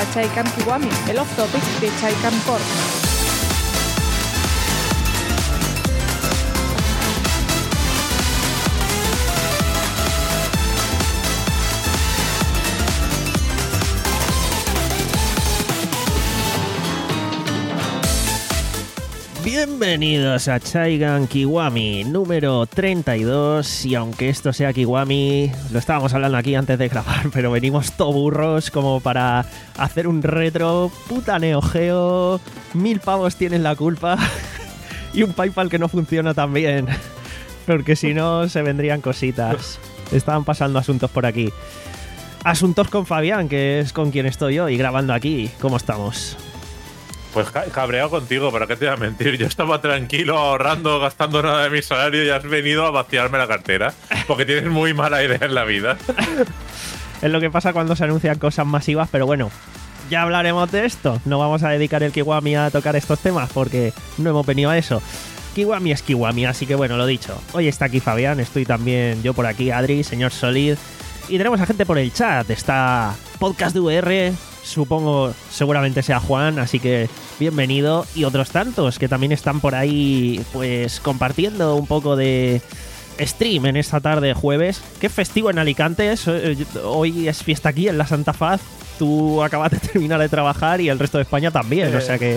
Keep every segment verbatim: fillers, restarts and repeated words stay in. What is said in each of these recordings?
a Chaicam Kiwami, el off-topic de Chaicam Corps. Bienvenidos a Chaicam Kiwami número treinta y dos, y aunque esto sea Kiwami, lo estábamos hablando aquí antes de grabar, pero venimos toburros como para hacer un retro, puta Neo Geo, mil pavos tienen la culpa y un PayPal que no funciona tan bien, porque si no se vendrían cositas. Estaban pasando asuntos por aquí. Asuntos con Fabián, que es con quien estoy hoy grabando aquí. ¿Cómo estamos? Pues cabreado contigo, ¿para qué te voy a mentir? Yo estaba tranquilo, ahorrando, gastando nada de mi salario y has venido a vaciarme la cartera. Porque tienes muy mala idea en la vida. Es lo que pasa cuando se anuncian cosas masivas, pero bueno, ya hablaremos de esto. No vamos a dedicar el Kiwami a tocar estos temas porque no hemos venido a eso. Kiwami es Kiwami, así que bueno, lo dicho. Hoy está aquí Fabián, estoy también yo por aquí, Adri, señor Solid. Y tenemos a gente por el chat. Está Podcast de U R, supongo, seguramente sea Juan, así que bienvenido. Y otros tantos que también están por ahí, pues, compartiendo un poco de stream en esta tarde de jueves. Qué festivo en Alicante. Hoy es fiesta aquí en la Santa Faz. Tú acabas de terminar de trabajar y el resto de España también, eh, o sea que...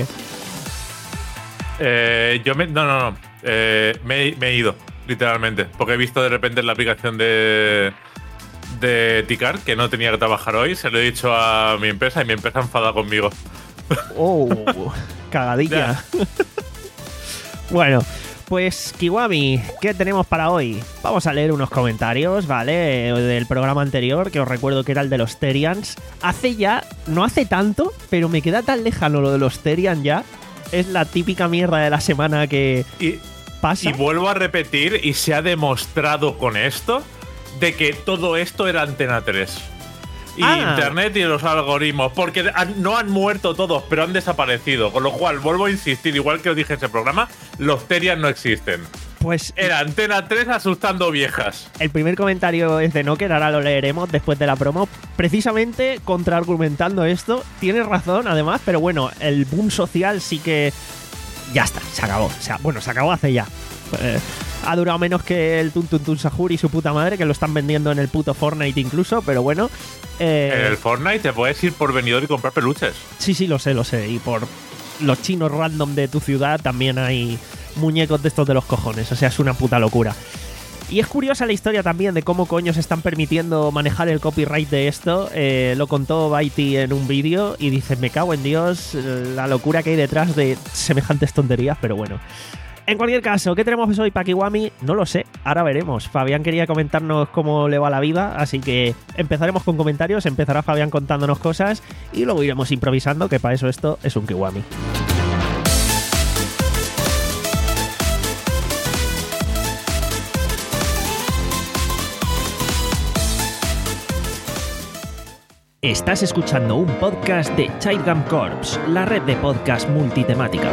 Eh, yo me... No, no, no. Eh, me, me he ido, literalmente. Porque he visto de repente en la aplicación de... de Ticar que no tenía que trabajar hoy. Se lo he dicho a mi empresa y mi empresa enfada conmigo. Oh, cagadilla. Bueno, pues Kiwami, ¿qué tenemos para hoy? Vamos a leer unos comentarios, ¿vale? Del programa anterior, que os recuerdo que era el de los Terians. Hace ya, no hace tanto, pero me queda tan lejano lo de los Terian ya. Es la típica mierda de la semana que y, pasa. Y vuelvo a repetir, y se ha demostrado con esto de que todo esto era Antena tres. Y ah. Internet y los algoritmos. Porque han, no han muerto todos, pero han desaparecido. Con lo cual, vuelvo a insistir, igual que os dije en ese programa, los Terians no existen. Pues era Antena tres asustando viejas. El primer comentario es de Noker, ahora lo leeremos después de la promo. Precisamente contraargumentando esto, tienes razón además, pero bueno, el boom social sí que... Ya está, se acabó. O sea, bueno, se acabó hace ya. Eh, ha durado menos que el Tun Tun Tun Sahur y su puta madre, que lo están vendiendo en el puto Fortnite incluso, pero bueno. Eh, en el Fortnite te puedes ir por venidor y comprar peluches. Sí, sí, lo sé, lo sé. Y por los chinos random de tu ciudad también hay muñecos de estos de los cojones. O sea, es una puta locura. Y es curiosa la historia también de cómo coño se están permitiendo manejar el copyright de esto. Eh, lo contó Baiti en un vídeo y dice, me cago en Dios, la locura que hay detrás de semejantes tonterías, pero bueno. En cualquier caso, ¿qué tenemos hoy para Kiwami? No lo sé, ahora veremos. Fabián quería comentarnos cómo le va la vida, así que empezaremos con comentarios, empezará Fabián contándonos cosas y luego iremos improvisando, que para eso esto es un Kiwami. Estás escuchando un podcast de Chaicam Corps, la red de podcast multitemática.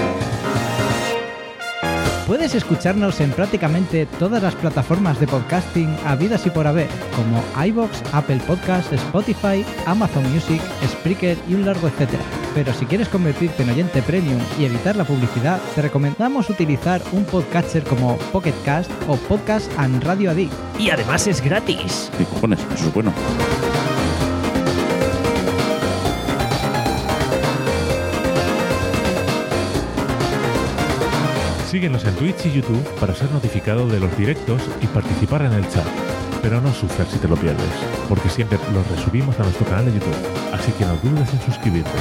Puedes escucharnos en prácticamente todas las plataformas de podcasting habidas y por haber, como iVoox, Apple Podcasts, Spotify, Amazon Music, Spreaker y un largo etcétera. Pero si quieres convertirte en oyente premium y evitar la publicidad, te recomendamos utilizar un podcatcher como Pocket Cast o Podcast and Radio Addict. Y además es gratis. ¿Qué cojones? Eso es bueno. Síguenos en Twitch y YouTube para ser notificado de los directos y participar en el chat. Pero no sufras si te lo pierdes, porque siempre los resubimos a nuestro canal de YouTube, así que no dudes en suscribirte.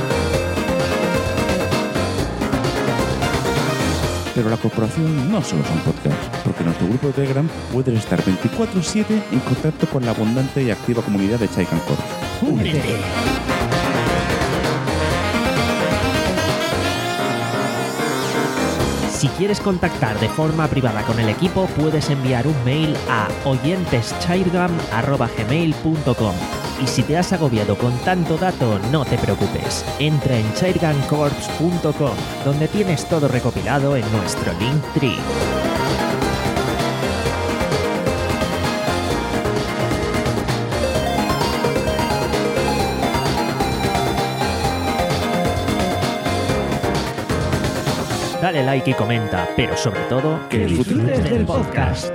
Pero la corporación no solo son podcasts, porque en nuestro grupo de Telegram puedes estar veinticuatro siete en contacto con la abundante y activa comunidad de Chaicam Corps. ¡Únete! Si quieres contactar de forma privada con el equipo, puedes enviar un mail a oyenteschairgam arroba gmail punto com. Y si te has agobiado con tanto dato, no te preocupes. Entra en chairgam corps punto com, donde tienes todo recopilado en nuestro Linktree. dale like y comenta, pero sobre todo, Que disfrutes del podcast.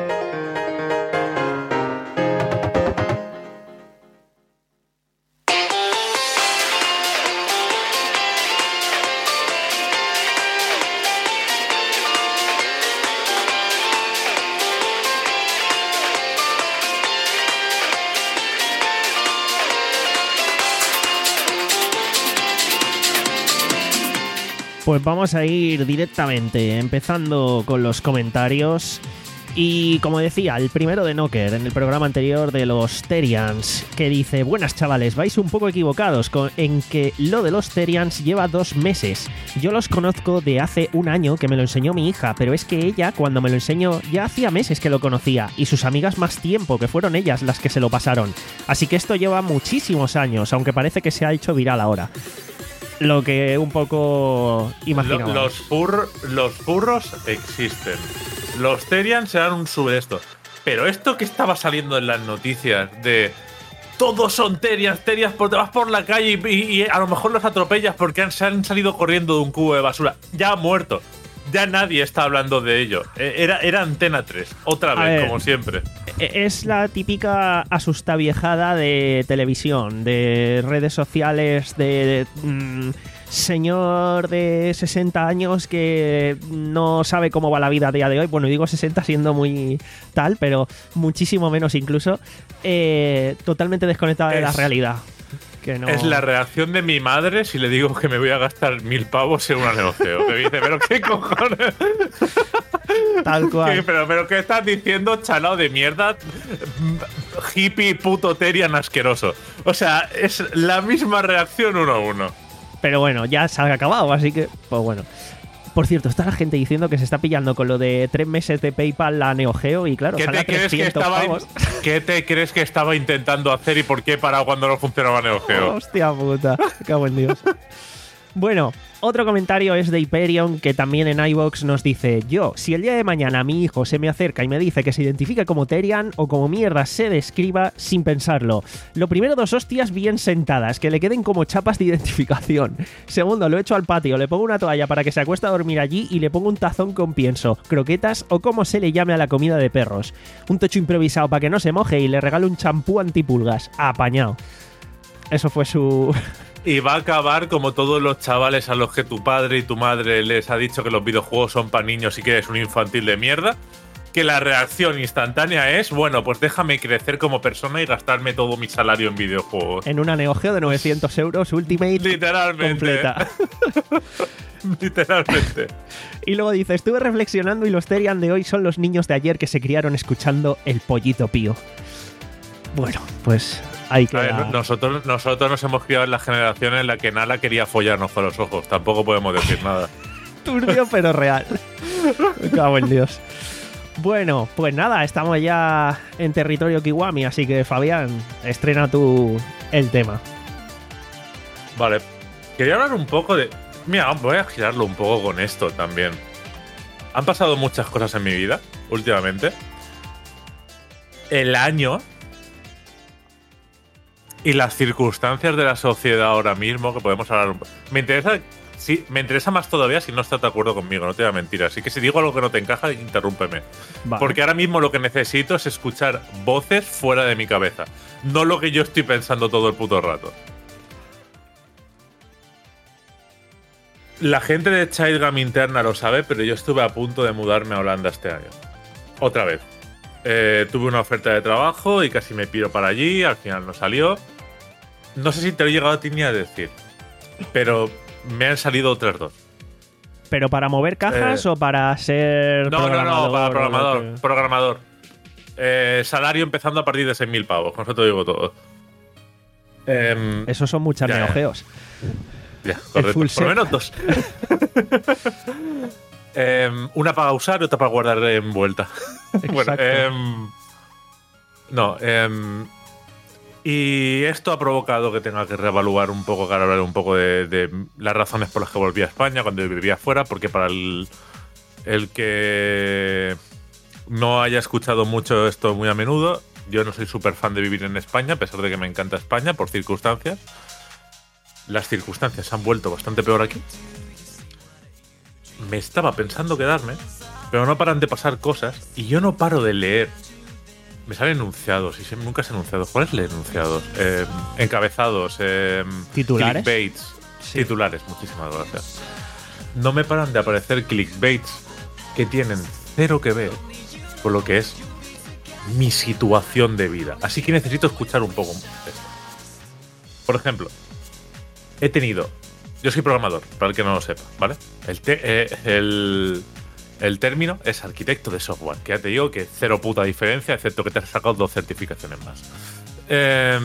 Pues vamos a ir directamente, empezando con los comentarios. Y como decía, el primero de Knocker en el programa anterior de los Terians, que dice: buenas chavales, vais un poco equivocados con, en que lo de los Terians lleva dos meses. Yo los conozco de hace un año, que me lo enseñó mi hija, pero es que ella, cuando me lo enseñó, ya hacía meses que lo conocía, y sus amigas más tiempo, que fueron ellas las que se lo pasaron. Así que esto lleva muchísimos años, aunque parece que se ha hecho viral ahora. Lo que un poco imaginaba. Lo, los, fur, los furros existen. Los Terians serán un sub de esto. Pero esto que estaba saliendo en las noticias de todos son Terians, Terians, porque te vas por la calle y, y, y a lo mejor los atropellas porque han, se han salido corriendo de un cubo de basura. Ya ha muerto. Ya nadie está hablando de ello. Era, era Antena tres, otra vez, ver, como siempre. Es la típica asustaviejada de televisión, de redes sociales, de, de mmm, señor de sesenta años que no sabe cómo va la vida a día de hoy. Bueno, digo sesenta siendo muy tal, pero muchísimo menos incluso. Eh, totalmente desconectada es, de la realidad. Que no... Es la reacción de mi madre si le digo que me voy a gastar mil pavos en un negocio. Me dice, pero qué cojones. Tal cual. ¿Qué, pero, pero ¿qué estás diciendo, chalao de mierda? Hippie puto Terian asqueroso. O sea, es la misma reacción uno a uno. Pero bueno, ya se ha acabado, así que, pues bueno. Por cierto, está la gente diciendo que se está pillando con lo de tres meses de PayPal la Neo Geo y claro, ¿Qué sale te, a crees que estaba, pavos. ¿Qué te crees que estaba intentando hacer y por qué he parado cuando no funcionaba Neo Geo? Hostia puta, qué buen Dios. Bueno, otro comentario es de Hyperion, que también en iVoox nos dice: yo, si el día de mañana mi hijo se me acerca y me dice que se identifica como Terian o como mierda se describa, sin pensarlo. Lo primero, dos hostias bien sentadas, que le queden como chapas de identificación. Segundo, lo echo al patio, le pongo una toalla para que se acueste a dormir allí y le pongo un tazón con pienso, croquetas o como se le llame a la comida de perros. Un techo improvisado para que no se moje y le regalo un champú antipulgas. Apañado. Eso fue su... Y va a acabar como todos los chavales a los que tu padre y tu madre les ha dicho que los videojuegos son para niños y que eres un infantil de mierda, que la reacción instantánea es, bueno, pues déjame crecer como persona y gastarme todo mi salario en videojuegos. En una Neo Geo de novecientos euros Ultimate literalmente completa. Literalmente. Y luego dice: estuve reflexionando y los Terian de hoy son los niños de ayer que se criaron escuchando El Pollito Pío. Bueno, pues... Hay que... A ver, nosotros, nosotros nos hemos criado en la generación en la que Nala quería follarnos con los ojos. Tampoco podemos decir nada. Turbio pero real. Me cago en Dios. Bueno, pues nada, estamos ya en territorio Kiwami, así que Fabián, estrena tú el tema. Vale. Quería hablar un poco de... Mira, voy a girarlo un poco con esto también. Han pasado muchas cosas en mi vida últimamente. El año... y las circunstancias de la sociedad ahora mismo, que podemos hablar un poco. Me interesa, sí, me interesa más todavía si no estás de acuerdo conmigo, no te voy a mentir. Así que si digo algo que no te encaja, interrúmpeme. Vale. Porque ahora mismo lo que necesito es escuchar voces fuera de mi cabeza, no lo que yo estoy pensando todo el puto rato. La gente de Child Game Interna lo sabe, pero yo estuve a punto de mudarme a Holanda este año. Otra vez. Eh, tuve una oferta de trabajo y casi me piro para allí, al final no salió. No sé si te lo he llegado a ti ni a decir, pero me han salido otras dos. ¿Pero para mover cajas eh, o para ser no, programador? No, no, para programador. Que... Programador. Eh, salario empezando a partir de seis mil pavos, con eso te digo todo. Eh, Esos son muchas Neo Geos. Ya, correcto. Por lo menos dos. eh, una para usar y otra para guardar en vuelta. Bueno, eh, no, eh, y esto ha provocado que tenga que reevaluar un poco, que hablar un poco de, de las razones por las que volví a España cuando yo vivía fuera, porque para el, el que no haya escuchado mucho esto muy a menudo, yo no soy súper fan de vivir en España, a pesar de que me encanta España por circunstancias. Las circunstancias se han vuelto bastante peor aquí. me estaba pensando quedarme, pero no paran de pasar cosas y yo no paro de leer. Me salen enunciados, y se, nunca sé enunciados. ¿Cuál es el enunciados? Eh, encabezados, eh, ¿Titulares? clickbaits. Sí. Titulares, muchísimas gracias. No me paran de aparecer clickbaits que tienen cero que ver con lo que es mi situación de vida. Así que necesito escuchar un poco esto. Por ejemplo, he tenido... Yo soy programador, para el que no lo sepa, ¿vale? El, te, eh, el, el término es arquitecto de software, que ya te digo que cero puta diferencia, excepto que te has sacado dos certificaciones más. Eh,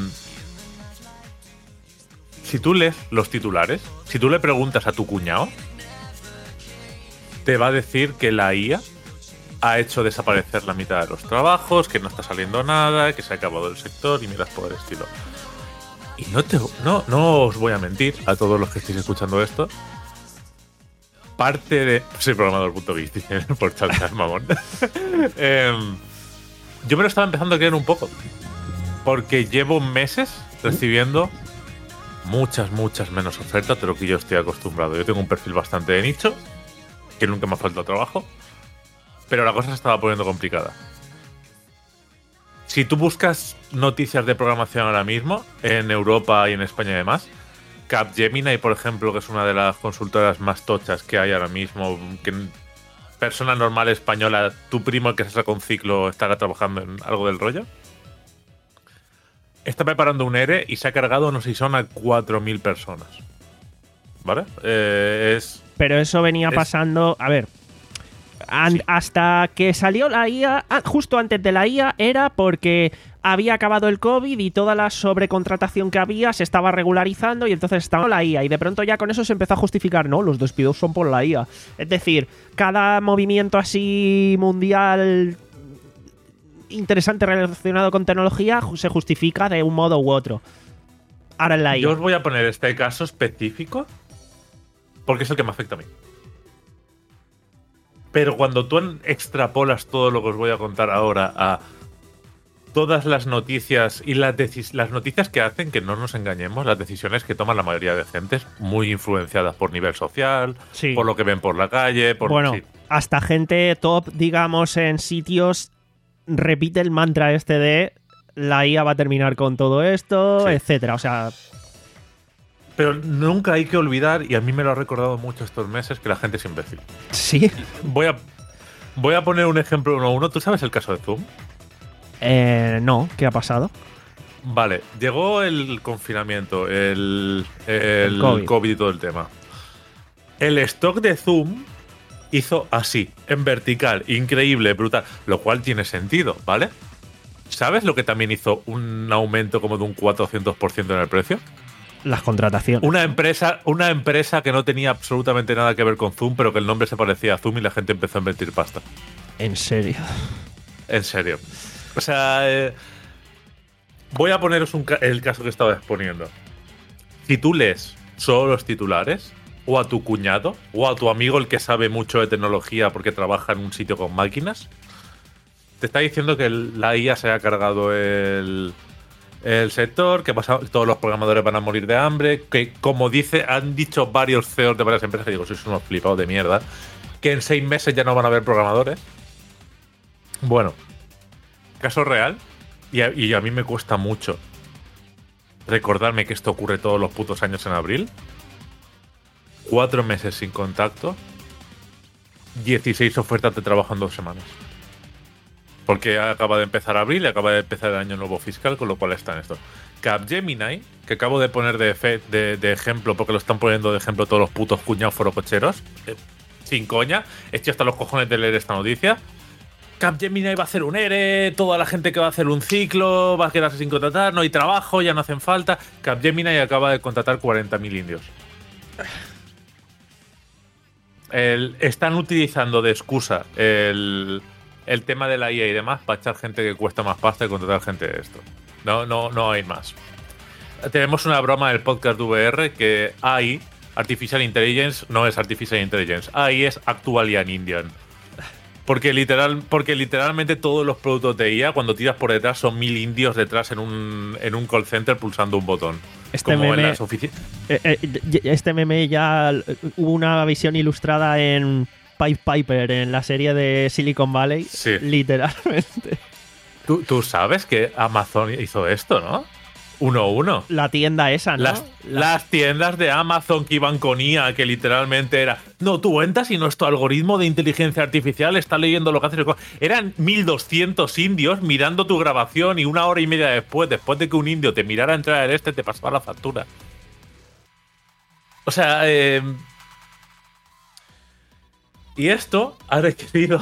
si tú lees los titulares, si tú le preguntas a tu cuñado, te va a decir que la I A ha hecho desaparecer la mitad de los trabajos, que no está saliendo nada, que se ha acabado el sector y miras por el estilo. Y no, te, no, no os voy a mentir a todos los que estéis escuchando esto. Parte de... Soy programador.biz, por chantar, mamón. eh, yo me lo estaba empezando a creer un poco. Porque llevo meses recibiendo muchas, muchas menos ofertas de lo que yo estoy acostumbrado. Yo tengo un perfil bastante de nicho, que nunca me ha faltado trabajo. Pero la cosa se estaba poniendo complicada. Si tú buscas noticias de programación ahora mismo, en Europa y en España y demás, Capgemini, por ejemplo, que es una de las consultoras más tochas que hay ahora mismo, que persona normal española, tu primo el que se saca un ciclo estará trabajando en algo del rollo, está preparando un E R E y se ha cargado, no sé si son a cuatro mil personas. ¿Vale? Eh, es... Pero eso venía es, pasando... A ver... And, sí. Hasta que salió la I A, justo antes de la I A, era porque había acabado el COVID y toda la sobrecontratación que había se estaba regularizando y entonces estaba la I A. Y de pronto ya con eso se empezó a justificar, no, los despidos son por la I A. Es decir, cada movimiento así mundial interesante relacionado con tecnología se justifica de un modo u otro. Ahora en la I A. Yo os voy a poner este caso específico porque es el que me afecta a mí. Pero cuando tú extrapolas todo lo que os voy a contar ahora a todas las noticias y las, las noticias que hacen, que no nos engañemos, las decisiones que toman la mayoría de gente, muy influenciadas por nivel social, sí. por lo que ven por la calle, por... Bueno, sí. hasta gente top, digamos, en sitios, repite el mantra este de la I A va a terminar con todo esto, sí. etcétera. O sea... Pero nunca hay que olvidar, y a mí me lo ha recordado mucho estos meses, que la gente es imbécil. Sí. Voy a, voy a poner un ejemplo uno a uno. ¿Tú sabes el caso de Zoom? Eh, no. ¿Qué ha pasado? Vale. Llegó el confinamiento, el, el, el COVID. COVID y todo el tema. El stock de Zoom hizo así, en vertical, increíble, brutal, lo cual tiene sentido, ¿vale? ¿Sabes lo que también hizo un aumento como de un cuatrocientos por ciento en el precio? Las contrataciones. Una empresa, una empresa que no tenía absolutamente nada que ver con Zoom, pero que el nombre se parecía a Zoom y la gente empezó a invertir pasta. ¿En serio? En serio. O sea, eh, voy a poneros un ca el caso que estaba exponiendo. Si tú lees solo los titulares, o a tu cuñado, o a tu amigo el que sabe mucho de tecnología porque trabaja en un sitio con máquinas, te está diciendo que el, la I A se ha cargado el... el sector, que pasa, todos los programadores van a morir de hambre, que como dice, han dicho varios C E Os de varias empresas, que digo, sois unos flipados de mierda, que en seis meses ya no van a haber programadores. Bueno, caso real, y a, y a mí me cuesta mucho recordarme que esto ocurre todos los putos años en abril. Cuatro meses sin contacto, dieciséis ofertas de trabajo en dos semanas. Porque acaba de empezar abril y acaba de empezar el año nuevo fiscal, con lo cual está en esto. Capgemini, que acabo de poner de, fe, de, de ejemplo, porque lo están poniendo de ejemplo todos los putos cuñados forococheros, eh, sin coña, estoy hasta los cojones de leer esta noticia. Capgemini va a hacer un E R E, toda la gente que va a hacer un ciclo va a quedarse sin contratar, no hay trabajo, ya no hacen falta. Capgemini acaba de contratar cuarenta mil indios. El, están utilizando de excusa el... el tema de la I A y demás para echar gente que cuesta más pasta y contratar gente de esto. No, no, no hay más. Tenemos una broma del podcast de V R que A I, Artificial Intelligence, no es Artificial Intelligence. A I es Actualian Indian. Porque, literal, porque literalmente todos los productos de I A, cuando tiras por detrás, son mil indios detrás en un, en un call center pulsando un botón. Este como en meme, las oficinas. eh, eh, este meme ya eh, hubo una visión ilustrada en Pied Piper, en la serie de Silicon Valley. Sí. Literalmente. ¿Tú, tú sabes que Amazon hizo esto, ¿no? Uno a uno. La tienda esa, ¿no? Las, La- las tiendas de Amazon que iban con I A, que literalmente era, no, tú entras y nuestro algoritmo de inteligencia artificial está leyendo lo que haces. Eran mil doscientos indios mirando tu grabación y una hora y media después, después de que un indio te mirara entrar en este, te pasaba la factura. O sea, eh, y esto ha requerido...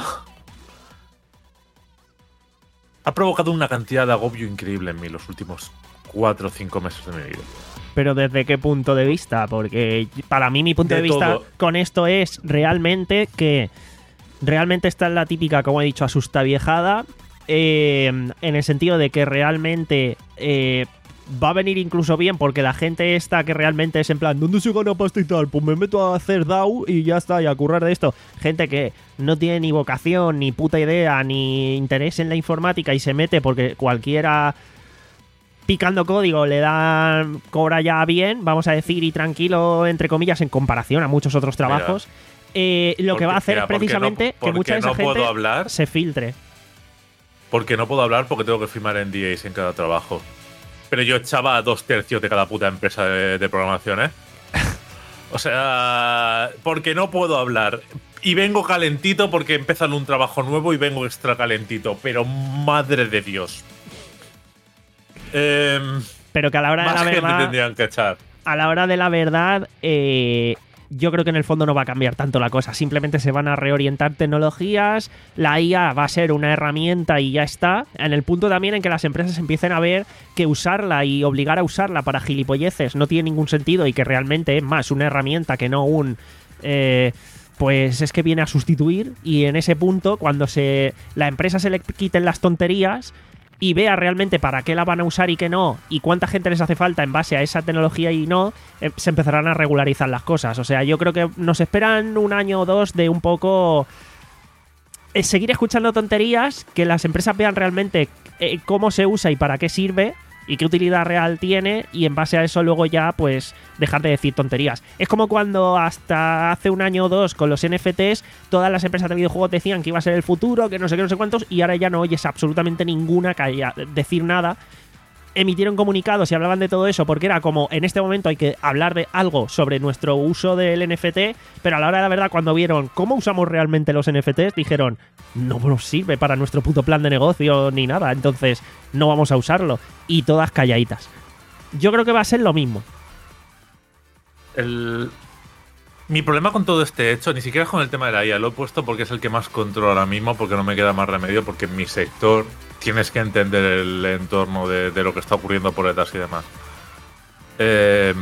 ha provocado una cantidad de agobio increíble en mí los últimos cuatro o cinco meses de mi vida. Pero ¿desde qué punto de vista? Porque para mí mi punto de, De vista todo. con esto es realmente que realmente está en la típica, como he dicho, asustaviejada, eh, en el sentido de que realmente eh, va a venir incluso bien porque la gente esta que realmente es en plan, ¿dónde se gana pasta y tal? Pues me meto a hacer D A O y ya está, y a currar de esto. Gente que no tiene ni vocación, ni puta idea, ni interés en la informática y se mete porque cualquiera... picando código le dan cobra ya bien, vamos a decir, y tranquilo, entre comillas, en comparación a muchos otros trabajos. Eh, lo que Porque- va a hacer mira, es porque precisamente no- que porque mucha de esa no puedo gente hablar. se filtre. Porque no puedo hablar porque tengo que firmar N D As en cada trabajo. Pero yo echaba a dos tercios de cada puta empresa de, de programación, ¿eh? O sea, porque no puedo hablar. Y vengo calentito porque empiezan un trabajo nuevo y vengo extra calentito. Pero madre de Dios. Eh, Pero que a la hora de más la gente verdad, tendrían que echar. a la hora de la verdad, eh, yo creo que en el fondo no va a cambiar tanto la cosa. Simplemente se van a reorientar tecnologías, la I A va a ser una herramienta y ya está. En el punto también en que las empresas empiecen a ver que usarla y obligar a usarla para gilipolleces no tiene ningún sentido y que realmente es más una herramienta que no un... Eh, pues es que viene a sustituir, y en ese punto, cuando se la empresa se le quiten las tonterías y vea realmente para qué la van a usar y qué no, y cuánta gente les hace falta en base a esa tecnología y no, eh, se empezarán a regularizar las cosas. O sea, yo creo que nos esperan un año o dos de un poco eh, seguir escuchando tonterías, que las empresas vean realmente eh, cómo se usa y para qué sirve y qué utilidad real tiene, y en base a eso luego ya pues dejar de decir tonterías. Es como cuando hasta hace un año o dos con los N F Ts todas las empresas de videojuegos decían que iba a ser el futuro, que no sé qué, no sé cuántos, y ahora ya no oyes absolutamente ninguna calla, decir nada. Emitieron comunicados y hablaban de todo eso porque era como, en este momento hay que hablar de algo sobre nuestro uso del N F T, pero a la hora de la verdad, cuando vieron cómo usamos realmente los N F Ts, dijeron, no nos sirve para nuestro puto plan de negocio ni nada, entonces no vamos a usarlo. Y todas calladitas. Yo creo que va a ser lo mismo. El... Mi problema con todo este hecho, ni siquiera es con el tema de la I A, lo he puesto porque es el que más controlo ahora mismo, porque no me queda más remedio, porque en mi sector tienes que entender el entorno de, de lo que está ocurriendo por detrás y demás. Eh,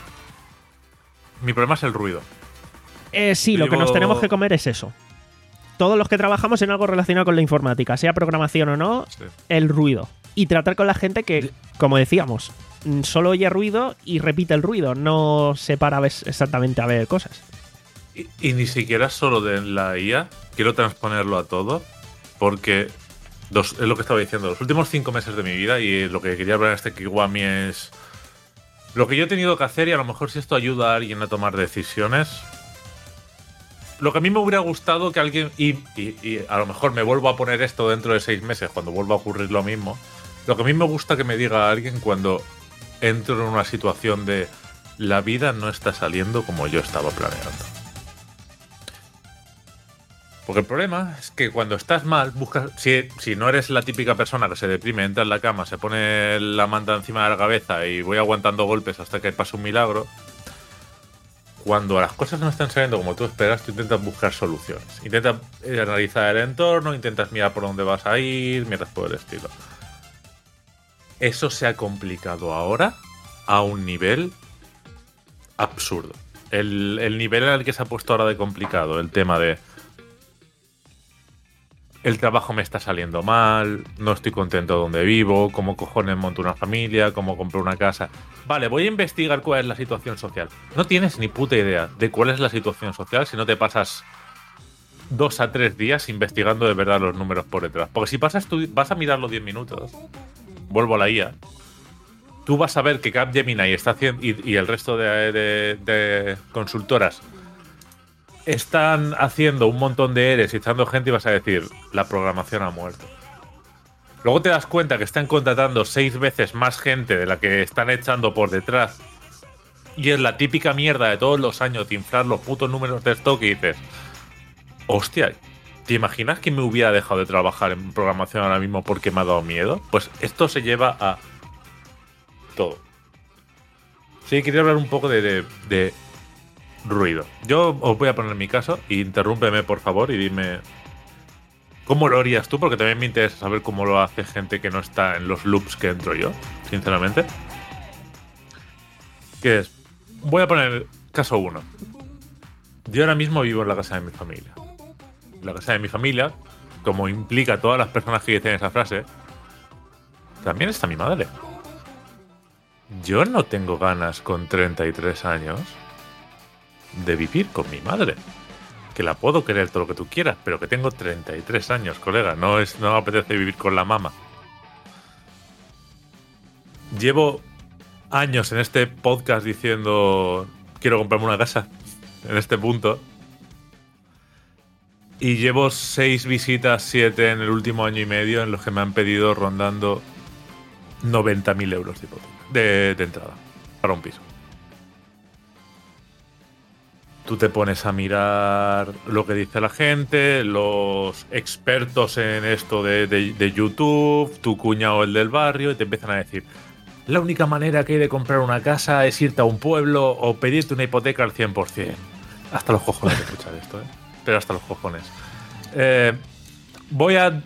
mi problema es el ruido. Eh, sí, lo que nos Digo- tenemos que comer es eso. Todos los que trabajamos en algo relacionado con la informática, sea programación o no, Sí. el ruido. Y tratar con la gente que, como decíamos, mm, solo oye ruido y repite el ruido, no se para a ver exactamente a ver cosas. Y, y ni siquiera solo de la I A, quiero transponerlo a todo, porque dos, es lo que estaba diciendo, los últimos cinco meses de mi vida, y lo que quería hablar en este Kiwami es lo que yo he tenido que hacer, y a lo mejor si esto ayuda a alguien a tomar decisiones. Lo que a mí me hubiera gustado que alguien, y, y, y a lo mejor me vuelvo a poner esto dentro de seis meses, cuando vuelva a ocurrir lo mismo, lo que a mí me gusta que me diga alguien cuando entro en una situación de la vida no está saliendo como yo estaba planeando. Porque el problema es que cuando estás mal, buscas. Si, si no eres la típica persona que se deprime, entra en la cama, se pone la manta encima de la cabeza y voy aguantando golpes hasta que pase un milagro. Cuando las cosas no están saliendo como tú esperas, tú intentas buscar soluciones. Intentas analizar el entorno, intentas mirar por dónde vas a ir, miras por el estilo. Eso se ha complicado ahora a un nivel absurdo. El, el nivel en el que se ha puesto ahora de complicado, el tema de el trabajo me está saliendo mal, no estoy contento donde vivo, cómo cojones monto una familia, cómo compro una casa. Vale, voy a investigar cuál es la situación social. No tienes ni puta idea de cuál es la situación social si no te pasas dos a tres días investigando de verdad los números por detrás. Porque si pasas tú, vas a mirarlo diez minutos, vuelvo a la I A, tú tú vas a ver que Capgemini está haciendo y, y el resto de, de, de consultoras están haciendo un montón de eres y echando gente y vas a decir, la programación ha muerto. Luego te das cuenta que están contratando seis veces más gente de la que están echando por detrás. Y es la típica mierda de todos los años de inflar los putos números de stock y dices, hostia, ¿te imaginas que me hubiera dejado de trabajar en programación ahora mismo porque me ha dado miedo? Pues esto se lleva a todo. Sí, quería hablar un poco de, de, de ruido. Yo os voy a poner mi caso y interrúmpeme por favor y dime cómo lo harías tú, porque también me interesa saber cómo lo hace gente que no está en los loops que entro yo, sinceramente. Que es, voy a poner caso uno. Yo ahora mismo vivo en la casa de mi familia. La casa de mi familia, como implica todas las personas que dicen esa frase, también está mi madre. Yo no tengo ganas con treinta y tres años de vivir con mi madre. Que la puedo querer todo lo que tú quieras, pero que tengo treinta y tres años, colega. No, es, no me apetece vivir con la mamá. Llevo años en este podcast diciendo quiero comprarme una casa en este punto. Y llevo seis visitas, siete en el último año y medio en los que me han pedido rondando noventa mil euros de hipoteca. De, de entrada para un piso. Tú te pones a mirar lo que dice la gente, los expertos en esto de, de, de YouTube, tu cuñado el del barrio, y te empiezan a decir, la única manera que hay de comprar una casa es irte a un pueblo o pedirte una hipoteca al cien por cien. Hasta los cojones de escuchar esto, ¿eh? Pero hasta los cojones. Eh, voy a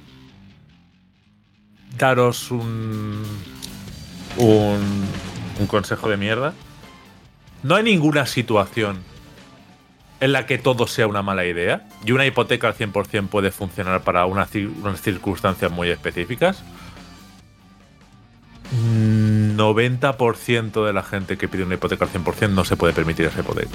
daros un... Un, un consejo de mierda. No hay ninguna situación en la que todo sea una mala idea. Y una hipoteca al cien por cien puede funcionar para una, unas circunstancias muy específicas. noventa por ciento de la gente que pide una hipoteca al cien por cien no se puede permitir esa hipoteca.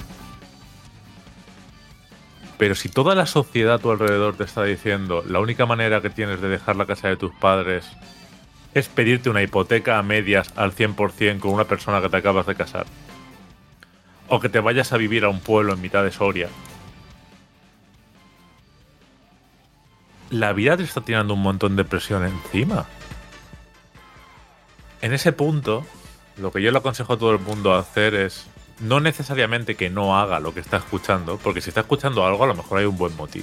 Pero si toda la sociedad a tu alrededor te está diciendo la única manera que tienes de dejar la casa de tus padres es pedirte una hipoteca a medias al cien por cien con una persona que te acabas de casar, o que te vayas a vivir a un pueblo en mitad de Soria, la vida te está tirando un montón de presión encima. En ese punto, lo que yo le aconsejo a todo el mundo a hacer es no necesariamente que no haga lo que está escuchando, porque si está escuchando algo a lo mejor hay un buen motivo,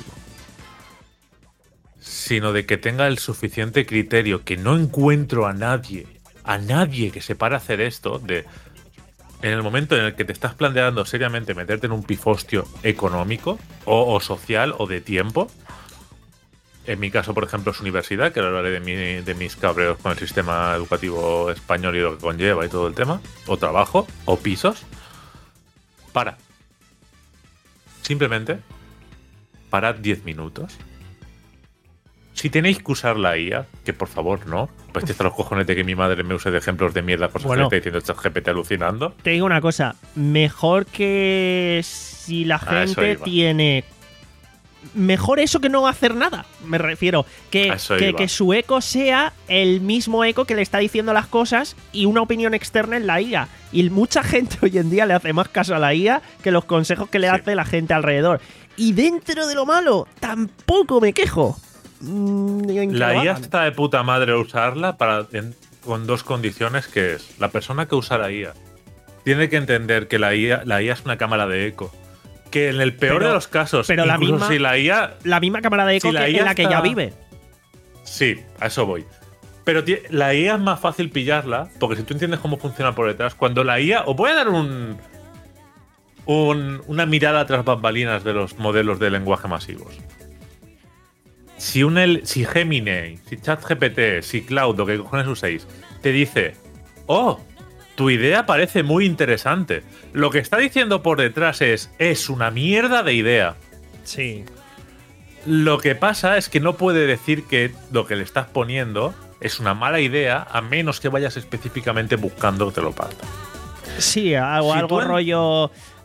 sino de que tenga el suficiente criterio, que no encuentro a nadie, a nadie que se pare a hacer esto, de en el momento en el que te estás planteando seriamente meterte en un pifostio económico o, o social o de tiempo. En mi caso, por ejemplo, es universidad, que ahora hablaré de, mi, de mis cabreos con el sistema educativo español y lo que conlleva y todo el tema, o trabajo, o pisos. Para. Simplemente, parad diez minutos. Si tenéis que usar la I A, que por favor no, pues hasta los cojones de que mi madre me use de ejemplos de mierda, cosas bueno, que está diciendo ChatGPT alucinando. Te digo una cosa, mejor que si la gente tiene... Mejor eso que no hacer nada, me refiero. Que, que, que su eco sea el mismo eco que le está diciendo las cosas y una opinión externa en la I A. Y mucha gente hoy en día le hace más caso a la I A que los consejos que le sí. hace la gente alrededor. Y dentro de lo malo, tampoco me quejo. La I A está de puta madre usarla para, en, con dos condiciones, que es la persona que usa la I A tiene que entender que la I A, la I A es una cámara de eco, que en el peor pero, de los casos, pero la misma, si la I A, la misma cámara de eco si que en la que está, ya vive. Sí, a eso voy. Pero la I A es más fácil pillarla, porque si tú entiendes cómo funciona por detrás, cuando la I A, os voy a dar un, un una mirada tras bambalinas de los modelos de lenguaje masivos. Si, un el, si Gemini, si ChatGPT, si Cloud, lo que cojones uséis, te dice, oh, tu idea parece muy interesante, lo que está diciendo por detrás es, es una mierda de idea. Sí. Lo que pasa es que no puede decir que lo que le estás poniendo es una mala idea, a menos que vayas específicamente buscando que te lo parta. Sí, algo, si algo rollo...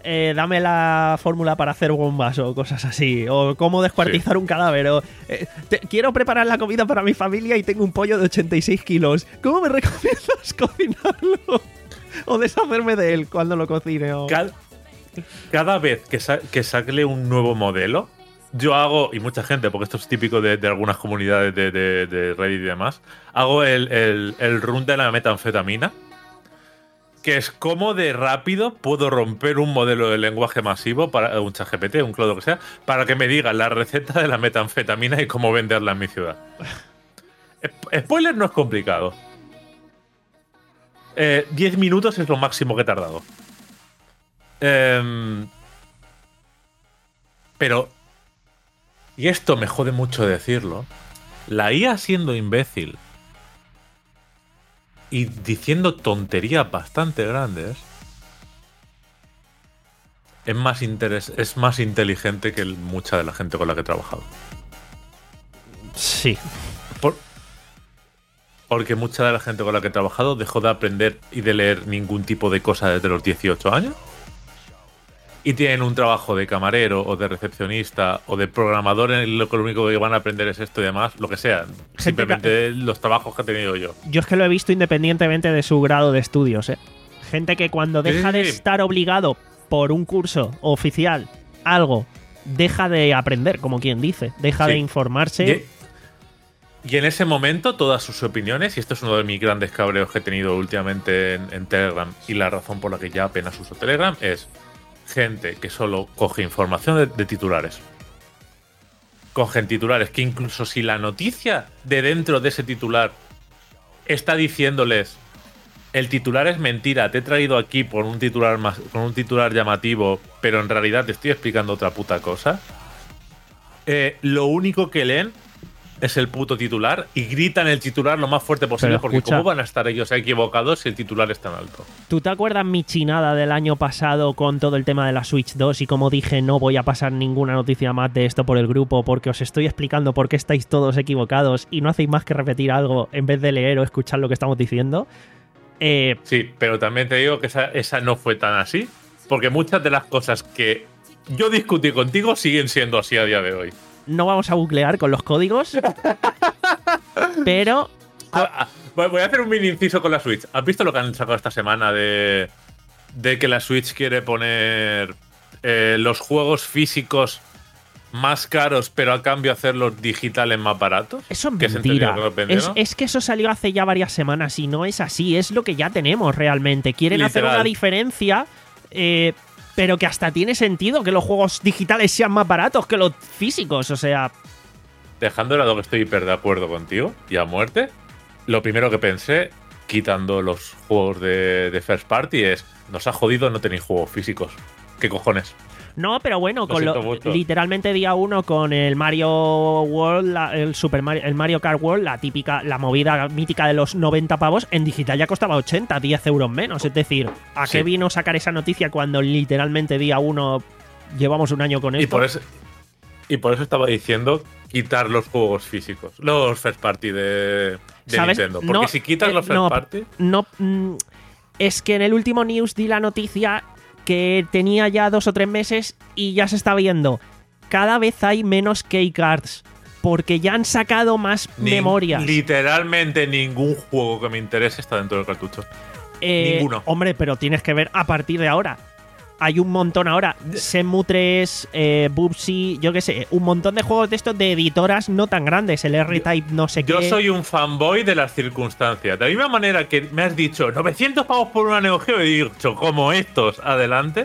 eh, dame la fórmula para hacer bombas o cosas así, o cómo descuartizar sí. un cadáver, o eh, te, quiero preparar la comida para mi familia y tengo un pollo de ochenta y seis kilos. ¿Cómo me recomiendas cocinarlo? O deshacerme de él cuando lo cocine. O... Cada, cada vez que, sa que saque un nuevo modelo, yo hago, y mucha gente, porque esto es típico de, de algunas comunidades de, de, de Reddit y demás, hago el, el, el run de la metanfetamina, que es cómo de rápido puedo romper un modelo de lenguaje masivo, para un ChatGPT, un Claude, lo que sea, para que me diga la receta de la metanfetamina y cómo venderla en mi ciudad. Spoiler, no es complicado. Eh, diez minutos es lo máximo que he tardado. Eh, pero, y esto me jode mucho decirlo, la I A siendo imbécil y diciendo tonterías bastante grandes, es más, interes es más inteligente que el, mucha de la gente con la que he trabajado. Sí. Por, porque mucha de la gente con la que he trabajado dejó de aprender y de leer ningún tipo de cosa desde los dieciocho años. Y tienen un trabajo de camarero o de recepcionista o de programador en lo que lo único que van a aprender es esto y demás, lo que sea. Gente simplemente los trabajos que he tenido yo. Yo es que lo he visto independientemente de su grado de estudios, ¿eh? Gente que cuando deja sí. de estar obligado por un curso oficial, algo, deja de aprender, como quien dice, deja sí. de informarse. Y, y en ese momento todas sus opiniones, y esto es uno de mis grandes cabreos que he tenido últimamente en, en Telegram, y la razón por la que ya apenas uso Telegram, es gente que solo coge información de, de titulares. Cogen titulares que incluso si la noticia de dentro de ese titular está diciéndoles el titular es mentira, te he traído aquí por un titular más, con un titular llamativo, pero en realidad te estoy explicando otra puta cosa. Eh, lo único que leen es el puto titular y gritan el titular lo más fuerte posible, porque escucha, ¿cómo van a estar ellos equivocados si el titular es tan alto? ¿Tú te acuerdas mi chinada del año pasado con todo el tema de la Switch dos y como dije no voy a pasar ninguna noticia más de esto por el grupo porque os estoy explicando por qué estáis todos equivocados y no hacéis más que repetir algo en vez de leer o escuchar lo que estamos diciendo? Eh, sí, pero también te digo que esa, esa no fue tan así, porque muchas de las cosas que yo discutí contigo siguen siendo así a día de hoy. No vamos a buclear con los códigos, pero... Ah, voy a hacer un mini inciso con la Switch. ¿Has visto lo que han sacado esta semana de, de que la Switch quiere poner eh, los juegos físicos más caros, pero a cambio hacerlos digitales más baratos? Eso es mentira. Que es, es que eso salió hace ya varias semanas y no es así. Es lo que ya tenemos realmente. Quieren Literal. hacer una diferencia... Eh, pero que hasta tiene sentido que los juegos digitales sean más baratos que los físicos, o sea... Dejando de lado que estoy hiper de acuerdo contigo, y a muerte, lo primero que pensé, quitando los juegos de, de First Party, es... Nos ha jodido, no tenéis juegos físicos. ¿Qué cojones? No, pero bueno, lo con lo, literalmente día uno con el Mario World, la, el Super Mario, el Mario Kart World, la típica, la movida mítica de los noventa pavos, en digital ya costaba ochenta, diez euros menos. Es decir, ¿a sí. qué vino sacar esa noticia cuando literalmente día uno llevamos un año con esto? Y por eso, y por eso estaba diciendo quitar los juegos físicos, los First Party de, de Nintendo. Porque no, si quitas eh, los First no, Party... No, mm, es que en el último news di la noticia... que tenía ya dos o tres meses y ya se está viendo. Cada vez hay menos keycards porque ya han sacado más Ni memorias. Literalmente ningún juego que me interese está dentro del cartucho. Eh, Ninguno. Hombre, pero tienes que ver a partir de ahora. Hay un montón ahora. Shenmue tres, eh, Bubsy, yo qué sé, un montón de juegos de estos de editoras no tan grandes. El R-Type no sé yo qué. Yo soy un fanboy de las circunstancias. De la misma manera que me has dicho novecientos pavos por una Neo Geo, y he dicho, como estos, adelante.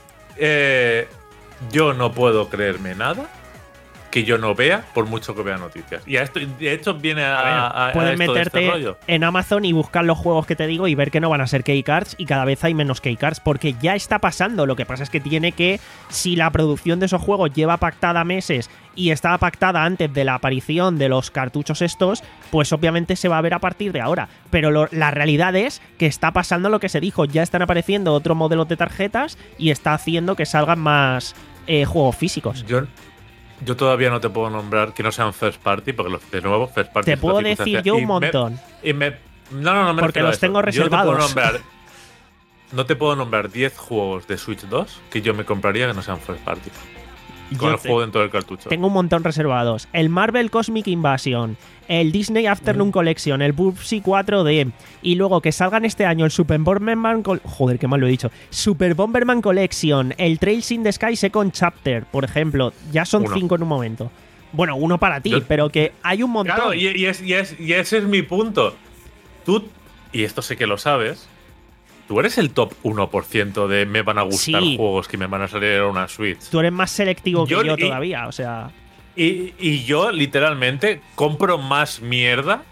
Eh, yo no puedo creerme nada que yo no vea, por mucho que vea noticias. Y a esto, de hecho, viene a, a, a Puedes esto meterte de este rollo. En Amazon y buscar los juegos que te digo y ver que no van a ser keycards y cada vez hay menos keycards porque ya está pasando. Lo que pasa es que tiene que, si la producción de esos juegos lleva pactada meses y estaba pactada antes de la aparición de los cartuchos estos, pues obviamente se va a ver a partir de ahora. Pero lo, la realidad es que está pasando lo que se dijo. Ya están apareciendo otros modelos de tarjetas y está haciendo que salgan más eh, juegos físicos. Yo... Yo todavía no te puedo nombrar que no sean first party, porque los de nuevo first party. Te puedo decir yo un montón. Me, y me, no, no, no me porque los tengo reservados. Yo te puedo nombrar no te puedo nombrar diez juegos de Switch dos que yo me compraría que no sean first party. Con Yo el te- juego dentro del cartucho. Tengo un montón reservados. El Marvel Cosmic Invasion, el Disney Afternoon Mm. Collection, el Bubsy cuatro D, y luego que salgan este año el Super Bomberman... Col- Joder, qué mal lo he dicho. Super Bomberman Collection, el Trails in the Sky Second Chapter, por ejemplo. Ya son Uno. cinco en un momento. Bueno, uno para ti, Yo- pero que hay un montón. Claro, y, y es- y es- y ese es mi punto. Tú, y esto sé que lo sabes, tú eres el top uno por ciento de me van a gustar Sí. juegos que me van a salir en una Switch. Tú eres más selectivo que Yo- yo y- todavía, o sea... Y, y yo, literalmente, compro más mierda,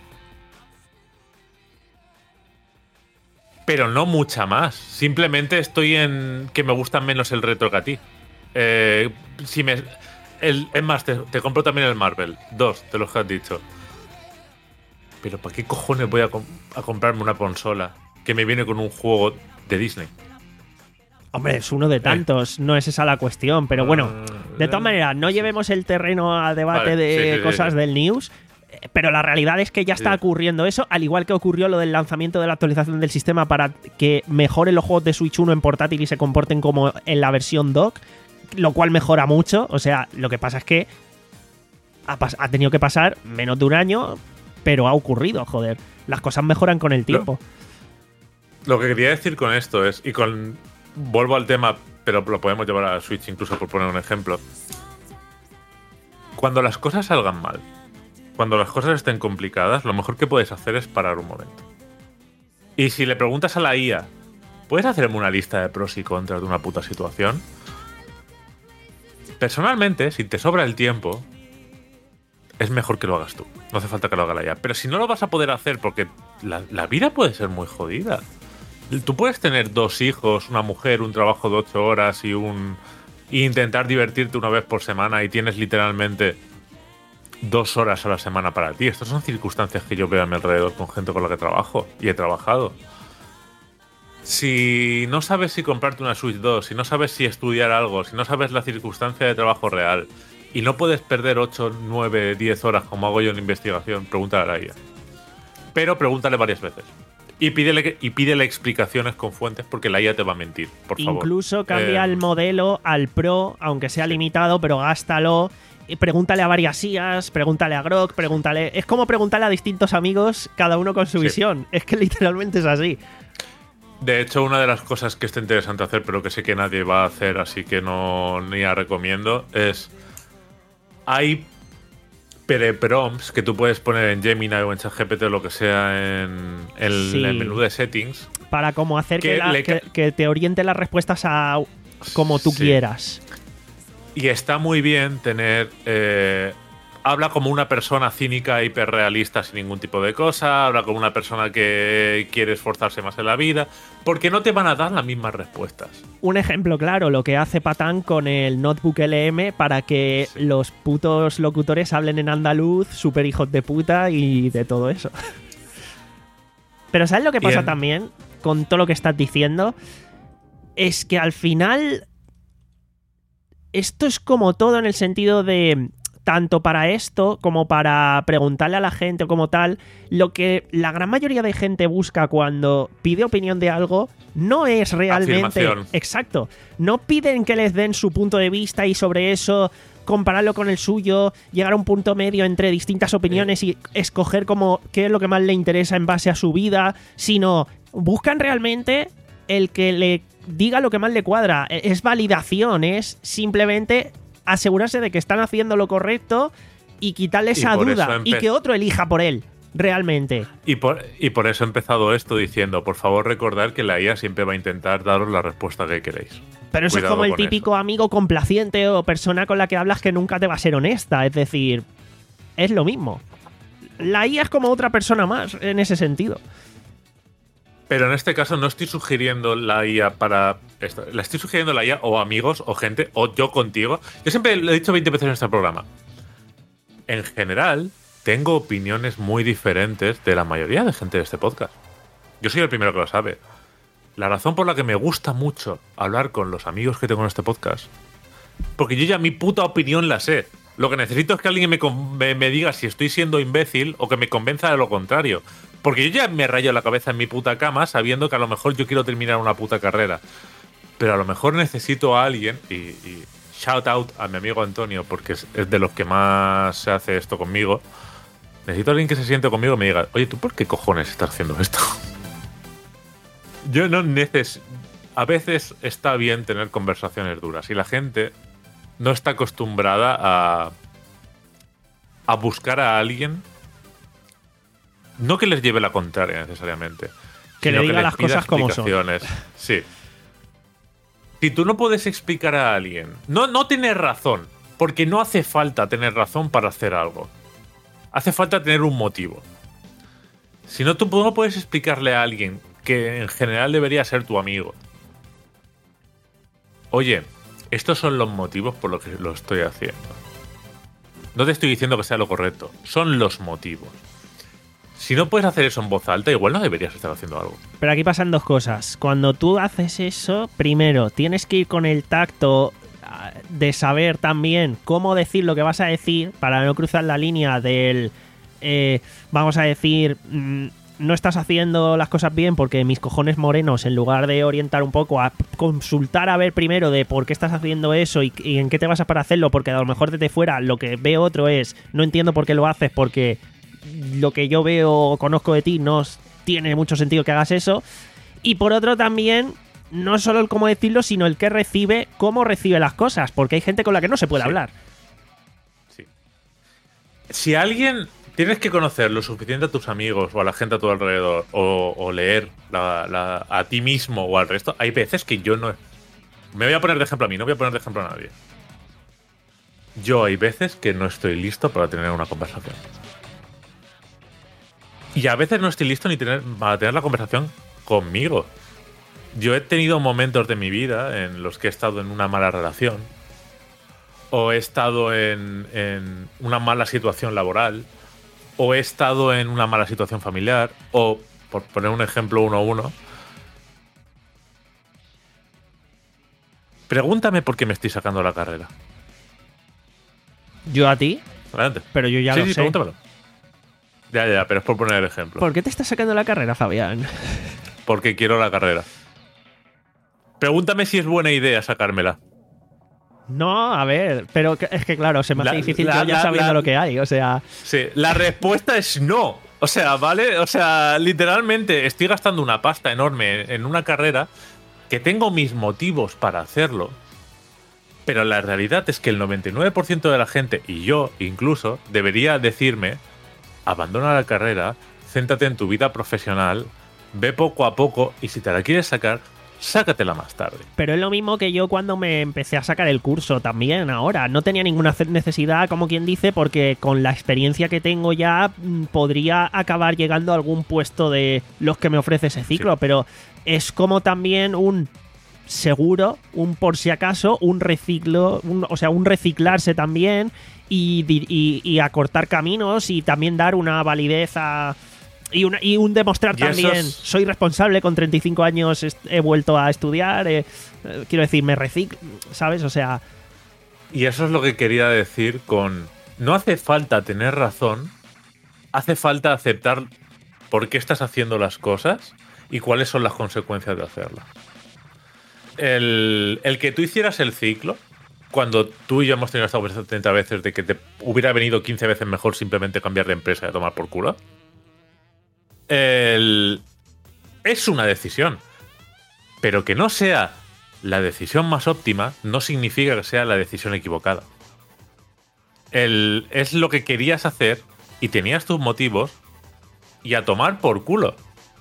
pero no mucha más. Simplemente estoy en que me gustan menos el retro que a ti. Eh, si me, el, es más, te, te compro también el Marvel. Dos de los que has dicho. Pero ¿para qué cojones voy a, com- a comprarme una consola que me viene con un juego de Disney? Hombre, es uno de tantos, no es esa la cuestión, pero bueno, de todas Eh, maneras, no llevemos el terreno a debate Vale, de sí, sí, sí, cosas sí. del news, eh, pero la realidad es que ya está Sí. ocurriendo eso, al igual que ocurrió lo del lanzamiento de la actualización del sistema para que mejoren los juegos de Switch uno en portátil y se comporten como en la versión dock, lo cual mejora mucho, o sea, lo que pasa es que ha, pas- ha tenido que pasar menos de un año, pero ha ocurrido, joder, las cosas mejoran con el tiempo. Lo que quería decir con esto es, y con vuelvo al tema, pero lo podemos llevar a la Switch incluso por poner un ejemplo. Cuando las cosas salgan mal, cuando las cosas estén complicadas, lo mejor que puedes hacer es parar un momento. Y si le preguntas a la I A, ¿puedes hacerme una lista de pros y contras de una puta situación? Personalmente, si te sobra el tiempo, es mejor que lo hagas tú. No hace falta que lo haga la I A. Pero si no lo vas a poder hacer porque la, la vida puede ser muy jodida. Tú puedes tener dos hijos, una mujer, un trabajo de ocho horas y un y intentar divertirte una vez por semana y tienes literalmente dos horas a la semana para ti. Estas son circunstancias que yo veo a mi alrededor con gente con la que trabajo y he trabajado. Si no sabes si comprarte una Switch dos, si no sabes si estudiar algo, si no sabes la circunstancia de trabajo real y no puedes perder ocho, nueve, diez horas como hago yo en investigación, pregúntale a la I A. Pero pregúntale varias veces. Y pídele, que- y pídele explicaciones con fuentes porque la I A te va a mentir, por favor. Incluso cambia Eh, el modelo al Pro, aunque sea limitado, pero gástalo. Y pregúntale a varias I As, pregúntale a Grok, pregúntale. Es como preguntarle a distintos amigos, cada uno con su Sí. visión. Es que literalmente es así. De hecho, una de las cosas que está interesante hacer, pero que sé que nadie va a hacer, así que no ni la recomiendo, es. Hay pre-prompts que tú puedes poner en Gemini o en ChatGPT o lo que sea en, el, Sí. en el menú de settings. Para como hacer que, Que la- le ca- que- que te oriente las respuestas a como tú Sí. quieras. Y está muy bien tener. eh, habla como una persona cínica, hiperrealista, sin ningún tipo de cosa. Habla como una persona que quiere esforzarse más en la vida. Porque no te van a dar las mismas respuestas. Un ejemplo claro, lo que hace Patán con el Notebook L M para que Sí. los putos locutores hablen en andaluz, super hijos de puta y de todo eso. Pero ¿sabes lo que pasa Bien. también con todo lo que estás diciendo? Es que al final esto es como todo en el sentido de tanto para esto como para preguntarle a la gente o como tal, lo que la gran mayoría de gente busca cuando pide opinión de algo no es realmente... Afirmación. Exacto. No piden que les den su punto de vista y sobre eso compararlo con el suyo, llegar a un punto medio entre distintas opiniones y escoger como qué es lo que más le interesa en base a su vida, sino buscan realmente el que le diga lo que más le cuadra. Es validación, es simplemente asegurarse de que están haciendo lo correcto y quitarle Y esa por duda eso y empe- que otro elija por él, realmente. Y por, y por eso he empezado esto diciendo, por favor recordad que la I A siempre va a intentar daros la respuesta que queréis. Pero eso Cuidado es como el con típico amigo complaciente o persona con la que hablas que nunca te va a ser honesta. Es decir, es lo mismo. La I A es como otra persona más en ese sentido. Pero en este caso no estoy sugiriendo la I A para esto. La estoy sugiriendo la I A o amigos o gente o yo contigo. Yo siempre lo he dicho veinte veces en este programa. En general, tengo opiniones muy diferentes de la mayoría de gente de este podcast. Yo soy el primero que lo sabe. La razón por la que me gusta mucho hablar con los amigos que tengo en este podcast, porque yo ya mi puta opinión la sé. Lo que necesito es que alguien me, con- me, me diga si estoy siendo imbécil o que me convenza de lo contrario. Porque yo ya me rayo la cabeza en mi puta cama sabiendo que a lo mejor yo quiero terminar una puta carrera. Pero a lo mejor necesito a alguien, y, y shout out a mi amigo Antonio, porque es, es de los que más se hace esto conmigo. Necesito a alguien que se siente conmigo y me diga, oye, ¿tú por qué cojones estás haciendo esto? Yo no necesito... A veces está bien tener conversaciones duras y la gente no está acostumbrada a, a buscar a alguien, no que les lleve la contraria necesariamente, que le diga que las cosas como son. Sí. Si tú no puedes explicar a alguien, no, no tienes razón, porque no hace falta tener razón para hacer algo. Hace falta tener un motivo. Si no, tú no puedes explicarle a alguien que en general debería ser tu amigo. Oye, estos son los motivos por los que lo estoy haciendo. No te estoy diciendo que sea lo correcto, son los motivos. Si no puedes hacer eso en voz alta, igual no deberías estar haciendo algo. Pero aquí pasan dos cosas. Cuando tú haces eso, primero, tienes que ir con el tacto de saber también cómo decir lo que vas a decir para no cruzar la línea del, eh, vamos a decir, mmm, no estás haciendo las cosas bien porque mis cojones morenos, en lugar de orientar un poco a consultar a ver primero de por qué estás haciendo eso y, y en qué te basas para hacerlo, porque a lo mejor desde fuera lo que ve otro es, no entiendo por qué lo haces porque lo que yo veo o conozco de ti no tiene mucho sentido que hagas eso. Y por otro también, no solo el cómo decirlo, sino el que recibe, cómo recibe las cosas, porque hay gente con la que no se puede sí. hablar. Sí. Si alguien... Tienes que conocer lo suficiente a tus amigos o a la gente a tu alrededor o, o leer la, la, a ti mismo o al resto. Hay veces que yo no... Me voy a poner de ejemplo a mí, no voy a poner de ejemplo a nadie. Yo hay veces que no estoy listo para tener una conversación. Y a veces no estoy listo ni tener, para tener la conversación conmigo. Yo he tenido momentos de mi vida en los que he estado en una mala relación o he estado en, en una mala situación laboral, o he estado en una mala situación familiar, o, por poner un ejemplo uno a uno, pregúntame por qué me estoy sacando la carrera. Yo a ti, Adelante. Pero yo ya sí, lo sí, sé. Pregúntamelo. Ya, ya, pero es por poner el ejemplo. ¿Por qué te estás sacando la carrera, Fabián? Porque quiero la carrera. Pregúntame si es buena idea sacármela. No, a ver, pero es que claro, se me hace La- difícil la- yo ya la- sabiendo la- lo que hay, o sea... Sí, la respuesta es no. O sea, ¿vale? O sea, literalmente estoy gastando una pasta enorme en una carrera que tengo mis motivos para hacerlo, pero la realidad es que el noventa y nueve por ciento de la gente, y yo incluso, debería decirme, abandona la carrera, céntrate en tu vida profesional, ve poco a poco y si te la quieres sacar, sácatela más tarde. Pero es lo mismo que yo cuando me empecé a sacar el curso también ahora. No tenía ninguna necesidad, como quien dice, porque con la experiencia que tengo ya mm, podría acabar llegando a algún puesto de los que me ofrece ese ciclo, Sí. pero es como también un seguro, un por si acaso, un reciclo, un- o sea, un reciclarse también y, di- y, y acortar caminos y también dar una validez a... Y, una, y un demostrar Y también, esos- soy responsable, con treinta y cinco años est- he vuelto a estudiar, eh, eh, quiero decir, me reciclo, ¿sabes? O sea, Y eso es lo que quería decir con... No hace falta tener razón, hace falta aceptar por qué estás haciendo las cosas y cuáles son las consecuencias de hacerlas. El, el que tú hicieras el ciclo, cuando tú y yo hemos tenido esta conversación treinta veces de que te hubiera venido quince veces mejor simplemente cambiar de empresa y a tomar por culo, el, es una decisión. Pero que no sea la decisión más óptima no significa que sea la decisión equivocada. El, es lo que querías hacer y tenías tus motivos y a tomar por culo.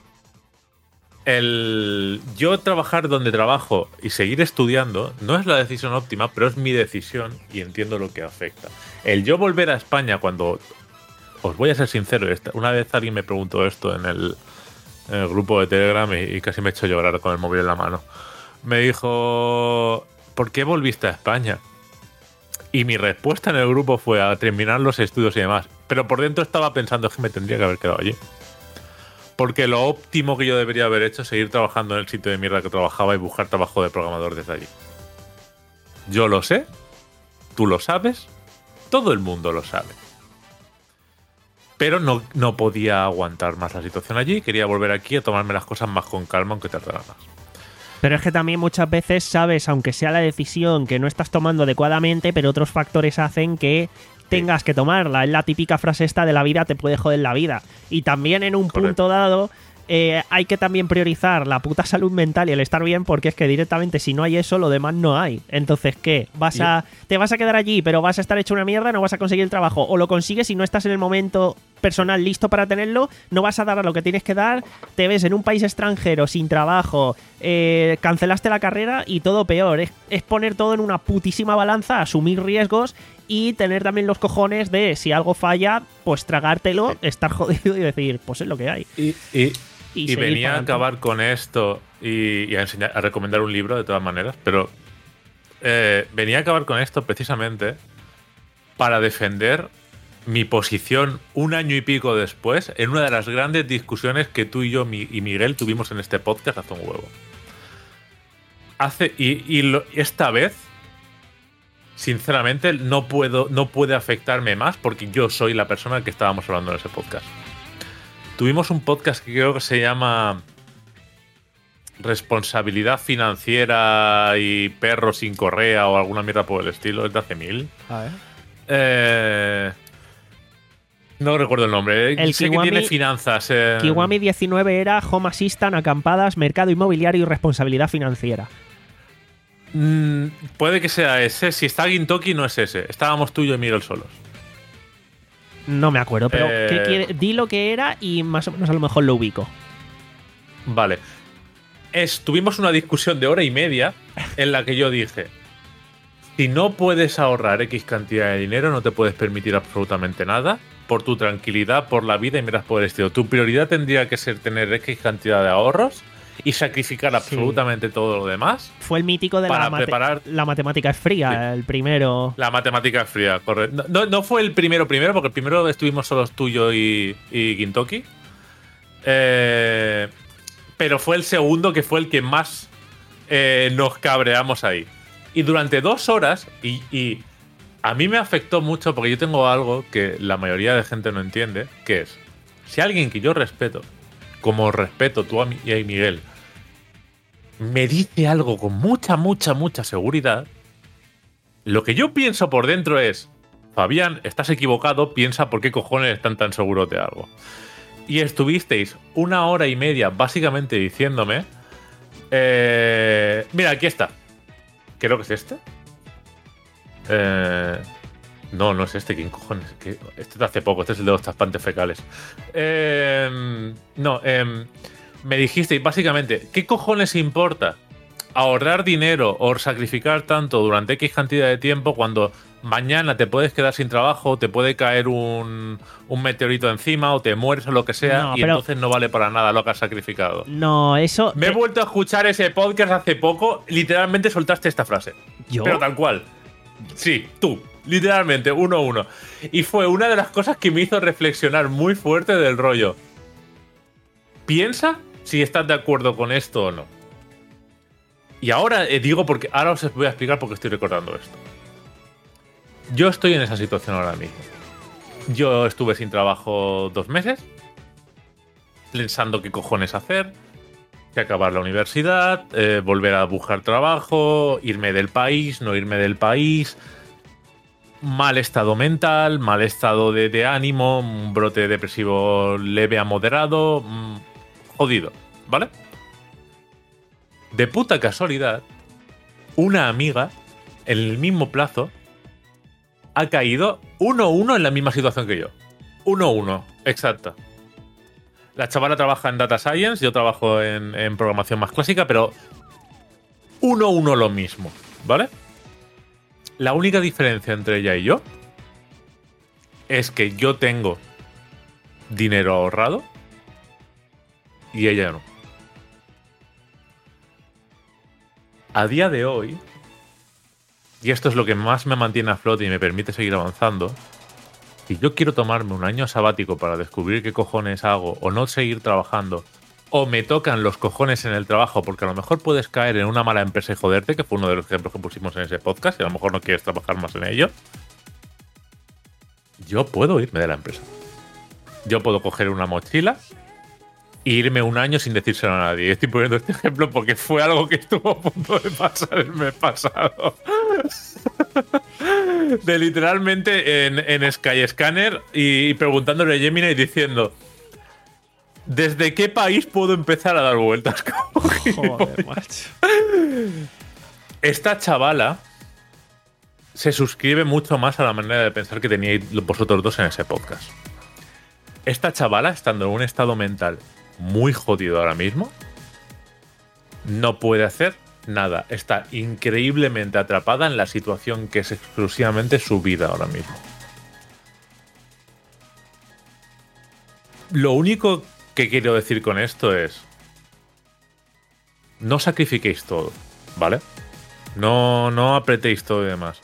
El yo trabajar donde trabajo y seguir estudiando no es la decisión óptima, pero es mi decisión y entiendo lo que afecta. El yo volver a España cuando... Os voy a ser sincero, esta- una vez alguien me preguntó esto en el, en el grupo de Telegram y, y casi me he hecho llorar con el móvil en la mano. Me dijo, ¿por qué volviste a España? Y mi respuesta en el grupo fue a terminar los estudios y demás. Pero por dentro estaba pensando que me tendría que haber quedado allí. Porque lo óptimo que yo debería haber hecho es seguir trabajando en el sitio de mierda que trabajaba y buscar trabajo de programador desde allí. Yo lo sé, tú lo sabes, todo el mundo lo sabe. Pero no, no podía aguantar más la situación allí. Quería volver aquí a tomarme las cosas más con calma, aunque tardara más. Pero es que también muchas veces sabes, aunque sea la decisión que no estás tomando adecuadamente, pero otros factores hacen que tengas que tomarla. Es la típica frase esta de la vida te puede joder la vida. Y también en un Correcto. punto dado eh, hay que también priorizar la puta salud mental y el estar bien, porque es que directamente si no hay eso, lo demás no hay. Entonces, ¿qué? ¿Vas a, ¿Te vas a quedar allí, pero vas a estar hecho una mierda, no vas a conseguir el trabajo? O lo consigues y no estás en el momento personal listo para tenerlo, no vas a dar lo que tienes que dar, te ves en un país extranjero, sin trabajo, eh, cancelaste la carrera y todo peor. Es, es poner todo en una putísima balanza, asumir riesgos y tener también los cojones de, si algo falla, pues tragártelo, estar jodido y decir, pues es lo que hay. Y, y, Y y seguir venía a pa'lante. acabar con esto y, y a, enseñar, a recomendar un libro de todas maneras, pero eh, venía a acabar con esto precisamente para defender mi posición un año y pico después en una de las grandes discusiones que tú y yo mi, y Miguel tuvimos en este podcast hace un huevo. Hace, y y lo, esta vez, sinceramente, no, puedo, no puede afectarme más porque yo soy la persona que estábamos hablando en ese podcast. Tuvimos un podcast que creo que se llama Responsabilidad Financiera y Perro sin Correa o alguna mierda por el estilo, es de hace mil. A ver. Eh, no recuerdo el nombre. El sé Kiwami- que tiene finanzas. Eh, Kiwami diecinueve era Home Assistant, acampadas, mercado inmobiliario y responsabilidad financiera. mm, puede que sea ese. Si está Gintoki, no es ese. Estábamos tú y yo y Miguel solos. No me acuerdo, pero Eh, ¿qué quiere? Di lo que era y más o menos a lo mejor lo ubico. Vale. Es, tuvimos una discusión de hora y media en la que yo dije: si no puedes ahorrar X cantidad de dinero, no te puedes permitir absolutamente nada. Por tu tranquilidad, por la vida y miras por el estilo. Tu prioridad tendría que ser tener X cantidad de ahorros y sacrificar absolutamente todo lo demás. Fue el mítico de Para la, mate- preparar- la matemática es fría, el primero. La matemática es fría, correcto. No, no fue el primero primero, porque el primero estuvimos solos tú, yo y, y Gintoki. Eh, pero fue el segundo que fue el que más eh, nos cabreamos ahí. Y durante dos horas, y, y a mí me afectó mucho porque yo tengo algo que la mayoría de gente no entiende, que es, si alguien que yo respeto, como respeto tú a mí y a Miguel, me dice algo con mucha, mucha, mucha seguridad, lo que yo pienso por dentro es: Fabián, estás equivocado, piensa por qué cojones están tan seguros de algo. Y estuvisteis una hora y media básicamente diciéndome, eh, mira, aquí está. Creo que es este. Eh, no, no es este. ¿Quién cojones? ¿Qué? Este es de hace poco. Este es el de los traspantes fecales. Eh, no, eh, me dijisteis básicamente, ¿qué cojones importa ahorrar dinero o sacrificar tanto durante X cantidad de tiempo cuando mañana te puedes quedar sin trabajo, te puede caer un, un meteorito encima o te mueres o lo que sea, No, y pero- entonces no vale para nada lo que has sacrificado? No, eso. Me he eh, vuelto a escuchar ese podcast hace poco. Literalmente soltaste esta frase. ¿Yo? Pero tal cual. Sí, tú. Literalmente, uno a uno. Y fue una de las cosas que me hizo reflexionar muy fuerte del rollo. Piensa si estás de acuerdo con esto o no. Y ahora eh, digo porque ahora os voy a explicar por qué estoy recordando esto. Yo estoy en esa situación ahora mismo. Yo estuve sin trabajo dos meses, pensando qué cojones hacer, que acabar la universidad, eh, volver a buscar trabajo, irme del país, no irme del país, mal estado mental, mal estado de, de ánimo, un brote depresivo leve a moderado, mm, jodido, ¿vale? De puta casualidad, una amiga, en el mismo plazo, ha caído uno a uno en la misma situación que yo. uno a uno, exacto. La chavala trabaja en Data Science, yo trabajo en, en programación más clásica, pero uno a uno lo mismo, ¿vale? La única diferencia entre ella y yo es que yo tengo dinero ahorrado y ella no. A día de hoy, y esto es lo que más me mantiene a flote y me permite seguir avanzando, si yo quiero tomarme un año sabático para descubrir qué cojones hago o no seguir trabajando, o me tocan los cojones en el trabajo porque a lo mejor puedes caer en una mala empresa y joderte, que fue uno de los ejemplos que pusimos en ese podcast, y a lo mejor no quieres trabajar más en ello, yo puedo irme de la empresa. yo puedo coger una mochila e irme un año sin decírselo a nadie. Estoy poniendo este ejemplo porque fue algo que estuvo a punto de pasar el mes pasado. De literalmente en, en Skyscanner y, y preguntándole a Gemini y diciendo: ¿desde qué país puedo empezar a dar vueltas? Joder, macho. Esta chavala se suscribe mucho más a la manera de pensar que teníais vosotros dos en ese podcast. Esta chavala, estando en un estado mental muy jodido ahora mismo, no puede hacer nada. Está increíblemente atrapada en la situación que es exclusivamente su vida ahora mismo. Lo único que quiero decir con esto es: no sacrifiquéis todo, ¿vale? No, no apretéis todo y demás.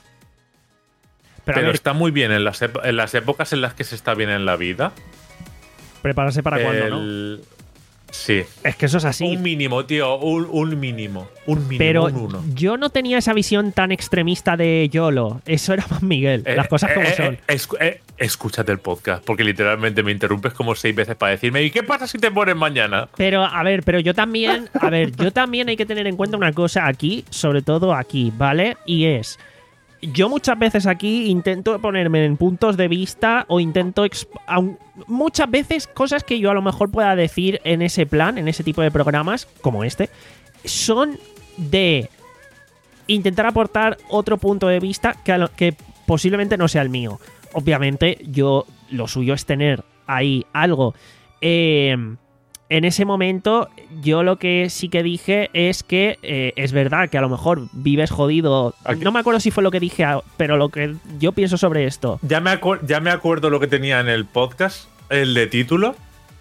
Pero, Pero ver, está muy bien en las, en las épocas en las que se está bien en la vida. Prepararse para cuando, el... ¿no? Sí. Es que eso es así. Un mínimo, tío. Un, un mínimo. Un mínimo. Pero un uno. yo no tenía esa visión tan extremista de YOLO. Eso era más Miguel. Eh, las cosas como eh, son. eh, escu- eh, escúchate el podcast, porque literalmente me interrumpes como seis veces para decirme: ¿y qué pasa si te mueres mañana? Pero, a ver, pero yo también, a ver, yo también hay que tener en cuenta una cosa aquí, sobre todo aquí, ¿vale? Y es, yo muchas veces aquí intento ponerme en puntos de vista o intento, exp- aun- muchas veces cosas que yo a lo mejor pueda decir en ese plan, en ese tipo de programas, como este, son de intentar aportar otro punto de vista que, a lo- que posiblemente no sea el mío. Obviamente, yo lo suyo es tener ahí algo. Eh, en ese momento, yo lo que sí que dije es que eh, es verdad que a lo mejor vives jodido. Aquí- No me acuerdo si fue lo que dije, pero lo que yo pienso sobre esto. Ya me, acu- ya me acuerdo lo que tenía en el podcast, el de título.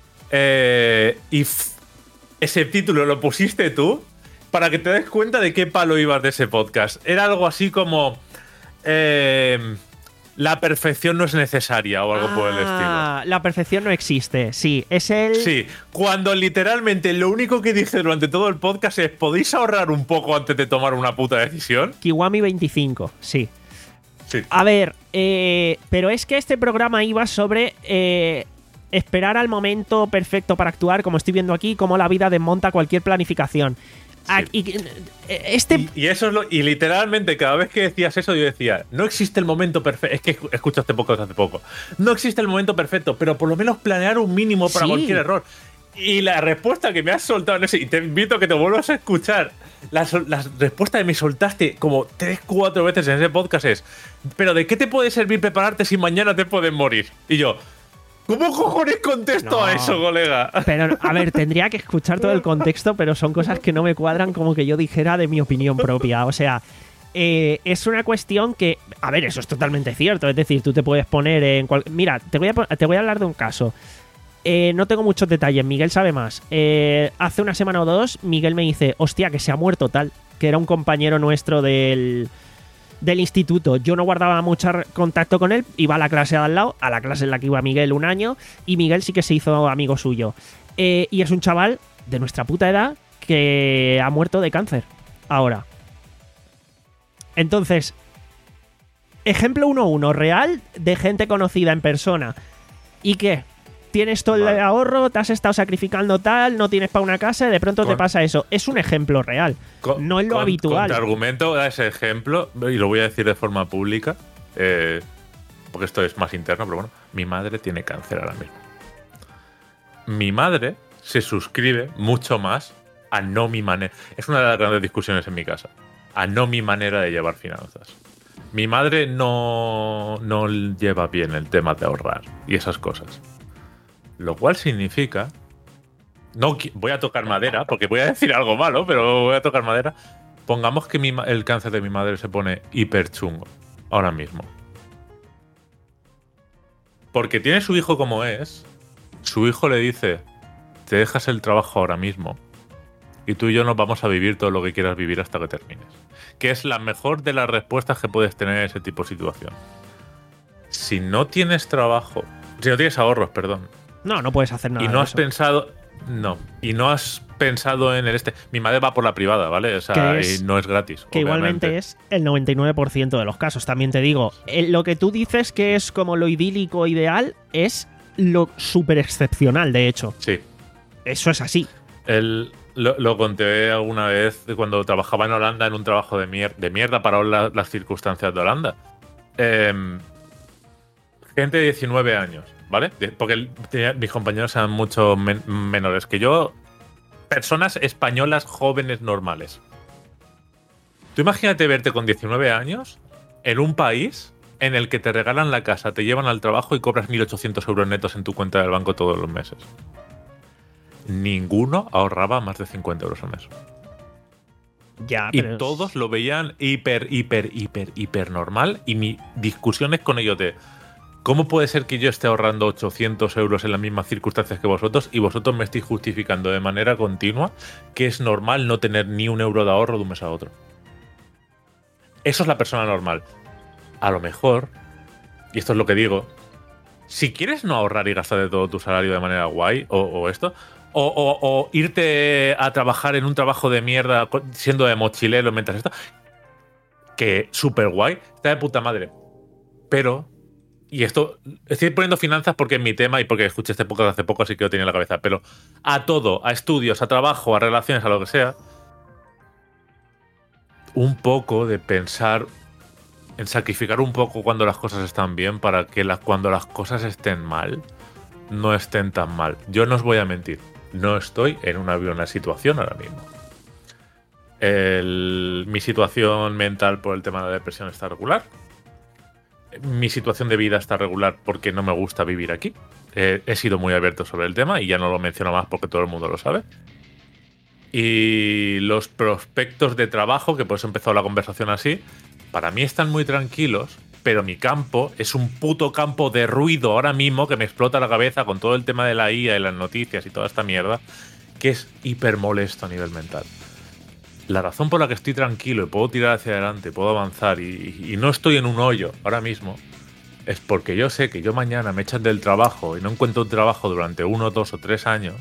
Eh, y f- ese título lo pusiste tú para que te des cuenta de qué palo ibas de ese podcast. Era algo así como: eh, la perfección no es necesaria o algo por el estilo. Ah, la perfección no existe. Sí, es el. Sí, cuando literalmente lo único que dije durante todo el podcast es: ¿podéis ahorrar un poco antes de tomar una puta decisión? Kiwami veinticinco, sí. Sí. A ver, eh, pero es que este programa iba sobre eh, esperar al momento perfecto para actuar, como estoy viendo aquí, como la vida desmonta cualquier planificación. Ah, y, eh, este... Y, y eso es lo, y literalmente cada vez que decías eso yo decía: no existe el momento perfecto. Es que escuchaste podcast hace poco. No existe el momento perfecto, pero por lo menos planear un mínimo para Sí. cualquier error. Y la respuesta que me has soltado en ese, y te invito a que te vuelvas a escuchar, la, sol- la respuesta que me soltaste como tres, cuatro veces en ese podcast es: ¿pero de qué te puede servir prepararte si mañana te puedes morir? Y yo: ¿cómo cojones contesto No. a eso, colega? Pero, a ver, tendría que escuchar todo el contexto, pero son cosas que no me cuadran como que yo dijera de mi opinión propia. O sea, eh, es una cuestión que... A ver, eso es totalmente cierto. Es decir, tú te puedes poner en... cual- Mira, te voy a, pon- te voy a hablar de un caso. Eh, no tengo muchos detalles, Miguel sabe más. Eh, hace una semana o dos, Miguel me dice: hostia, que se ha muerto tal. Que era un compañero nuestro del... del instituto. Yo no guardaba mucho contacto con él, iba a la clase de al lado, a la clase en la que iba Miguel un año, y Miguel sí que se hizo amigo suyo. Eh, y es un chaval de nuestra puta edad que ha muerto de cáncer ahora. Entonces, ejemplo uno uno real de gente conocida en persona. ¿Y qué? Tienes todo Vale. el ahorro, te has estado sacrificando tal, no tienes para una casa y de pronto te Con- pasa eso. Es un ejemplo real, Con- no es lo con- habitual. Contraargumento a ese ejemplo, y lo voy a decir de forma pública, eh, porque esto es más interno, pero bueno, mi madre tiene cáncer ahora mismo. Mi madre se suscribe mucho más a no mi manera. Es una de las grandes discusiones en mi casa. A no mi manera de llevar finanzas. Mi madre no, no lleva bien el tema de ahorrar y esas cosas. Lo cual significa... No qui- voy a tocar madera, porque voy a decir algo malo, pero voy a tocar madera. Pongamos que mi ma- el cáncer de mi madre se pone hiper chungo ahora mismo. Porque tiene su hijo como es. Su hijo le dice: te dejas el trabajo ahora mismo y tú y yo nos vamos a vivir todo lo que quieras vivir hasta que termines. Que es la mejor de las respuestas que puedes tener en ese tipo de situación. Si no tienes trabajo, si no tienes ahorros, perdón, No, no puedes hacer nada. y no de has eso. pensado, no, y no has pensado en el este. Mi madre va por la privada, ¿vale? O sea, Que es- y no es gratis. Que obviamente. igualmente es el noventa y nueve por ciento de los casos, también te digo. Eh, Lo que tú dices que es como lo idílico ideal es lo súper excepcional, de hecho. Sí. Eso es así. El, lo, lo conté alguna vez de cuando trabajaba en Holanda en un trabajo de, mier de mierda para la, las circunstancias de Holanda. Eh, gente de diecinueve años, ¿vale? De, porque el, tenía, mis compañeros eran mucho men menores que yo. Personas españolas jóvenes normales. Tú imagínate verte con diecinueve años en un país en el que te regalan la casa, te llevan al trabajo y cobras mil ochocientos euros netos en tu cuenta del banco todos los meses. Ninguno ahorraba más de cincuenta euros al mes. Ya, y pero todos lo veían hiper, hiper, hiper, hiper normal. Y mi discusión es con ellos de ¿cómo puede ser que yo esté ahorrando ochocientos euros en las mismas circunstancias que vosotros y vosotros me estéis justificando de manera continua que es normal no tener ni un euro de ahorro de un mes a otro? Eso es la persona normal. A lo mejor, y esto es lo que digo, si quieres no ahorrar y gastar de todo tu salario de manera guay o, o esto, o, o, o irte a trabajar en un trabajo de mierda siendo de mochilero mientras esto, que súper guay, está de puta madre. Pero, y esto, estoy poniendo finanzas porque es mi tema y porque escuché este podcast hace poco, así que lo tenía en la cabeza, pero a todo, a estudios, a trabajo, a relaciones, a lo que sea, un poco de pensar en sacrificar un poco cuando las cosas están bien para que las, cuando las cosas estén mal, no estén tan mal. Yo no os voy a mentir, no estoy en una buena situación ahora mismo. El, mi situación mental por el tema de la depresión está regular. Mi situación de vida está regular porque no me gusta vivir aquí. Eh, he sido muy abierto sobre el tema y ya no lo menciono más porque todo el mundo lo sabe. Y los prospectos de trabajo, que por eso empezó la conversación así, para mí están muy tranquilos, pero mi campo es un puto campo de ruido ahora mismo que me explota la cabeza con todo el tema de la I A y las noticias y toda esta mierda, que es hiper molesto a nivel mental. La razón por la que estoy tranquilo y puedo tirar hacia adelante, puedo avanzar y, y no estoy en un hoyo ahora mismo, es porque yo sé que yo mañana me echan del trabajo y no encuentro un trabajo durante uno, dos o tres años.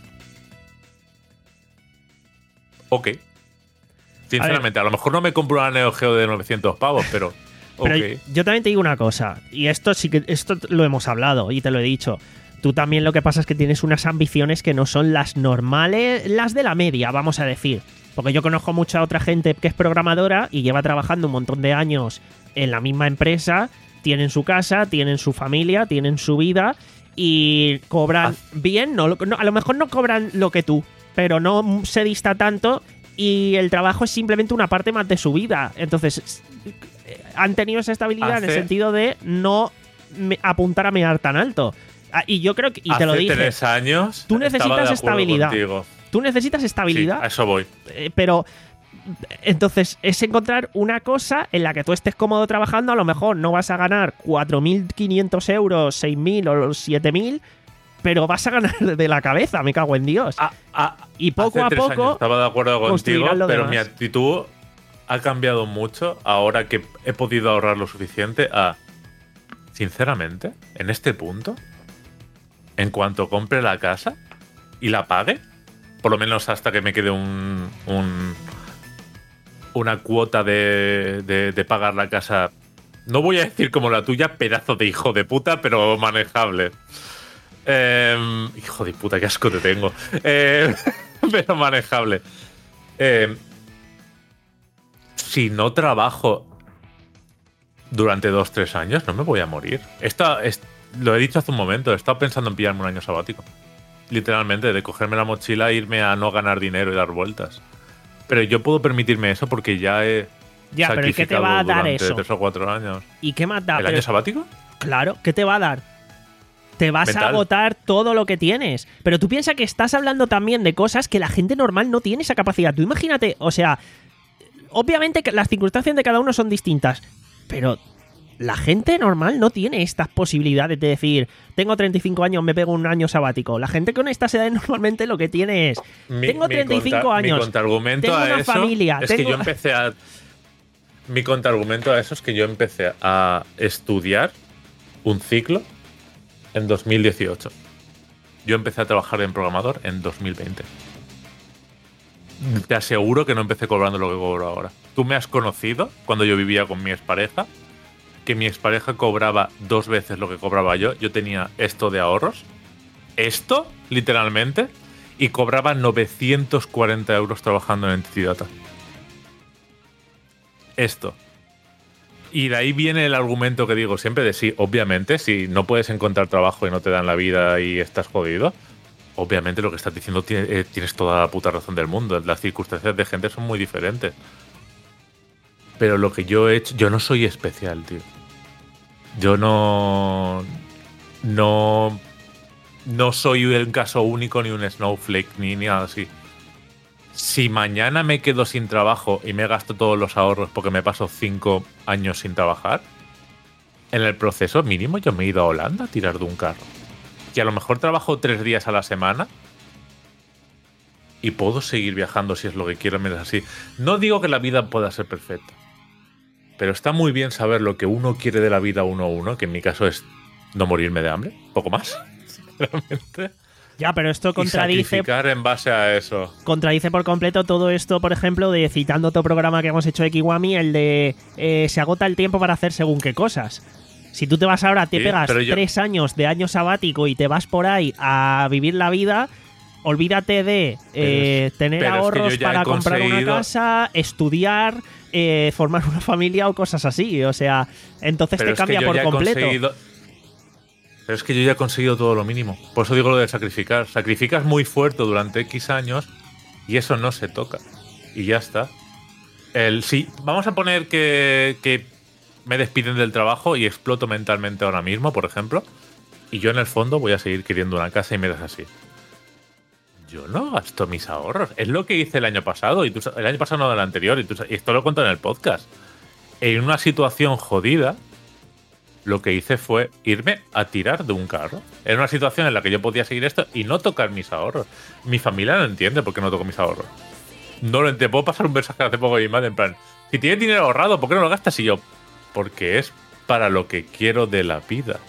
Ok. Sinceramente, a, a lo mejor no me compro una Neo Geo de novecientos pavos, pero... Pero okay. Yo también te digo una cosa, y esto sí que esto lo hemos hablado y te lo he dicho. Tú también lo que pasa es que tienes unas ambiciones que no son las normales, las de la media, vamos a decir. Porque yo conozco mucha otra gente que es programadora y lleva trabajando un montón de años en la misma empresa, tienen su casa, tienen su familia, tienen su vida y cobran ah. bien. No, no, a lo mejor no cobran lo que tú, pero no se dista tanto y el trabajo es simplemente una parte más de su vida. Entonces, han tenido esa estabilidad hace, en el sentido de no me, apuntar a mear tan alto. Y yo creo que, y te lo dije, hace tres años tú necesitas estabilidad. Contigo. Tú necesitas estabilidad. Sí, a eso voy. Eh, pero, entonces, es encontrar una cosa en la que tú estés cómodo trabajando. A lo mejor no vas a ganar cuatro mil quinientos euros, seis mil o siete mil, pero vas a ganar de la cabeza, me cago en Dios. A, a, y poco a poco años estaba de acuerdo contigo, pero demás. Mi actitud ha cambiado mucho ahora que he podido ahorrar lo suficiente a, sinceramente, en este punto, en cuanto compre la casa y la pague, por lo menos hasta que me quede un, un una cuota de, de, de pagar la casa, no voy a decir como la tuya, pedazo de hijo de puta, pero manejable. Eh, hijo de puta, qué asco te tengo. Eh, pero manejable. Eh, si no trabajo durante dos, tres años, no me voy a morir. Esto es, lo he dicho hace un momento, he estado pensando en pillarme un año sabático. Literalmente, de cogerme la mochila e irme a no ganar dinero y dar vueltas. Pero yo puedo permitirme eso porque ya he ya, sacrificado pero ¿y qué te va a dar durante eso? tres o cuatro años. ¿Y qué más da? ¿El pero, año sabático? Claro, ¿qué te va a dar? Te vas Mental. a agotar todo lo que tienes. Pero tú piensas que estás hablando también de cosas que la gente normal no tiene esa capacidad. Tú imagínate, o sea, obviamente que las circunstancias de cada uno son distintas, pero la gente normal no tiene estas posibilidades de decir, tengo treinta y cinco años, me pego un año sabático. La gente con estas edades normalmente lo que tiene es, mi, tengo treinta y cinco mi contra, años, mi contraargumento tengo a una eso familia. Es tengo... que yo empecé a... Mi contraargumento a eso es que yo empecé a estudiar un ciclo en dos mil dieciocho. Yo empecé a trabajar en programador en dos mil veinte. Te aseguro que no empecé cobrando lo que cobro ahora. Tú me has conocido cuando yo vivía con mi expareja, que mi expareja cobraba dos veces lo que cobraba yo. Yo tenía esto de ahorros esto, literalmente, y cobraba novecientos cuarenta euros trabajando en Entity Data. Esto. Y de ahí viene el argumento que digo siempre de sí, obviamente, si no puedes encontrar trabajo y no te dan la vida y estás jodido, obviamente lo que estás diciendo tiene, eh, tienes toda la puta razón del mundo. Las circunstancias de gente son muy diferentes. Pero lo que yo he hecho, yo no soy especial, tío. Yo no... No... No soy un caso único, ni un snowflake, ni nada así. Si mañana me quedo sin trabajo y me gasto todos los ahorros porque me paso cinco años sin trabajar, en el proceso mínimo yo me he ido a Holanda a tirar de un carro. Que a lo mejor trabajo tres días a la semana y puedo seguir viajando si es lo que quiero, menos así. No digo que la vida pueda ser perfecta, pero está muy bien saber lo que uno quiere de la vida uno a uno, que en mi caso es no morirme de hambre, poco más, sinceramente. Ya, pero esto contradice. Y sacrificar en base a eso. Contradice por completo todo esto, por ejemplo, de citando otro programa que hemos hecho de Kiwami, el de eh, se agota el tiempo para hacer según qué cosas. Si tú te vas ahora, te Sí, pegas pero yo- tres años de año sabático y te vas por ahí a vivir la vida, olvídate de eh, es- tener pero es que ahorros yo ya he para comprar una conseguido- casa, estudiar, eh, formar una familia o cosas así. O sea, entonces Pero te es que cambia yo por ya he completo. conseguido- Pero es que yo ya he conseguido todo lo mínimo. Por eso digo lo de sacrificar. Sacrificas muy fuerte durante X años y eso no se toca. Y ya está. El, sí, vamos a poner que, que me despiden del trabajo y exploto mentalmente ahora mismo, por ejemplo. Y yo en el fondo voy a seguir queriendo una casa y me das así. Yo no gasto mis ahorros. Es lo que hice el año pasado. Y tú, sa- el año pasado no, del anterior. Y, tú, sa- y esto lo cuento en el podcast. En una situación jodida, lo que hice fue irme a tirar de un carro. Era una situación en la que yo podía seguir esto y no tocar mis ahorros. Mi familia no entiende por qué no toco mis ahorros. No lo entiendo. Puedo pasar un mensaje hace poco a mi madre en plan, si tienes dinero ahorrado, ¿por qué no lo gastas? Y yo, porque es para lo que quiero de la vida.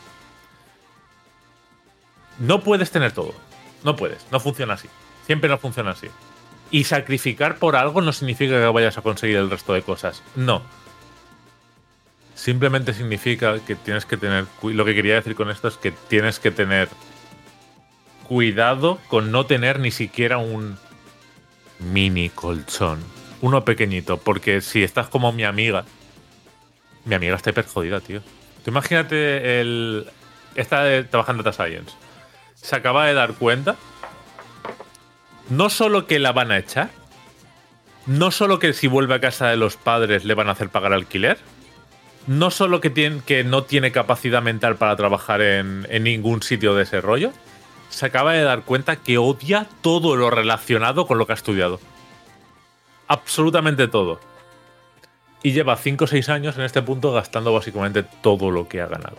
No puedes tener todo. No puedes. No funciona así. Siempre no funciona así. Y sacrificar por algo no significa que vayas a conseguir el resto de cosas. No. Simplemente significa que tienes que tener... cu- Lo que quería decir con esto es que tienes que tener cuidado con no tener ni siquiera un mini colchón. Uno pequeñito. Porque si estás como mi amiga... Mi amiga está hiper jodida, tío. Tú imagínate el... Está eh, trabajando en Data Science. Se acaba de dar cuenta... No solo que la van a echar... No solo que si vuelve a casa de los padres le van a hacer pagar alquiler... No solo que, tiene, que no tiene capacidad mental para trabajar en, en ningún sitio de ese rollo, se acaba de dar cuenta que odia todo lo relacionado con lo que ha estudiado. Absolutamente todo. Y lleva cinco o seis años en este punto gastando básicamente todo lo que ha ganado.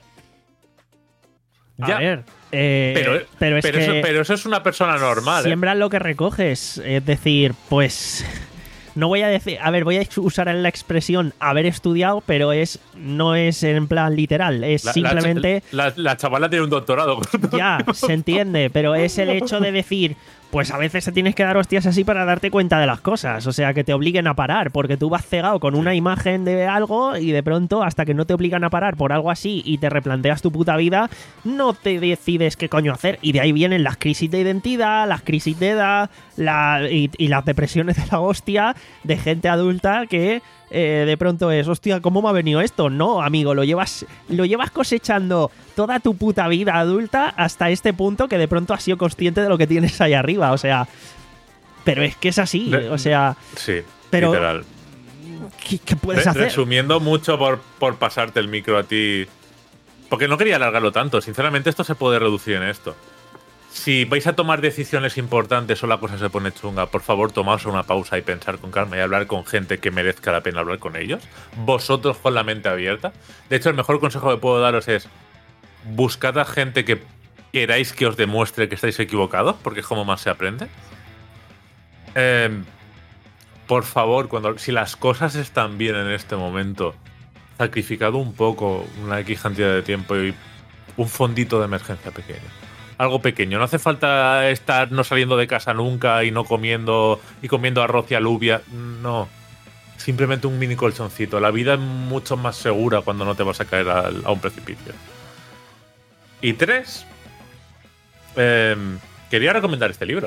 A ver, eh, pero, pero es pero que eso, pero eso es una persona normal. ¿eh? siembras lo que recoges. Es decir, pues... No voy a decir, a ver, voy a usar la expresión haber estudiado, pero es no es en plan literal, es La- la- simplemente La, la chavala tiene un doctorado. ya, se entiende, pero es el hecho de decir, pues a veces te tienes que dar hostias así para darte cuenta de las cosas, o sea, que te obliguen a parar, porque tú vas cegado con una imagen de algo y de pronto, hasta que no te obligan a parar por algo así y te replanteas tu puta vida, no te decides qué coño hacer. Y de ahí vienen las crisis de identidad, las crisis de edad la, y, y las depresiones de la hostia de gente adulta que eh, de pronto es, hostia, ¿cómo me ha venido esto? No, amigo, lo llevas, lo llevas cosechando toda tu puta vida adulta hasta este punto que de pronto has sido consciente de lo que tienes ahí arriba, o sea... Pero es que es así, De- o sea... Sí, Pero- literal. ¿Qué, qué puedes Re- hacer? Resumiendo mucho por, por pasarte el micro a ti. Porque no quería alargarlo tanto. Sinceramente, esto se puede reducir en esto. Si vais a tomar decisiones importantes o la cosa se pone chunga, por favor, tomaos una pausa y pensar con calma y hablar con gente que merezca la pena hablar con ellos. Vosotros con la mente abierta. De hecho, el mejor consejo que puedo daros es buscad a gente que queráis que os demuestre que estáis equivocados, porque es como más se aprende. Eh, por favor, cuando si las cosas están bien en este momento, sacrificad un poco, una X cantidad de tiempo y un fondito de emergencia pequeño. Algo pequeño. No hace falta estar no saliendo de casa nunca y no comiendo y comiendo arroz y alubia. No. Simplemente un mini colchoncito. La vida es mucho más segura cuando no te vas a caer al- a un precipicio. Y tres, Eh, quería recomendar este libro.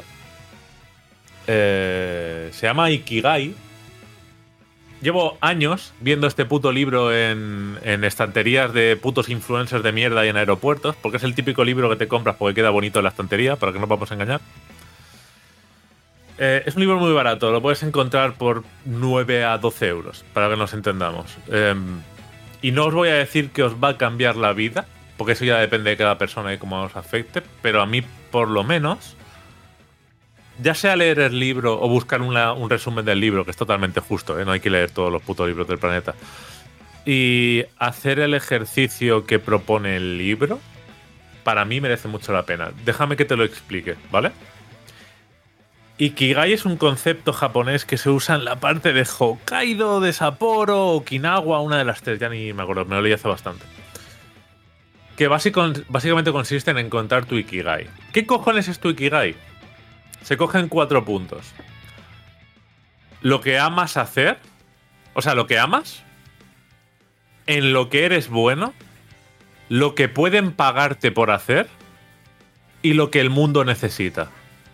Eh, se llama Ikigai. Llevo años viendo este puto libro en, en estanterías de putos influencers de mierda y en aeropuertos, porque es el típico libro que te compras porque queda bonito en la estantería, para que no nos vamos a engañar. Eh, es un libro muy barato, lo puedes encontrar por nueve a doce euros, para que nos entendamos. Eh, y no os voy a decir que os va a cambiar la vida, porque eso ya depende de cada persona y cómo os afecte, pero a mí, por lo menos, ya sea leer el libro o buscar una, un resumen del libro, que es totalmente justo, ¿eh? No hay que leer todos los putos libros del planeta, y hacer el ejercicio que propone el libro, para mí merece mucho la pena. Déjame que te lo explique, ¿vale? Ikigai es un concepto japonés que se usa en la parte de Hokkaido, de Sapporo, Okinawa, una de las tres, ya ni me acuerdo, me lo leí hace bastante. Que básico, básicamente consiste en encontrar tu Ikigai. ¿Qué cojones es tu Ikigai? Se cogen cuatro puntos. Lo que amas hacer, o sea, lo que amas, en lo que eres bueno, lo que pueden pagarte por hacer y lo que el mundo necesita.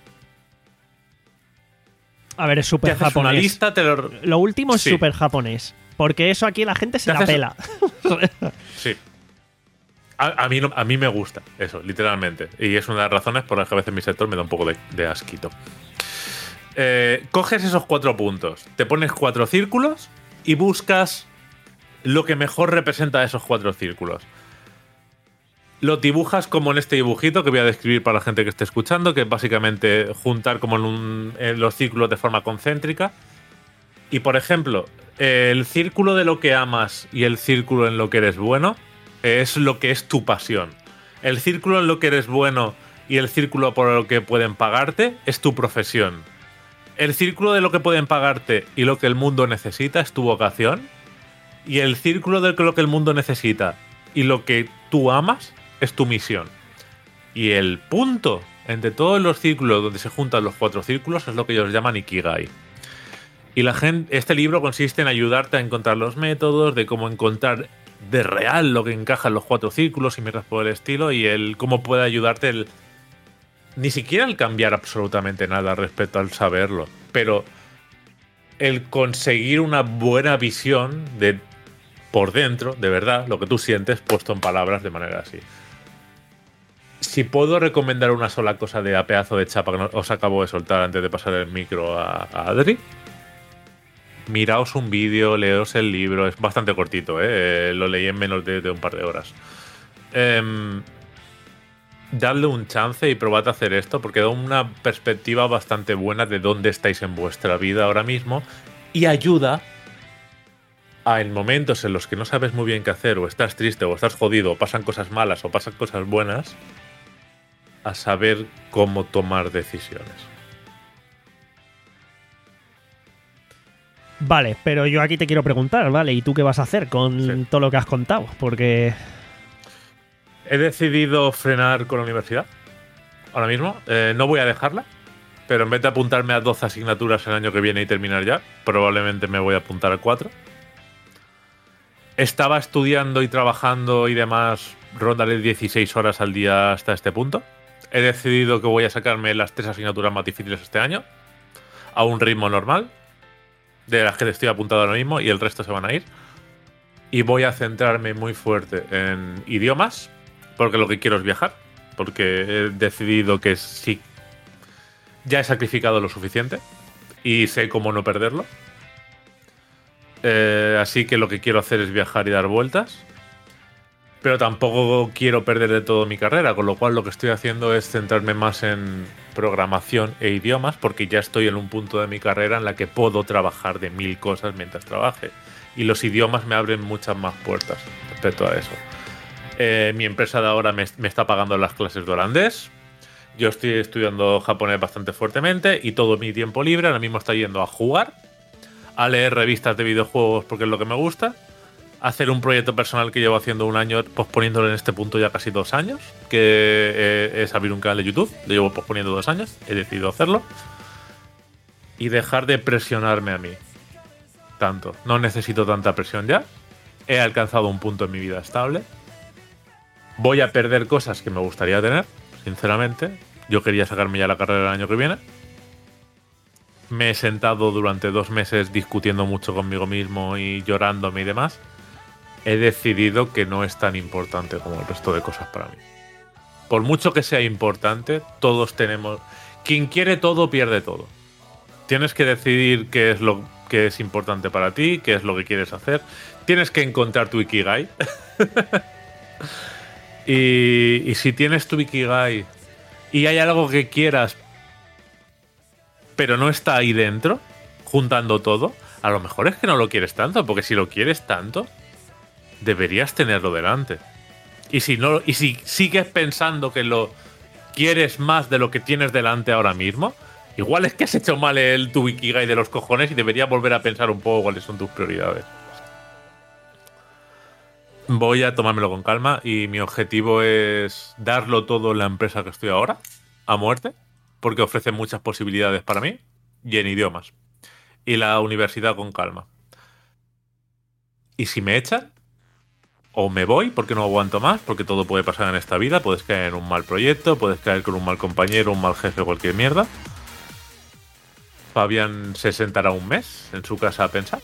A ver, es súper japonés. Una lista, te lo... lo último es sí. súper japonés. Porque eso aquí la gente se la haces... pela. Sí. A, a, mí no, a mí me gusta eso, literalmente. Y es una de las razones por las que a veces mi sector me da un poco de, de asquito. Eh, coges esos cuatro puntos, te pones cuatro círculos y buscas lo que mejor representa esos cuatro círculos. Lo dibujas como en este dibujito que voy a describir para la gente que esté escuchando, que es básicamente juntar como en, un, en los círculos de forma concéntrica. Y por ejemplo, el círculo de lo que amas y el círculo en lo que eres bueno es lo que es tu pasión. El círculo en lo que eres bueno y el círculo por lo que pueden pagarte es tu profesión. El círculo de lo que pueden pagarte y lo que el mundo necesita es tu vocación. Y el círculo de lo que el mundo necesita y lo que tú amas es tu misión. Y el punto entre todos los círculos donde se juntan los cuatro círculos es lo que ellos llaman Ikigai. Y la gente, este libro consiste en ayudarte a encontrar los métodos de cómo encontrar de real lo que encaja en los cuatro círculos y miras por el estilo, y el cómo puede ayudarte el ni siquiera el cambiar absolutamente nada respecto al saberlo, pero el conseguir una buena visión de por dentro, de verdad, lo que tú sientes puesto en palabras de manera así. Si puedo recomendar una sola cosa de a pedazo de chapa que no, os acabo de soltar antes de pasar el micro a, a Adri, miraos un vídeo, leos el libro, es bastante cortito, ¿eh? Lo leí en menos de, de un par de horas. Eh, dadle un chance y probad a hacer esto, porque da una perspectiva bastante buena de dónde estáis en vuestra vida ahora mismo y ayuda a, en momentos en los que no sabes muy bien qué hacer, o estás triste, o estás jodido, o pasan cosas malas, o pasan cosas buenas, a saber cómo tomar decisiones. Vale, pero yo aquí te quiero preguntar, ¿vale? ¿Y tú qué vas a hacer con sí. todo lo que has contado? Porque... He decidido frenar con la universidad. Ahora mismo. Eh, no voy a dejarla. Pero en vez de apuntarme a doce asignaturas el año que viene y terminar ya, probablemente me voy a apuntar a cuatro. Estaba estudiando y trabajando y demás, rondaré dieciséis horas al día hasta este punto. He decidido que voy a sacarme las tres asignaturas más difíciles este año, a un ritmo normal, de las que estoy apuntado ahora mismo, y el resto se van a ir. Y voy a centrarme muy fuerte en idiomas, porque lo que quiero es viajar, porque he decidido que sí, ya he sacrificado lo suficiente y sé cómo no perderlo. Eh, así que lo que quiero hacer es viajar y dar vueltas, pero tampoco quiero perder de todo mi carrera, con lo cual lo que estoy haciendo es centrarme más en programación e idiomas, porque ya estoy en un punto de mi carrera en la que puedo trabajar de mil cosas mientras trabaje, y los idiomas me abren muchas más puertas respecto a eso. Eh, mi empresa de ahora me, me está pagando las clases de holandés, yo estoy estudiando japonés bastante fuertemente, y todo mi tiempo libre ahora mismo está yendo a jugar, a leer revistas de videojuegos porque es lo que me gusta, a hacer un proyecto personal que llevo haciendo un año, posponiéndolo en este punto ya casi dos años, que es abrir un canal de YouTube. Lo llevo posponiendo dos años, he decidido hacerlo, y dejar de presionarme a mí tanto. No necesito tanta presión ya, he alcanzado un punto en mi vida estable, voy a perder cosas que me gustaría tener, sinceramente. Yo quería sacarme ya la carrera el año que viene. Me he sentado durante dos meses discutiendo mucho conmigo mismo y llorándome y demás. He decidido que no es tan importante como el resto de cosas para mí. Por mucho que sea importante, todos tenemos... Quien quiere todo, pierde todo. Tienes que decidir qué es lo que es importante para ti, qué es lo que quieres hacer. Tienes que encontrar tu Ikigai. y, y si tienes tu Ikigai y hay algo que quieras, pero no está ahí dentro, juntando todo, a lo mejor es que no lo quieres tanto, porque si lo quieres tanto, deberías tenerlo delante. Y si no, y si sigues pensando que lo quieres más de lo que tienes delante ahora mismo, igual es que has hecho mal el tu Ikigai de los cojones y deberías volver a pensar un poco cuáles son tus prioridades. Voy a tomármelo con calma y mi objetivo es darlo todo en la empresa que estoy ahora, a muerte, porque ofrece muchas posibilidades para mí y en idiomas. Y la universidad con calma. Y si me echan, o me voy porque no aguanto más, porque todo puede pasar en esta vida, puedes caer en un mal proyecto, puedes caer con un mal compañero, un mal jefe o cualquier mierda. Fabián se sentará un mes en su casa a pensar.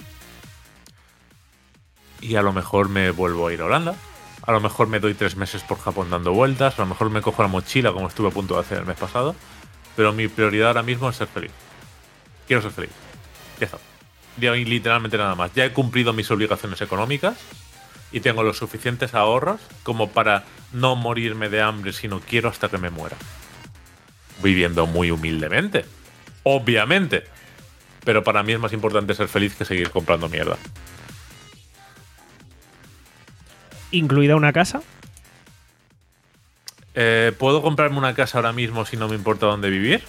Y a lo mejor me vuelvo a ir a Holanda. A lo mejor me doy tres meses por Japón dando vueltas. A lo mejor me cojo la mochila como estuve a punto de hacer el mes pasado. Pero mi prioridad ahora mismo es ser feliz. Quiero ser feliz. Ya está. Ya hay literalmente nada más. Ya he cumplido mis obligaciones económicas. Y tengo los suficientes ahorros como para no morirme de hambre si no quiero hasta que me muera. Viviendo muy humildemente. Obviamente. Pero para mí es más importante ser feliz que seguir comprando mierda. ¿Incluida una casa? Eh, ¿Puedo comprarme una casa ahora mismo si no me importa dónde vivir?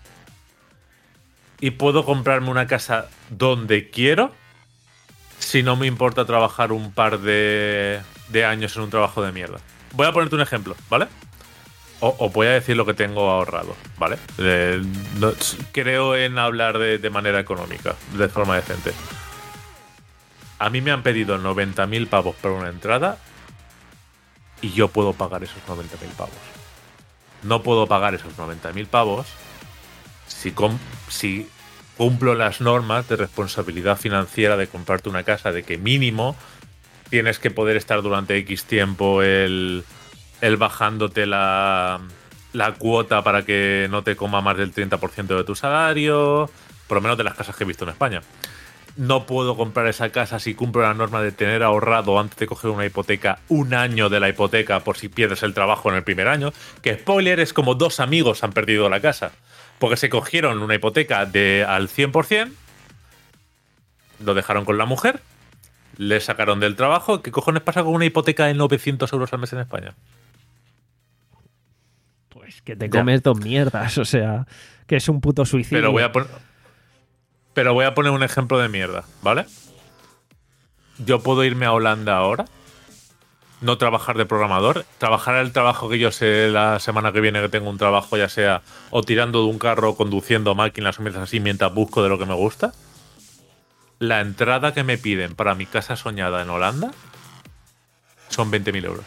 ¿Y puedo comprarme una casa donde quiero si no me importa trabajar un par de, de años en un trabajo de mierda? Voy a ponerte un ejemplo, ¿vale? O, o voy a decir lo que tengo ahorrado, ¿vale? Eh, no, creo en hablar de, de manera económica, de forma decente. A mí me han pedido noventa mil pavos por una entrada y yo puedo pagar esos noventa mil pavos. No puedo pagar esos noventa mil pavos si, com si cumplo las normas de responsabilidad financiera de comprarte una casa, de que mínimo tienes que poder estar durante X tiempo el, el bajándote la, la cuota para que no te coma más del treinta por ciento de tu salario, por lo menos de las casas que he visto en España. No puedo comprar esa casa si cumplo la norma de tener ahorrado antes de coger una hipoteca un año de la hipoteca por si pierdes el trabajo en el primer año. Que spoiler, es como dos amigos han perdido la casa porque se cogieron una hipoteca de al cien por cien, lo dejaron con la mujer, le sacaron del trabajo. ¿Qué cojones pasa con una hipoteca de novecientos euros al mes en España? Pues que te comes ya dos mierdas, o sea, que es un puto suicidio. Pero voy a poner... Pero voy a poner un ejemplo de mierda, ¿vale? Yo puedo irme a Holanda ahora, no trabajar de programador, trabajar el trabajo que yo sé la semana que viene que tengo un trabajo, ya sea o tirando de un carro o conduciendo máquinas o mientras así, mientras busco de lo que me gusta. La entrada que me piden para mi casa soñada en Holanda son veinte mil euros.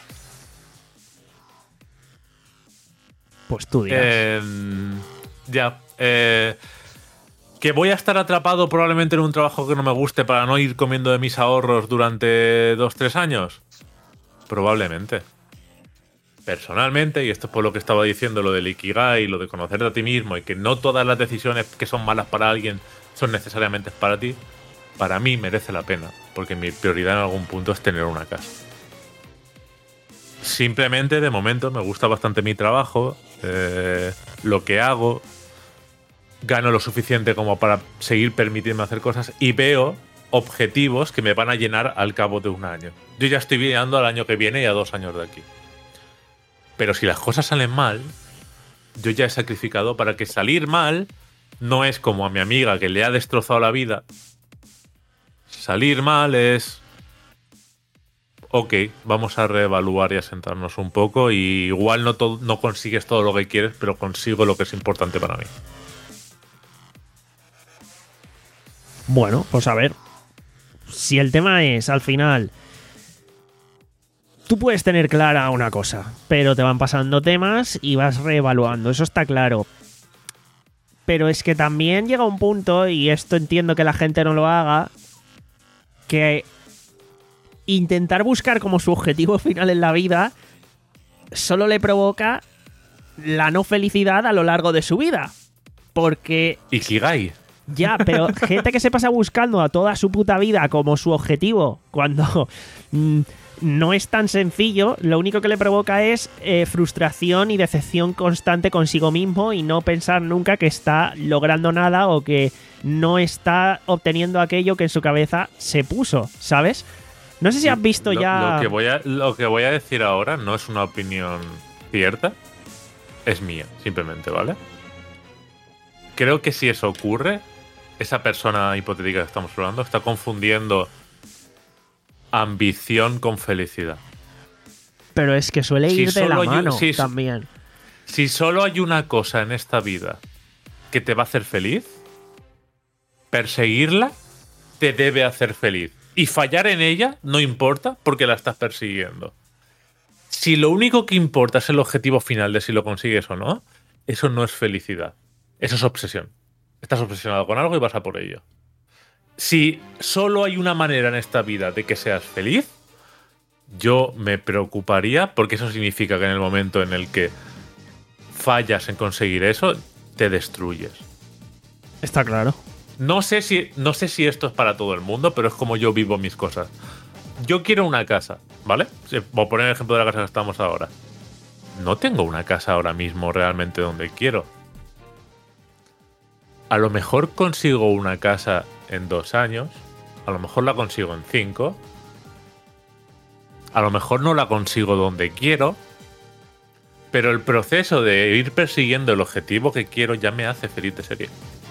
Pues tú dirás. Eh, ya, eh... ¿Que voy a estar atrapado probablemente en un trabajo que no me guste para no ir comiendo de mis ahorros durante dos, tres años? Probablemente. Personalmente, y esto es por lo que estaba diciendo, lo del Ikigai, lo de conocerte a ti mismo y que no todas las decisiones que son malas para alguien son necesariamente para ti, para mí merece la pena, porque mi prioridad en algún punto es tener una casa. Simplemente, de momento, me gusta bastante mi trabajo, eh, lo que hago... Gano lo suficiente como para seguir permitiendo hacer cosas y veo objetivos que me van a llenar al cabo de un año. Yo ya estoy mirando al año que viene y a dos años de aquí. Pero si las cosas salen mal, yo ya he sacrificado para que salir mal no es como a mi amiga que le ha destrozado la vida. Salir mal es... Ok, vamos a reevaluar y a sentarnos un poco y igual no, no consigues todo lo que quieres, pero consigo lo que es importante para mí. Bueno, pues a ver, si el tema es, al final, tú puedes tener clara una cosa, pero te van pasando temas y vas reevaluando, eso está claro. Pero es que también llega un punto, y esto entiendo que la gente no lo haga, que intentar buscar como su objetivo final en la vida solo le provoca la no felicidad a lo largo de su vida. Porque... Ikigai. Ya, pero gente que se pasa buscando a toda su puta vida como su objetivo, cuando mm, no es tan sencillo, lo único que le provoca es eh, frustración y decepción constante consigo mismo y no pensar nunca que está logrando nada o que no está obteniendo aquello que en su cabeza se puso, ¿sabes? No sé si has visto lo, ya... Lo que, voy a, lo que voy a decir ahora no es una opinión cierta, es mía, simplemente, ¿vale? Creo que si eso ocurre, esa persona hipotética que estamos hablando está confundiendo ambición con felicidad. Pero es que suele Si ir de la solo hay un- mano si- también. Si solo hay una cosa en esta vida que te va a hacer feliz, perseguirla te debe hacer feliz. Y fallar en ella no importa porque la estás persiguiendo. Si lo único que importa es el objetivo final de si lo consigues o no, eso no es felicidad. Eso es obsesión. Estás obsesionado con algo y vas a por ello. Si solo hay una manera en esta vida de que seas feliz, yo me preocuparía porque eso significa que en el momento en el que fallas en conseguir eso, te destruyes. Está claro. No sé si, no sé si esto es para todo el mundo, pero es como yo vivo mis cosas. Yo quiero una casa, ¿vale? Sí, voy a poner el ejemplo de la casa que estamos ahora. No tengo una casa ahora mismo realmente donde quiero. A lo mejor consigo una casa en dos años, a lo mejor la consigo en cinco, a lo mejor no la consigo donde quiero, pero el proceso de ir persiguiendo el objetivo que quiero ya me hace feliz de serie.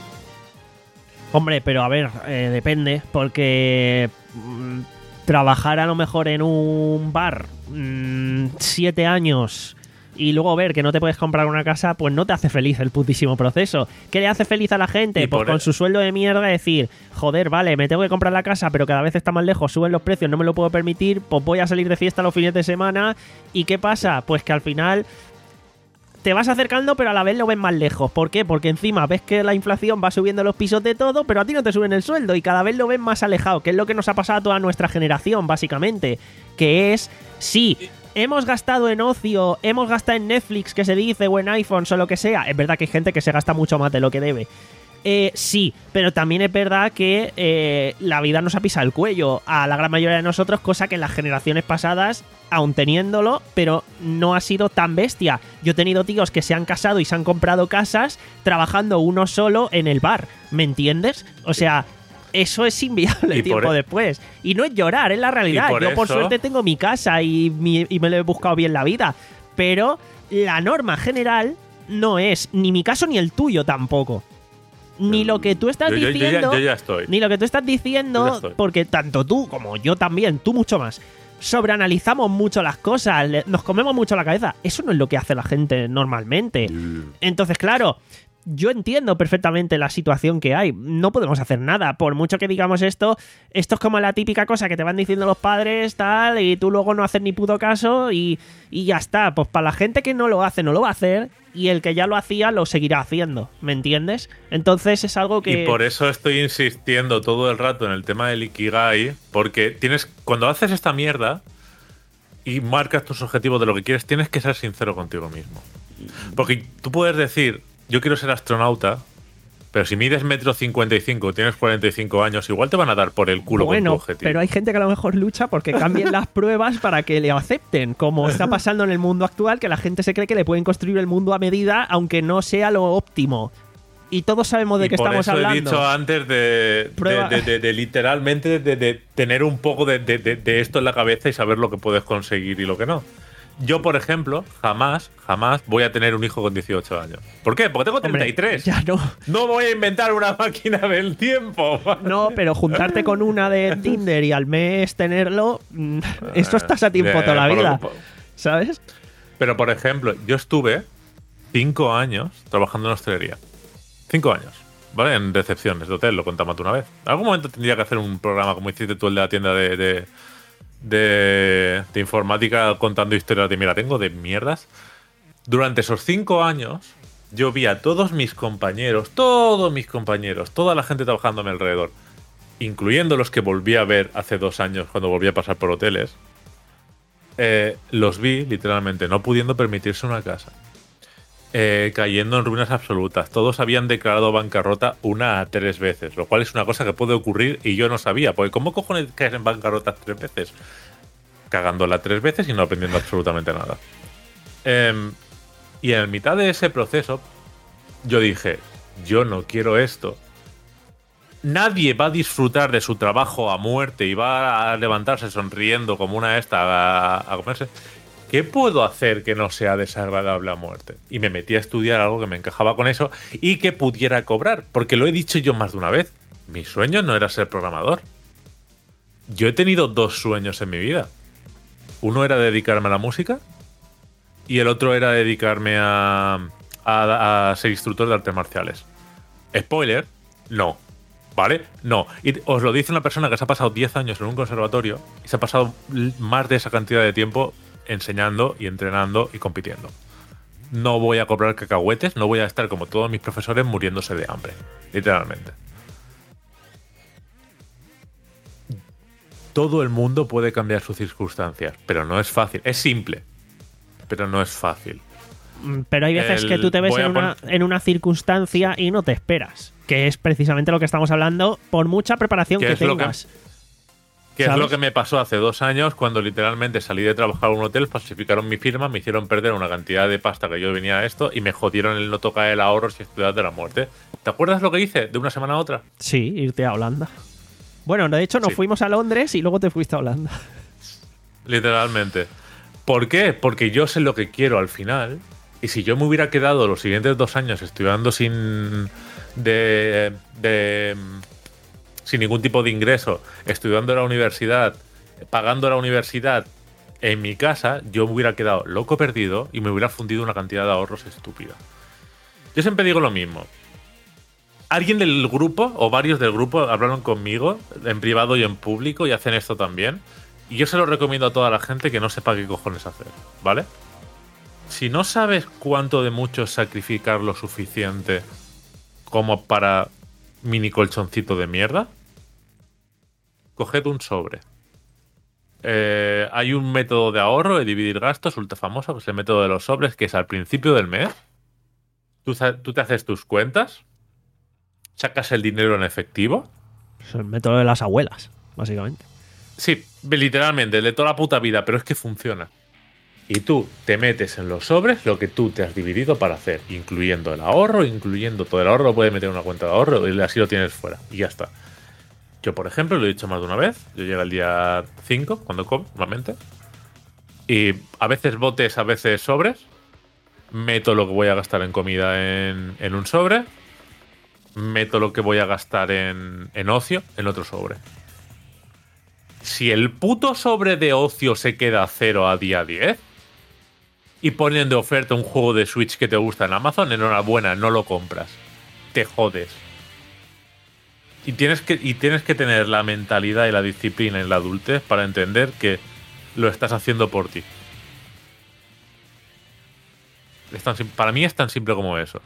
Hombre, pero a ver, eh, depende, porque mm, trabajar a lo mejor en un bar mm, siete años y luego ver que no te puedes comprar una casa, pues no te hace feliz el putísimo proceso. ¿Qué le hace feliz a la gente? Y Pues por con el- su sueldo de mierda decir, joder, vale, me tengo que comprar la casa, pero cada vez está más lejos, suben los precios, no me lo puedo permitir, pues voy a salir de fiesta los fines de semana. ¿Y qué pasa? Pues que al final te vas acercando, pero a la vez lo ves más lejos. ¿Por qué? Porque encima ves que la inflación va subiendo los pisos de todo, pero a ti no te suben el sueldo y cada vez lo ves más alejado, que es lo que nos ha pasado a toda nuestra generación, básicamente. Que es, sí, hemos gastado en ocio, hemos gastado en Netflix, que se dice, o en iPhones o lo que sea. Es verdad que hay gente que se gasta mucho más de lo que debe. Eh, sí, pero también es verdad que eh, la vida nos ha pisado el cuello a la gran mayoría de nosotros, cosa que en las generaciones pasadas, aun teniéndolo, pero no ha sido tan bestia. Yo he tenido tíos que se han casado y se han comprado casas trabajando uno solo en el bar, ¿me entiendes? O sea, eso es inviable Y tiempo por e- después. Y no es llorar, es la realidad. Y por Yo por eso- suerte tengo mi casa y, mi- y me lo he buscado bien la vida, pero la norma general no es ni mi caso ni el tuyo tampoco. Ni lo que tú estás Yo- yo- yo ya- diciendo, yo ya estoy. ni lo que tú estás Yo ya diciendo, estoy. porque tanto tú como yo también, tú mucho más, sobreanalizamos mucho las cosas, le- nos comemos mucho la cabeza. Eso no es lo que hace la gente normalmente. Entonces, claro, yo entiendo perfectamente la situación que hay. No podemos hacer nada. Por mucho que digamos esto, esto es como la típica cosa que te van diciendo los padres, tal, y tú luego no haces ni puto caso y, y ya está. Pues para la gente que no lo hace, no lo va a hacer, y el que ya lo hacía, lo seguirá haciendo. ¿Me entiendes? Entonces es algo que... Y por eso estoy insistiendo todo el rato en el tema del Ikigai, porque tienes, cuando haces esta mierda y marcas tus objetivos de lo que quieres, tienes que ser sincero contigo mismo. Porque tú puedes decir, yo quiero ser astronauta, pero si mides metro cincuenta y cinco, tienes cuarenta y cinco años, igual te van a dar por el culo con tu Bueno, objetivo. pero hay gente que a lo mejor lucha porque cambien las pruebas para que le acepten, como está pasando en el mundo actual, que la gente se cree que le pueden construir el mundo a medida, aunque no sea lo óptimo. Y todos sabemos de Y qué por estamos eso hablando. he dicho antes de, Prueba- de, de- de- de literalmente de, de tener un poco de, de- de- de esto en la cabeza y saber lo que puedes conseguir y lo que no. Yo, por ejemplo, jamás, jamás voy a tener un hijo con dieciocho años. ¿Por qué? Porque tengo Hombre, treinta y tres. ya no. No voy a inventar una máquina del tiempo. No, pero juntarte con una de Tinder y al mes tenerlo, mm, esto estás a tiempo Eh, toda la por lo- vida, por- ¿sabes? Pero, por ejemplo, yo estuve cinco años trabajando en hostelería. Cinco años, ¿vale? En recepciones de hotel, lo contamos tú una vez. En algún momento tendría que hacer un programa como hiciste tú el de la tienda de, de, de, de informática contando historias de mira, tengo de mierdas. Durante esos cinco años, yo vi a todos mis compañeros, todos mis compañeros, toda la gente trabajando a mi alrededor, incluyendo los que volví a ver hace dos años cuando volví a pasar por hoteles, eh, los vi literalmente no pudiendo permitirse una casa. Eh, cayendo en ruinas absolutas. Todos habían declarado bancarrota una a tres veces, lo cual es una cosa que puede ocurrir y yo no sabía, porque ¿cómo cojones caes en bancarrota tres veces? Cagándola tres veces y no aprendiendo absolutamente nada. Eh, y en mitad de ese proceso, yo dije, yo no quiero esto. Nadie va a disfrutar de su trabajo a muerte y va a levantarse sonriendo como una esta a, a comerse. ¿Qué puedo hacer que no sea desagradable a muerte? Y me metí a estudiar algo que me encajaba con eso y que pudiera cobrar. Porque lo he dicho yo más de una vez. Mi sueño no era ser programador. Yo he tenido dos sueños en mi vida. Uno era dedicarme a la música y el otro era dedicarme a, a, a ser instructor de artes marciales. Spoiler, no. ¿Vale? No. Y os lo dice una persona que se ha pasado diez años en un conservatorio y se ha pasado más de esa cantidad de tiempo enseñando y entrenando y compitiendo. No voy a cobrar cacahuetes, no voy a estar como todos mis profesores muriéndose de hambre, literalmente. Todo el mundo puede cambiar sus circunstancias, pero no es fácil. Es simple, pero no es fácil. Pero hay veces El- que tú te ves voy a en una, pon- en una circunstancia y no te esperas, que es precisamente lo que estamos hablando, por mucha preparación ¿Qué que es lo que- tengas. Que es ¿Sabes? lo que me pasó hace dos años cuando literalmente salí de trabajar en un hotel, falsificaron mi firma, me hicieron perder una cantidad de pasta que yo venía a esto y me jodieron el no tocar el ahorro si estudias de la muerte. ¿Te acuerdas lo que hice de una semana a otra? Sí, irte a Holanda. Bueno, de hecho nos Sí. fuimos a Londres y luego te fuiste a Holanda. Literalmente. ¿Por qué? Porque yo sé lo que quiero al final. Y si yo me hubiera quedado los siguientes dos años estudiando sin. de. de sin ningún tipo de ingreso, estudiando en la universidad, pagando la universidad en mi casa, yo me hubiera quedado loco perdido y me hubiera fundido una cantidad de ahorros estúpida. Yo siempre digo lo mismo. Alguien del grupo o varios del grupo hablaron conmigo en privado y en público y hacen esto también. Y yo se lo recomiendo a toda la gente que no sepa qué cojones hacer, ¿vale? Si no sabes cuánto de mucho es sacrificar lo suficiente como para mini colchoncito de mierda, coged un sobre. Eh, hay un método de ahorro, de dividir gastos, ultra famoso, que es el método de los sobres, que es al principio del mes. Tú, sa- tú te haces tus cuentas, sacas el dinero en efectivo. Es el método de las abuelas, básicamente. Sí, literalmente, de toda la puta vida, pero es que funciona. Y tú te metes en los sobres lo que tú te has dividido para hacer, incluyendo el ahorro, incluyendo todo el ahorro, lo puedes meter en una cuenta de ahorro y así lo tienes fuera. Y ya está. Yo, por ejemplo, lo he dicho más de una vez. Yo llego el día cinco, cuando como, normalmente. Y a veces botes, a veces sobres. Meto lo que voy a gastar en comida en, en un sobre. Meto lo que voy a gastar en, en ocio en otro sobre. Si el puto sobre de ocio se queda a cero a día diez y ponen de oferta un juego de Switch que te gusta en Amazon, enhorabuena, no lo compras. Te jodes. Y tienes que, y tienes que tener la mentalidad y la disciplina y la adultez para entender que lo estás haciendo por ti. Es tan sim- para mí es tan simple como eso.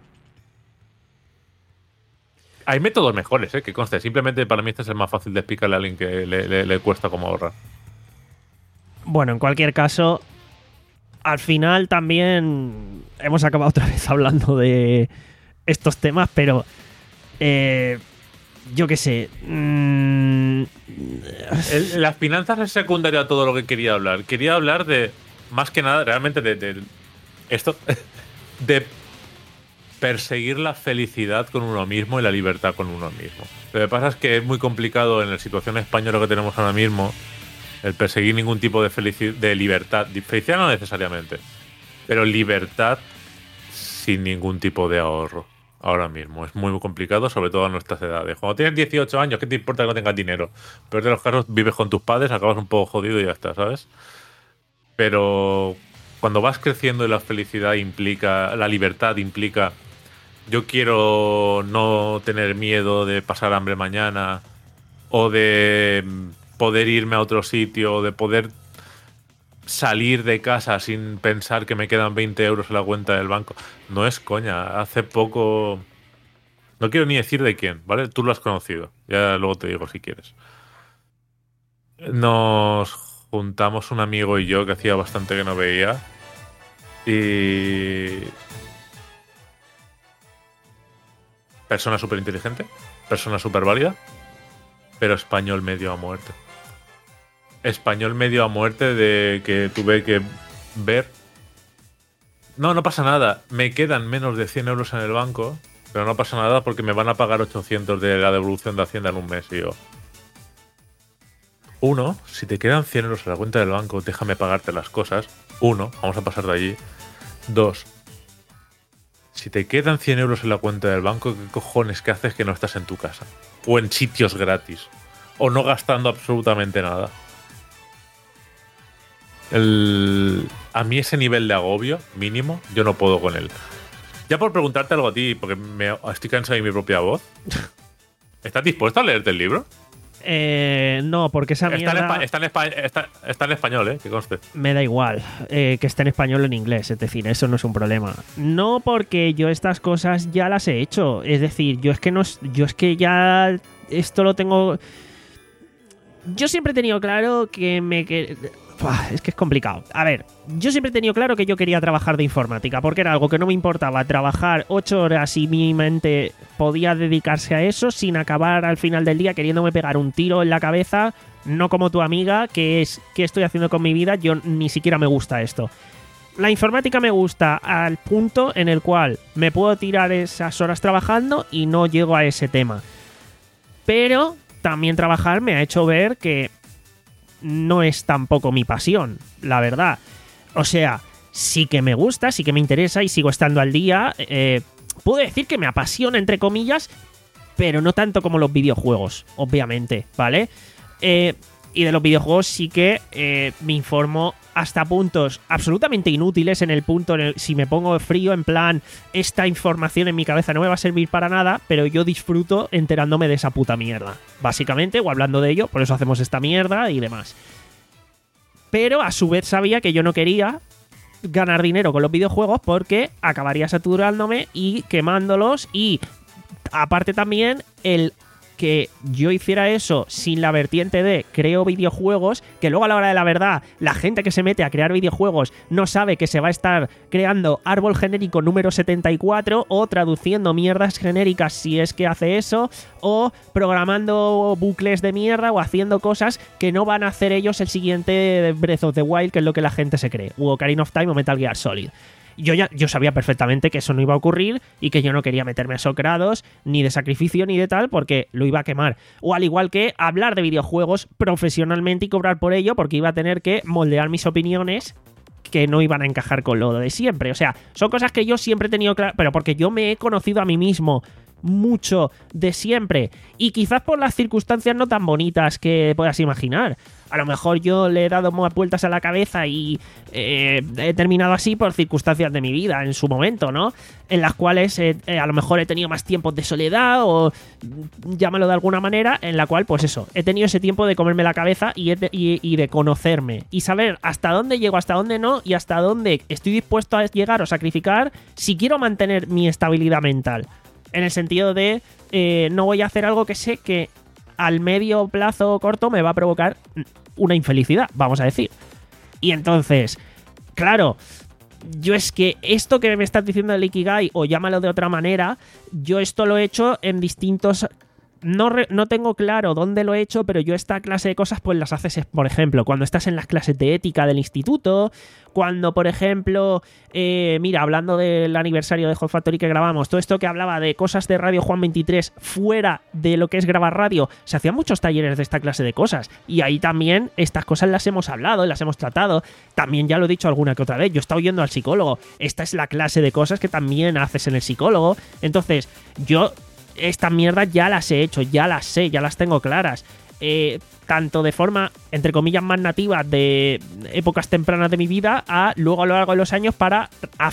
Hay métodos mejores, ¿eh? Que conste. Simplemente para mí este es el más fácil de explicarle a alguien que le, le- le cuesta cómo ahorrar. Bueno, en cualquier caso, al final también hemos acabado otra vez hablando de estos temas, pero eh, yo qué sé. mm, El- las finanzas es secundario a todo lo que quería hablar. Quería hablar de, más que nada, realmente de, de esto, de perseguir la felicidad con uno mismo y la libertad con uno mismo. Lo que pasa es que es muy complicado en la situación española que tenemos ahora mismo el perseguir ningún tipo de, felici- de libertad. Felicidad no necesariamente, pero libertad sin ningún tipo de ahorro. Ahora mismo es muy complicado, sobre todo a nuestras edades. Cuando tienes dieciocho años, ¿qué te importa que no tengas dinero? Pero de los casos, vives con tus padres, acabas un poco jodido y ya está, ¿sabes? Pero cuando vas creciendo y la felicidad implica, la libertad implica, yo quiero no tener miedo de pasar hambre mañana o de poder irme a otro sitio, de poder salir de casa sin pensar que me quedan veinte euros en la cuenta del banco. No es coña. Hace poco... No quiero ni decir de quién, ¿vale? Tú lo has conocido. Ya luego te digo si quieres. Nos juntamos un amigo y yo que hacía bastante que no veía. Y... Persona súper inteligente. Persona súper válida. Pero español medio a muerte. Español medio a muerte de que tuve que ver. No, no pasa nada. Me quedan menos de cien euros en el banco. Pero no pasa nada porque me van a pagar ochocientos de la devolución de Hacienda en un mes. Y yo... Uno, si te quedan cien euros en la cuenta del banco, déjame pagarte las cosas. Uno, vamos a pasar de allí. Dos, si te quedan cien euros en la cuenta del banco, ¿qué cojones que haces que no estás en tu casa? O en sitios gratis. O no gastando absolutamente nada. El... A mí ese nivel de agobio mínimo, yo no puedo con él. Ya por preguntarte algo a ti, porque me estoy cansado de mi propia voz. ¿Estás dispuesto a leerte el libro? Eh, no, porque esa está mierda... En está, en espa está, está en español, ¿eh? Que conste. Me da igual eh, que esté en español o en inglés, es decir, eso no es un problema. No porque yo estas cosas ya las he hecho, es decir, yo es que no, yo es que ya esto lo tengo... Yo siempre he tenido claro que me... Que... Es que es complicado. A ver, yo siempre he tenido claro que yo quería trabajar de informática, porque era algo que no me importaba trabajar ocho horas y mi mente podía dedicarse a eso sin acabar al final del día queriéndome pegar un tiro en la cabeza, no como tu amiga, que es ¿qué estoy haciendo con mi vida? Yo ni siquiera me gusta esto. La informática me gusta al punto en el cual me puedo tirar esas horas trabajando y no llego a ese tema. Pero también trabajar me ha hecho ver que no es tampoco mi pasión, la verdad. O sea, sí que me gusta, sí que me interesa y sigo estando al día. Eh, puedo decir que me apasiona, entre comillas, pero no tanto como los videojuegos, obviamente, ¿vale? Eh, y de los videojuegos sí que eh, me informo hasta puntos absolutamente inútiles, en el punto en el si me pongo frío, en plan, esta información en mi cabeza no me va a servir para nada, pero yo disfruto enterándome de esa puta mierda, básicamente, o hablando de ello, por eso hacemos esta mierda y demás. Pero a su vez sabía que yo no quería ganar dinero con los videojuegos porque acabaría saturándome y quemándolos, y aparte también el que yo hiciera eso sin la vertiente de creo videojuegos, que luego a la hora de la verdad la gente que se mete a crear videojuegos no sabe que se va a estar creando árbol genérico número setenta y cuatro o traduciendo mierdas genéricas si es que hace eso, o programando bucles de mierda o haciendo cosas que no van a hacer ellos el siguiente Breath of the Wild, que es lo que la gente se cree, o Ocarina of Time o Metal Gear Solid. Yo ya yo sabía perfectamente que eso no iba a ocurrir y que yo no quería meterme a socrados, ni de sacrificio ni de tal, porque lo iba a quemar. O al igual que hablar de videojuegos profesionalmente y cobrar por ello, porque iba a tener que moldear mis opiniones que no iban a encajar con lo de siempre. O sea, son cosas que yo siempre he tenido claro, pero porque yo me he conocido a mí mismo mucho de siempre, y quizás por las circunstancias no tan bonitas que puedas imaginar. A lo mejor yo le he dado más vueltas a la cabeza y eh, he terminado así por circunstancias de mi vida en su momento, ¿no? En las cuales eh, eh, a lo mejor he tenido más tiempos de soledad, o llámalo de alguna manera, en la cual, pues eso, he tenido ese tiempo de comerme la cabeza y, de, y, y de conocerme y saber hasta dónde llego, hasta dónde no, y hasta dónde estoy dispuesto a llegar o sacrificar si quiero mantener mi estabilidad mental. En el sentido de eh, no voy a hacer algo que sé que al medio plazo o corto me va a provocar una infelicidad, vamos a decir. Y entonces, claro, yo es que esto que me estás diciendo del Ikigai, o llámalo de otra manera, yo esto lo he hecho en distintos... No, re, no tengo claro dónde lo he hecho, pero yo esta clase de cosas pues las haces, por ejemplo, cuando estás en las clases de ética del instituto, cuando, por ejemplo, eh, mira, hablando del aniversario de Hot Factory que grabamos, todo esto que hablaba de cosas de Radio Juan veintitrés fuera de lo que es grabar radio, se hacían muchos talleres de esta clase de cosas, y ahí también estas cosas las hemos hablado, las hemos tratado. También ya lo he dicho alguna que otra vez, yo he estado yendo al psicólogo, esta es la clase de cosas que también haces en el psicólogo. Entonces, yo... estas mierdas ya las he hecho, ya las sé, ya las tengo claras. Eh, tanto de forma, entre comillas, más nativa de épocas tempranas de mi vida, a luego a lo largo de los años para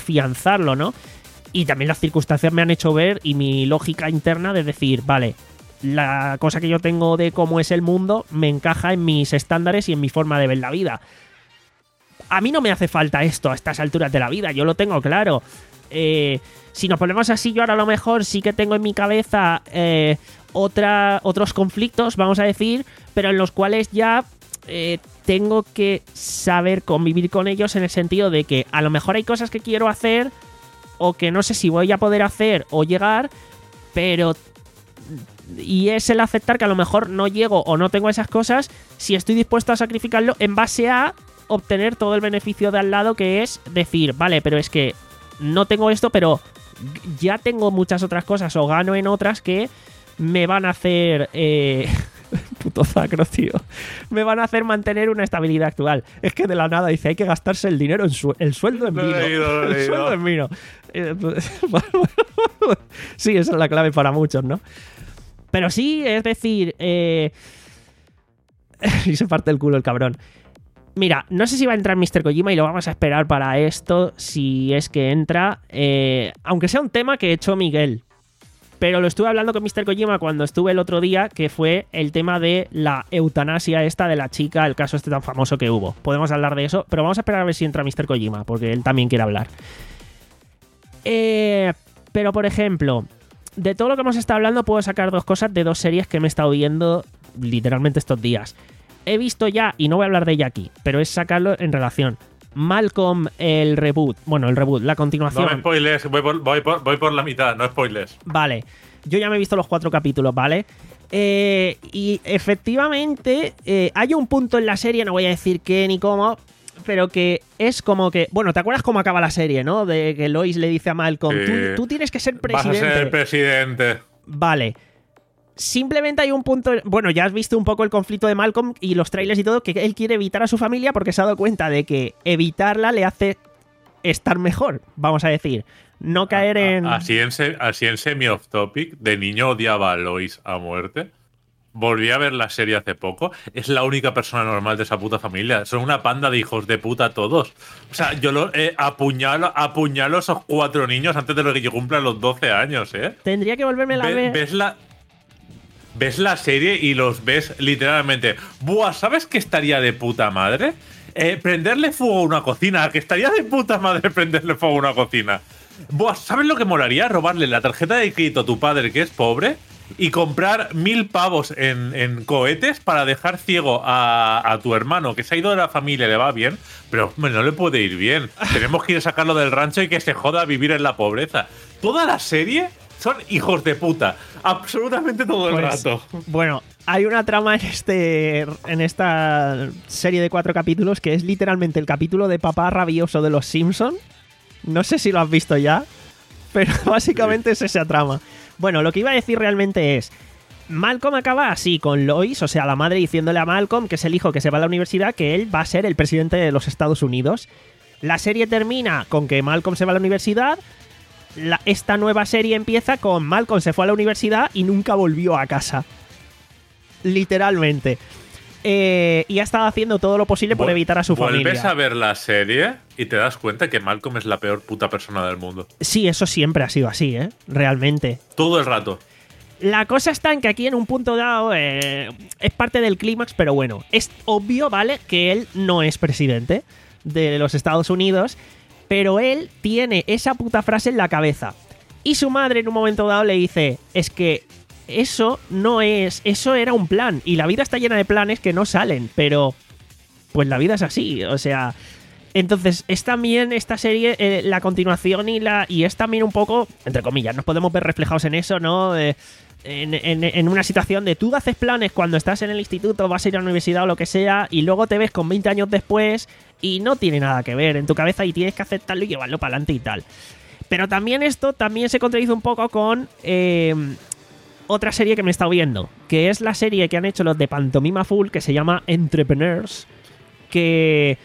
afianzarlo, ¿no? Y también las circunstancias me han hecho ver, y mi lógica interna de decir, vale, la cosa que yo tengo de cómo es el mundo me encaja en mis estándares y en mi forma de ver la vida. A mí no me hace falta esto a estas alturas de la vida, yo lo tengo claro. Eh, si nos ponemos así, yo ahora a lo mejor sí que tengo en mi cabeza eh, otra, otros conflictos, vamos a decir, pero en los cuales ya eh, tengo que saber convivir con ellos en el sentido de que a lo mejor hay cosas que quiero hacer o que no sé si voy a poder hacer o llegar, pero... Y es el aceptar que a lo mejor no llego o no tengo esas cosas si estoy dispuesto a sacrificarlo en base a obtener todo el beneficio de al lado, que es decir, vale, pero es que no tengo esto, pero ya tengo muchas otras cosas o gano en otras que me van a hacer... Eh... Puto Zacro, tío. Me van a hacer mantener una estabilidad actual. Es que de la nada dice, hay que gastarse el dinero en su el sueldo en vino. Lo he leído, lo he el leído. sueldo en vino. Sí, esa es la clave para muchos, ¿no? Pero sí, es decir... Eh... y se parte el culo el cabrón. Mira, no sé si va a entrar míster Kojima y lo vamos a esperar para esto, si es que entra. Eh... Aunque sea un tema que echó Miguel. Pero lo estuve hablando con míster Kojima cuando estuve el otro día, que fue el tema de la eutanasia esta de la chica, el caso este tan famoso que hubo. Podemos hablar de eso, pero vamos a esperar a ver si entra míster Kojima, porque él también quiere hablar. Eh, pero, por ejemplo, de todo lo que hemos estado hablando puedo sacar dos cosas de dos series que me he estado viendo literalmente estos días. He visto ya, y no voy a hablar de ella aquí, pero es sacarlo en relación... Malcolm, el reboot. Bueno, el reboot, la continuación. No me spoilers, voy por, voy, por, voy por la mitad, no spoilers. Vale, yo ya me he visto los cuatro capítulos, ¿vale? Eh, y efectivamente eh, hay un punto en la serie, no voy a decir qué ni cómo, pero que es como que... Bueno, ¿te acuerdas cómo acaba la serie, no? De que Lois le dice a Malcolm, Sí. tú, tú tienes que ser presidente. Vas a ser presidente. Vale. Simplemente hay un punto... Bueno, ya has visto un poco el conflicto de Malcolm y los trailers y todo, que él quiere evitar a su familia porque se ha dado cuenta de que evitarla le hace estar mejor, vamos a decir. No caer en... Así en, se- así en semi-off topic, de niño odiaba a Lois a muerte. Volví a ver la serie hace poco. Es la única persona normal de esa puta familia. Son una panda de hijos de puta todos. O sea, yo lo, eh, apuñalo, apuñalo a esos cuatro niños antes de lo que yo cumpla los doce años, ¿eh? Tendría que volverme a Ve- ver... ves la ves la serie y los ves literalmente. Buah, ¿sabes qué estaría de puta madre? Eh, prenderle fuego a una cocina. Que estaría de puta madre prenderle fuego a una cocina. Buah, ¿sabes lo que molaría? Robarle la tarjeta de crédito a tu padre, que es pobre, y comprar mil pavos en, en cohetes para dejar ciego a, a tu hermano, que se ha ido de la familia, le va bien, pero hombre, no le puede ir bien. Tenemos que ir a sacarlo del rancho y que se joda a vivir en la pobreza. Toda la serie son hijos de puta. Absolutamente todo el Pues, rato. Bueno, hay una trama en este en esta serie de cuatro capítulos que es literalmente el capítulo de papá rabioso de los Simpson. No sé si lo has visto ya, pero básicamente es esa trama. Bueno, lo que iba a decir realmente es... Malcolm acaba así, con Lois, o sea, la madre diciéndole a Malcolm, que es el hijo que se va a la universidad, que él va a ser el presidente de los Estados Unidos. La serie termina con que Malcolm se va a la universidad. La, esta nueva serie empieza con Malcolm se fue a la universidad y nunca volvió a casa. Literalmente. Eh, y ha estado haciendo todo lo posible por Vu- evitar a su Vuelves familia. a ver la serie y te das cuenta que Malcolm es la peor puta persona del mundo. Sí, eso siempre ha sido así, ¿eh? Realmente. Todo el rato. La cosa está en que aquí en un punto dado eh, es parte del clímax, pero bueno, es obvio, ¿vale? Que él no es presidente de los Estados Unidos, pero él tiene esa puta frase en la cabeza. Y su madre en un momento dado le dice, es que eso no es, eso era un plan, y la vida está llena de planes que no salen, pero pues la vida es así, o sea... Entonces, es también esta serie, eh, la continuación y la y es también un poco, entre comillas, nos podemos ver reflejados en eso, ¿no? Eh, en, en, en una situación de tú haces planes cuando estás en el instituto, vas a ir a la universidad o lo que sea, y luego te ves con veinte años después y no tiene nada que ver en tu cabeza y tienes que aceptarlo y llevarlo para adelante y tal. Pero también esto también se contradice un poco con eh, otra serie que me he estado viendo, que es la serie que han hecho los de Pantomima Full, que se llama Entrepreneurs, que...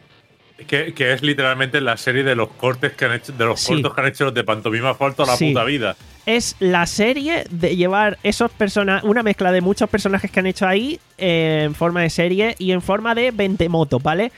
Que, que es literalmente la serie de los cortes que han hecho, de los Sí. cortos que han hecho los de Pantomima Full toda la Sí. puta vida. Es la serie de llevar esos personajes, una mezcla de muchos personajes que han hecho ahí eh, en forma de serie y en forma de ventemoto, ¿vale?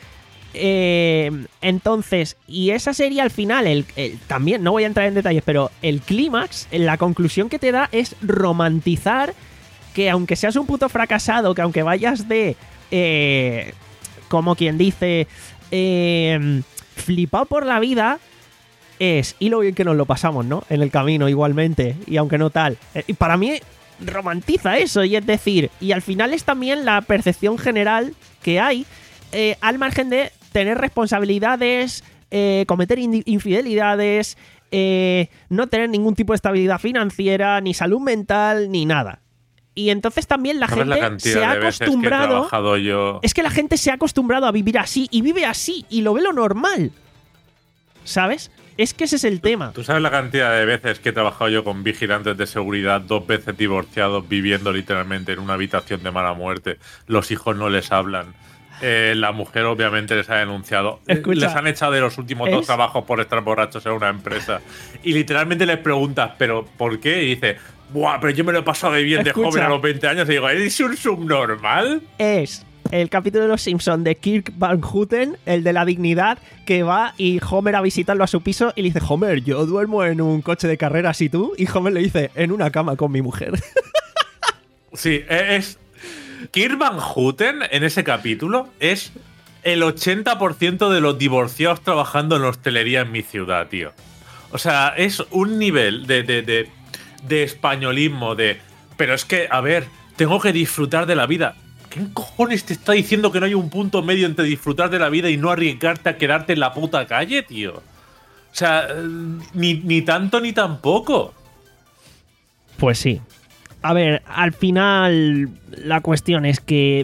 Eh, entonces, y esa serie al final, el, el- también, no voy a entrar en detalles, pero el clímax, la conclusión que te da es romantizar que aunque seas un puto fracasado, que aunque vayas de, eh, como quien dice, eh, flipado por la vida, es, y lo bien que nos lo pasamos, ¿no? En el camino igualmente, y aunque no tal. Eh, y para mí romantiza eso, y es decir, y al final es también la percepción general que hay, eh, al margen de tener responsabilidades, eh, cometer in- infidelidades, eh, no tener ningún tipo de estabilidad financiera, ni salud mental, ni nada. Y entonces también la ¿Sabes gente la cantidad se ha de veces que he acostumbrado. trabajado yo? Es que la gente se ha acostumbrado a vivir así y vive así y lo ve lo normal. ¿Sabes? Es que ese es el tema. ¿Tú sabes la cantidad de veces que he trabajado yo con vigilantes de seguridad, dos veces divorciados, viviendo literalmente en una habitación de mala muerte? Los hijos no les hablan. Eh, la mujer obviamente les ha denunciado. Escucha, les han echado de los últimos ¿es? dos trabajos por estar borrachos en una empresa. Y literalmente les preguntas, ¿pero por qué? Y dice, ¡buah, pero yo me lo he pasado de bien de Escucha. joven a los veinte años! Y digo, ¿eres un subnormal? Es el capítulo de Los Simpsons de Kirk Van Houten, el de la dignidad, que va y Homer a visitarlo a su piso y le dice, Homer, yo duermo en un coche de carreras, ¿y tú? Y Homer le dice, en una cama con mi mujer. Sí, es... Kirk Van Houten, en ese capítulo, es el ochenta por ciento de los divorciados trabajando en hostelería en mi ciudad, tío. O sea, es un nivel de, de, de, de españolismo, de... Pero es que, a ver, tengo que disfrutar de la vida. ¿Qué cojones te está diciendo que no hay un punto medio entre disfrutar de la vida y no arriesgarte a quedarte en la puta calle, tío? O sea, ni, ni tanto ni tampoco. Pues sí. A ver, al final la cuestión es que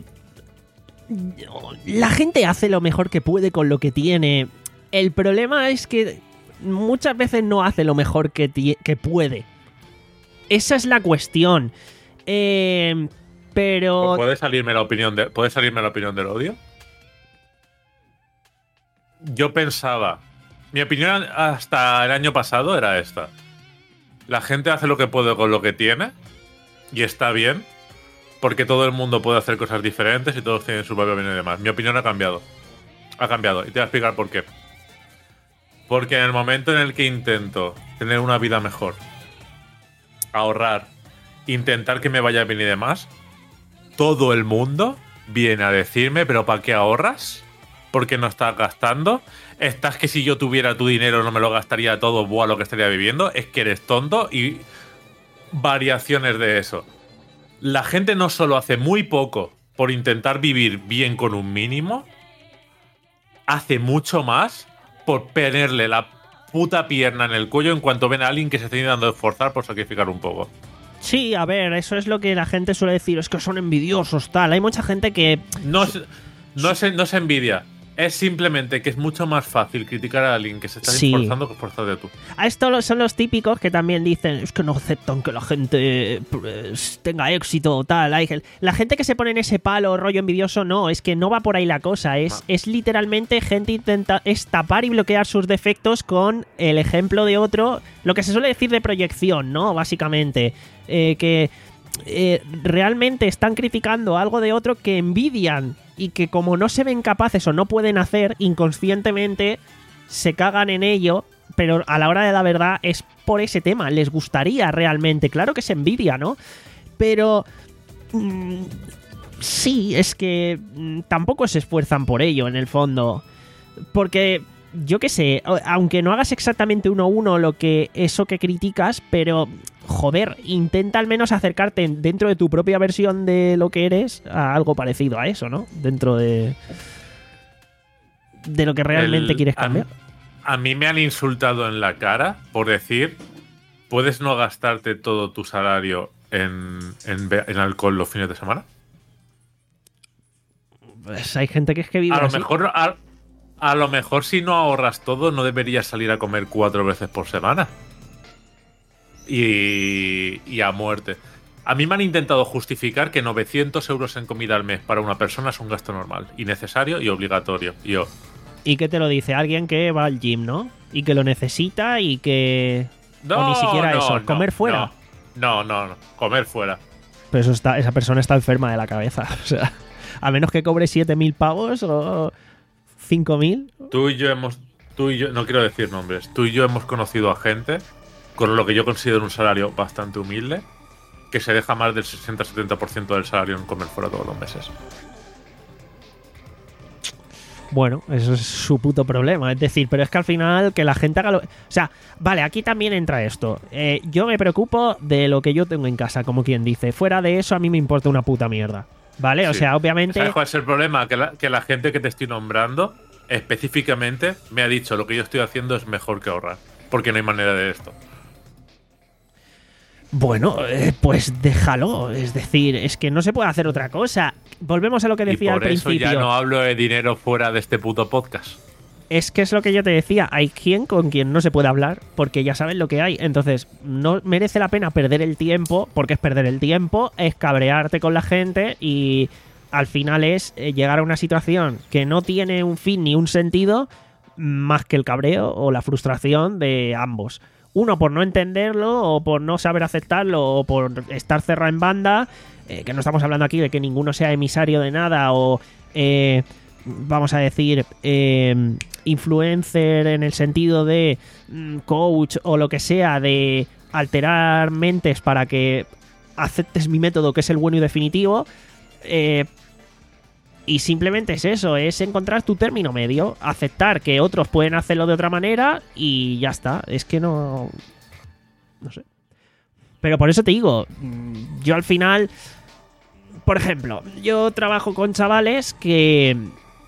la gente hace lo mejor que puede con lo que tiene. El problema es que muchas veces no hace lo mejor que, ti- que puede. Esa es la cuestión. Eh, pero... ¿Puede salirme la opinión de, ¿Puede salirme la opinión del odio? Yo pensaba... Mi opinión hasta el año pasado era esta. La gente hace lo que puede con lo que tiene y está bien, porque todo el mundo puede hacer cosas diferentes y todos tienen su propio bien y demás. Mi opinión ha cambiado. Ha cambiado. Y te voy a explicar por qué. Porque en el momento en el que intento tener una vida mejor, ahorrar, intentar que me vaya bien y demás, todo el mundo viene a decirme, ¿pero para qué ahorras? ¿Por qué no estás gastando? ¿Estás que si yo tuviera tu dinero no me lo gastaría todo, buah, lo que estaría viviendo? Es que eres tonto y variaciones de eso. La gente no solo hace muy poco por intentar vivir bien con un mínimo, hace mucho más por ponerle la puta pierna en el cuello en cuanto ven a alguien que se está intentando esforzar por sacrificar un poco. Sí, a ver, eso es lo que la gente suele decir, es que son envidiosos, tal. Hay mucha gente que... No es, no es, no es envidia. Es simplemente que es mucho más fácil criticar a alguien que se está Sí. esforzando que esforzarte tú. A esto lo- son los típicos que también dicen, es que no aceptan que la gente pues, tenga éxito o tal. Hay gen- La gente que se pone en ese palo rollo envidioso, no, es que no va por ahí la cosa. Es, es literalmente gente intenta es tapar y bloquear sus defectos con el ejemplo de otro, lo que se suele decir de proyección, ¿no? Básicamente. Eh, que eh, realmente están criticando algo de otro que envidian y que como no se ven capaces o no pueden hacer, inconscientemente se cagan en ello, pero a la hora de la verdad es por ese tema, les gustaría realmente, claro que se envidia, ¿no? Pero mm, sí, es que mm, tampoco se esfuerzan por ello en el fondo, porque yo qué sé, aunque no hagas exactamente uno a uno lo que eso que criticas, pero joder, intenta al menos acercarte dentro de tu propia versión de lo que eres a algo parecido a eso, ¿no? Dentro de de lo que realmente El- quieres a- cambiar. A, mí me han insultado en la cara por decir, ¿puedes no gastarte todo tu salario en, en, be- en alcohol los fines de semana? Pues hay gente que es que vive A lo así. mejor, a, a lo mejor si no ahorras todo, no deberías salir a comer cuatro veces por semana. Y, y a muerte. A mí me han intentado justificar que novecientos euros en comida al mes para una persona es un gasto normal, innecesario y obligatorio. Y yo, ¿Y qué te lo dice? Alguien que va al gym, ¿no? Y que lo necesita y que... no, o ni siquiera no, eso, no, comer fuera. No, no, no, comer fuera. Pero eso está, esa persona está enferma de la cabeza. O sea, a menos que cobre siete mil pavos o cinco mil. Tú y yo hemos, tú y yo, no quiero decir nombres, tú y yo hemos conocido a gente con lo que yo considero un salario bastante humilde que se deja más del sesenta a setenta por ciento del salario en comer fuera todos los meses. Bueno, eso es su puto problema. Es decir, pero es que al final que la gente haga lo... O sea, vale, aquí también entra esto. Eh, yo me preocupo de lo que yo tengo en casa, como quien dice. Fuera de eso, a mí me importa una puta mierda. ¿Vale? Sí. O sea, obviamente... ¿Sabes cuál es el problema? Que la, que la gente que te estoy nombrando, específicamente, me ha dicho lo que yo estoy haciendo es mejor que ahorrar. Porque no hay manera de esto. Bueno, eh, pues déjalo. Es decir, es que no se puede hacer otra cosa. Volvemos a lo que decía y al por eso principio. Ya no hablo de dinero fuera de este puto podcast. Es que es lo que yo te decía. Hay quien con quien no se puede hablar porque ya saben lo que hay. Entonces, no merece la pena perder el tiempo, porque es perder el tiempo, es cabrearte con la gente y al final es llegar a una situación que no tiene un fin ni un sentido más que el cabreo o la frustración de ambos. Uno por no entenderlo o por no saber aceptarlo o por estar cerrado en banda, eh, que no estamos hablando aquí de que ninguno sea emisario de nada o, eh, vamos a decir, eh, influencer en el sentido de mm, coach o lo que sea, de alterar mentes para que aceptes mi método que es el bueno y definitivo. Eh, Y simplemente es eso, es encontrar tu término medio, aceptar que otros pueden hacerlo de otra manera y ya está. Es que no... No sé. Pero por eso te digo, yo al final... Por ejemplo, yo trabajo con chavales que...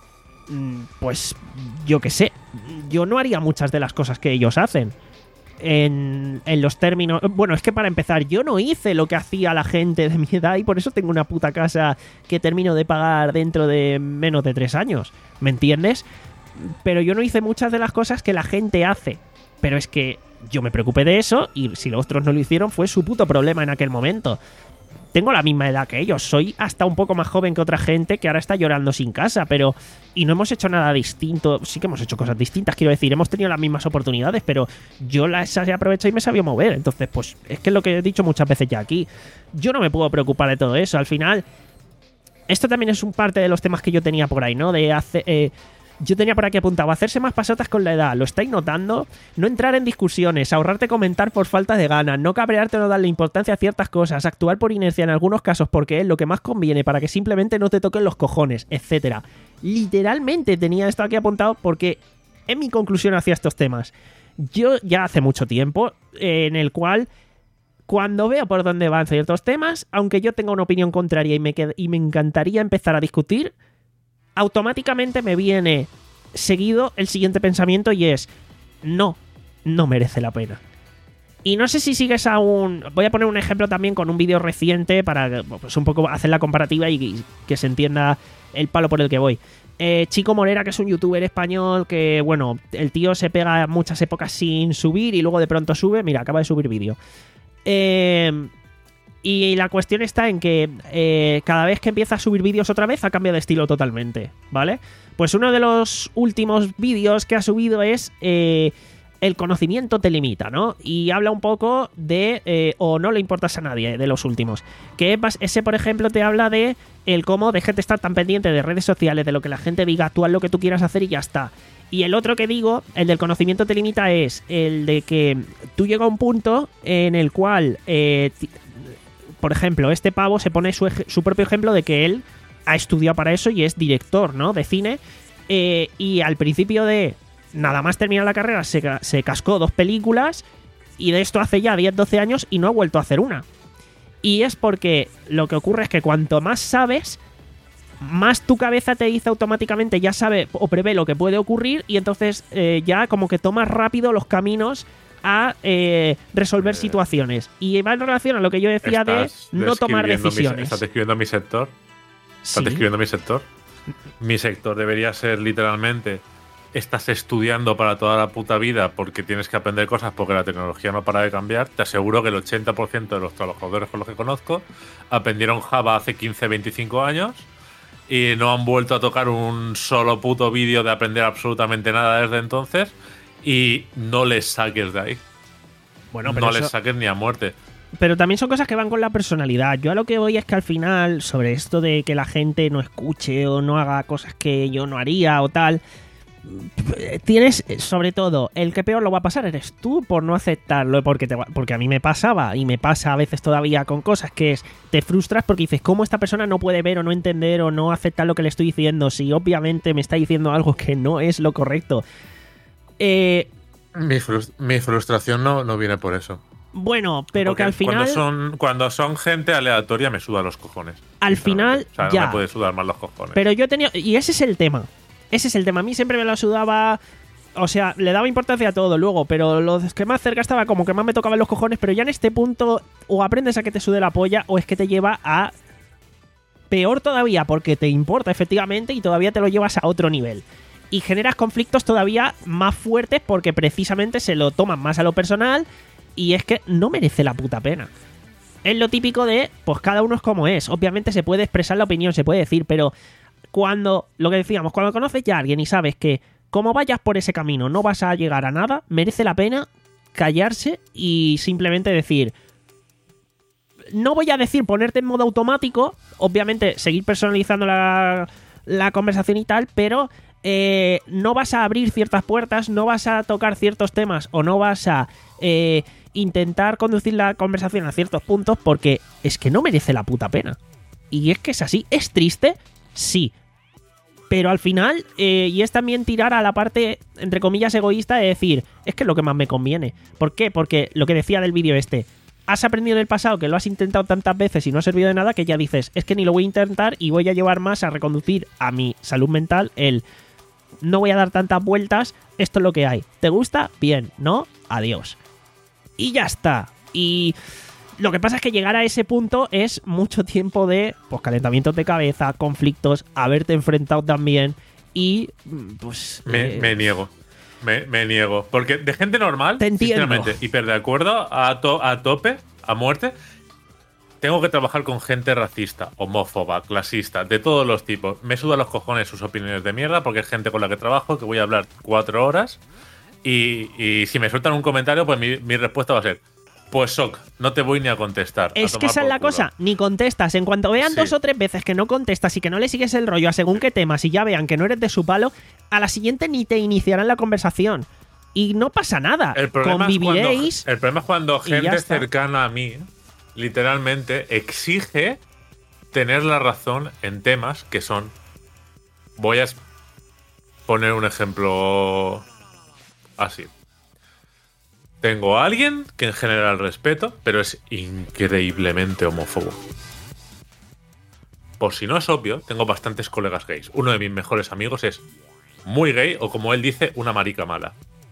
Pues yo qué sé, yo no haría muchas de las cosas que ellos hacen. En, en los términos... Bueno, es que para empezar, yo no hice lo que hacía la gente de mi edad y por eso tengo una puta casa que termino de pagar dentro de menos de tres años. ¿Me entiendes? Pero yo no hice muchas de las cosas que la gente hace. Pero es que yo me preocupé de eso y si los otros no lo hicieron fue su puto problema en aquel momento. Tengo la misma edad que ellos, soy hasta un poco más joven que otra gente que ahora está llorando sin casa, pero... Y no hemos hecho nada distinto, sí que hemos hecho cosas distintas, quiero decir, hemos tenido las mismas oportunidades, pero yo las he aprovechado y me sabía mover, entonces pues es que es lo que he dicho muchas veces ya aquí. Yo no me puedo preocupar de todo eso, al final... Esto también es un parte de los temas que yo tenía por ahí, ¿no? De hacer... Eh, Yo tenía por aquí apuntado, hacerse más pasotas con la edad, ¿lo estáis notando? No entrar en discusiones, ahorrarte comentar por falta de ganas, no cabrearte o no darle importancia a ciertas cosas, actuar por inercia en algunos casos porque es lo que más conviene para que simplemente no te toquen los cojones, etcétera. Literalmente tenía esto aquí apuntado porque es mi conclusión hacia estos temas. Yo ya hace mucho tiempo eh, en el cual... Cuando veo por dónde van ciertos temas, aunque yo tenga una opinión contraria y me, qued- y me encantaría empezar a discutir... automáticamente me viene seguido el siguiente pensamiento y es no, no merece la pena. Y no sé si sigues aún... Voy a poner un ejemplo también con un vídeo reciente para pues, un poco hacer la comparativa y, y que se entienda el palo por el que voy. Eh, Chico Morera, que es un youtuber español que, bueno, el tío se pega muchas épocas sin subir y luego de pronto sube. Mira, acaba de subir vídeo. Eh... Y la cuestión está en que eh, cada vez que empieza a subir vídeos otra vez ha cambiado de estilo totalmente, ¿vale? Pues uno de los últimos vídeos que ha subido es eh, el conocimiento te limita, ¿no? Y habla un poco de eh, o no le importas a nadie, de los últimos. Que ese, por ejemplo, te habla de el cómo dejes de estar tan pendiente de redes sociales, de lo que la gente diga, tú haz lo que tú quieras hacer y ya está. Y el otro que digo, el del conocimiento te limita, es el de que tú llegas a un punto en el cual... Eh, por ejemplo, este pavo se pone su, su propio ejemplo de que él ha estudiado para eso y es director, ¿no?, de cine. Eh, y al principio de nada más terminar la carrera se, se cascó dos películas y de esto hace ya diez doce años y no ha vuelto a hacer una. Y es porque lo que ocurre es que cuanto más sabes, más tu cabeza te dice automáticamente, ya sabe o prevé lo que puede ocurrir y entonces eh, ya como que tomas rápido los caminos a eh, resolver eh, situaciones. Y va en relación a lo que yo decía de no tomar decisiones. Mi, ¿Estás describiendo mi sector? ¿Estás ¿Sí? describiendo mi sector? Mi sector debería ser literalmente: estás estudiando para toda la puta vida porque tienes que aprender cosas porque la tecnología no para de cambiar. Te aseguro que el ochenta por ciento de los trabajadores con los que conozco aprendieron Java hace quince, veinticinco años y no han vuelto a tocar un solo puto vídeo de aprender absolutamente nada desde entonces. Y no les saques de ahí. Bueno, pero no eso... les saques ni a muerte. Pero también son cosas que van con la personalidad. Yo a lo que voy es que al final, sobre esto de que la gente no escuche o no haga cosas que yo no haría o tal, tienes, sobre todo, el que peor lo va a pasar eres tú por no aceptarlo, porque, te, porque a mí me pasaba y me pasa a veces todavía con cosas que es, te frustras porque dices, ¿cómo esta persona no puede ver o no entender o no aceptar lo que le estoy diciendo si obviamente me está diciendo algo que no es lo correcto? Eh, mi, frust- mi frustración no, no viene por eso. Bueno, pero Porque que al final... Cuando son, cuando son gente aleatoria me suda los cojones. Al final, o sea, ya. no me puede sudar más los cojones. Pero yo tenía... Y ese es el tema. Ese es el tema. A mí siempre me lo sudaba... O sea, le daba importancia a todo luego, pero los que más cerca estaba como que más me tocaban los cojones, pero ya en este punto o aprendes a que te sude la polla o es que te lleva a... Peor todavía, porque te importa efectivamente y todavía te lo llevas a otro nivel. Y generas conflictos todavía más fuertes porque precisamente se lo toman más a lo personal y es que no merece la puta pena. Es lo típico de, pues cada uno es como es. Obviamente se puede expresar la opinión, se puede decir, pero cuando, lo que decíamos, cuando conoces ya a alguien y sabes que como vayas por ese camino no vas a llegar a nada, merece la pena callarse y simplemente decir... No voy a decir ponerte en modo automático, obviamente seguir personalizando la, la conversación y tal, pero eh, no vas a abrir ciertas puertas, no vas a tocar ciertos temas o no vas a eh, intentar conducir la conversación a ciertos puntos porque es que no merece la puta pena. Y es que es así. ¿Es triste? Sí. Pero al final, eh, y es también tirar a la parte, entre comillas, egoísta de decir, es que es lo que más me conviene. ¿Por qué? Porque lo que decía del vídeo este, has aprendido en el pasado que lo has intentado tantas veces y no ha servido de nada que ya dices, es que ni lo voy a intentar y voy a llevar más a reconducir a mi salud mental el no voy a dar tantas vueltas, esto es lo que hay. ¿Te gusta? Bien, ¿no? Adiós. Y ya está. Y lo que pasa es que llegar a ese punto es mucho tiempo de pues, calentamientos de cabeza, conflictos, haberte enfrentado también y pues... Me, eh, me niego. Me, me niego. Porque de gente normal, Te entiendo. sinceramente, hiper de acuerdo, a, to- a tope, a muerte, tengo que trabajar con gente racista, homófoba, clasista, de todos los tipos. Me sudan los cojones sus opiniones de mierda porque es gente con la que trabajo, que voy a hablar cuatro horas y, y si me sueltan un comentario, pues mi, mi respuesta va a ser pues Soc, no te voy ni a contestar. Es a que tomar esa es por la culo. cosa, ni contestas. En cuanto vean Sí. dos o tres veces que no contestas y que no le sigues el rollo a según qué temas y ya vean que no eres de su palo, a la siguiente ni te iniciarán la conversación. Y no pasa nada. El problema, es cuando, Conviviréis. el problema es cuando y ya gente está. cercana a mí, literalmente, exige tener la razón en temas que son... Voy a poner un ejemplo así. Tengo a alguien que en general respeto, pero es increíblemente homófobo. Por si no es obvio, tengo bastantes colegas gays. Uno de mis mejores amigos es muy gay o, como él dice, una marica mala.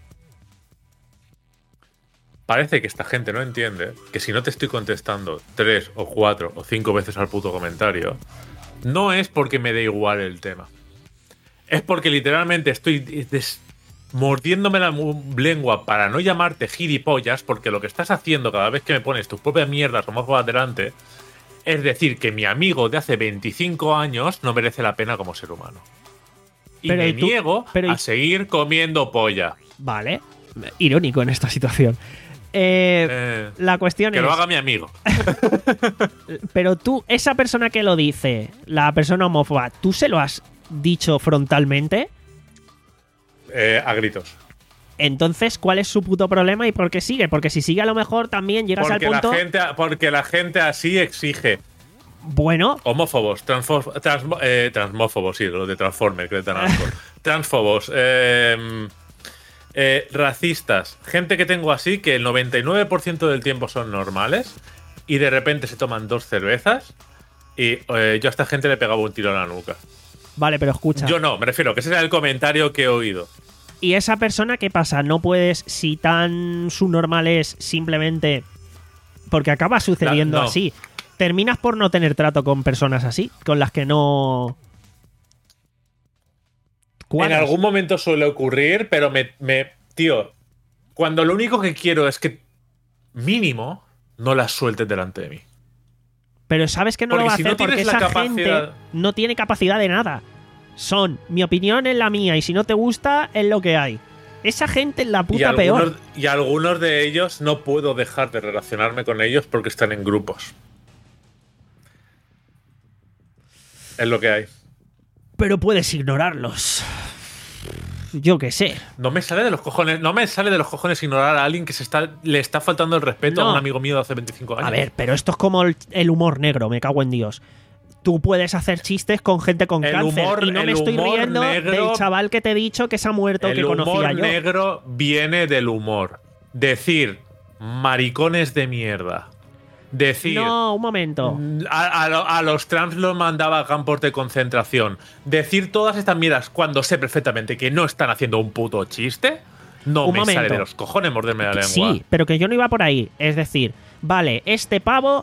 Parece que esta gente no entiende que si no te estoy contestando tres o cuatro o cinco veces al puto comentario, no es porque me dé igual el tema. Es porque literalmente estoy des- mordiéndome la mu- lengua para no llamarte gilipollas, porque lo que estás haciendo cada vez que me pones tus propias mierdas homófobas delante es decir que mi amigo de hace veinticinco años no merece la pena como ser humano. Y Pero me ¿y tú? niego Pero ¿y- a seguir comiendo polla. Vale. Irónico en esta situación. Eh, Eh, la cuestión que es... lo haga mi amigo. Pero tú, esa persona que lo dice, la persona homófoba, ¿tú se lo has dicho frontalmente? Eh, a gritos. Entonces, ¿cuál es su puto problema y por qué sigue? Porque si sigue a lo mejor también llegas Porque al la, punto... gente, porque la gente así exige. Bueno, Homófobos, transfo- transmo- eh, transmófobos, sí, los de Transformer, que le dan asco. Transfobos, eh, eh, racistas, gente que tengo así que el noventa y nueve por ciento del tiempo son normales y de repente se toman dos cervezas y eh, yo a esta gente le pegaba un tiro a la nuca. vale, pero escucha. Yo no, me refiero que ese era el comentario que he oído. ¿Y esa persona qué pasa? No puedes, si tan su normal es simplemente... Porque acaba sucediendo La- no. así. Terminas por no tener trato con personas así, con las que no... En cuadras. algún momento suele ocurrir, pero me, me. Tío, cuando lo único que quiero es que mínimo no las sueltes delante de mí. Pero sabes que no Porque lo va a si hacer no tienes porque la esa gente capacidad- no tiene capacidad de nada. Son, mi opinión es la mía y si no te gusta es lo que hay. Esa gente es la Y puta algunos, peor. y algunos de ellos no puedo dejar de relacionarme con ellos porque están en grupos. Es lo que hay. Pero puedes ignorarlos. yo qué sé. No me sale de los cojones, no me sale de los cojones ignorar a alguien que se está, le está faltando el respeto No. a un amigo mío de hace veinticinco años. A ver, pero esto es como el, el humor negro, me cago en Dios. Tú puedes hacer chistes con gente con El cáncer humor- y no me el estoy humor riendo negro- del chaval que te he dicho que se ha muerto, El que conocía humor yo. negro viene del humor. Decir maricones de mierda. Decir No, un momento. a, a lo- a los trans los mandaba a campos de concentración. Decir todas estas mierdas cuando sé perfectamente que no están haciendo un puto chiste. No Un me momento. sale de los cojones morderme la lengua. Sí, pero que yo no iba por ahí. Es decir, vale, este pavo,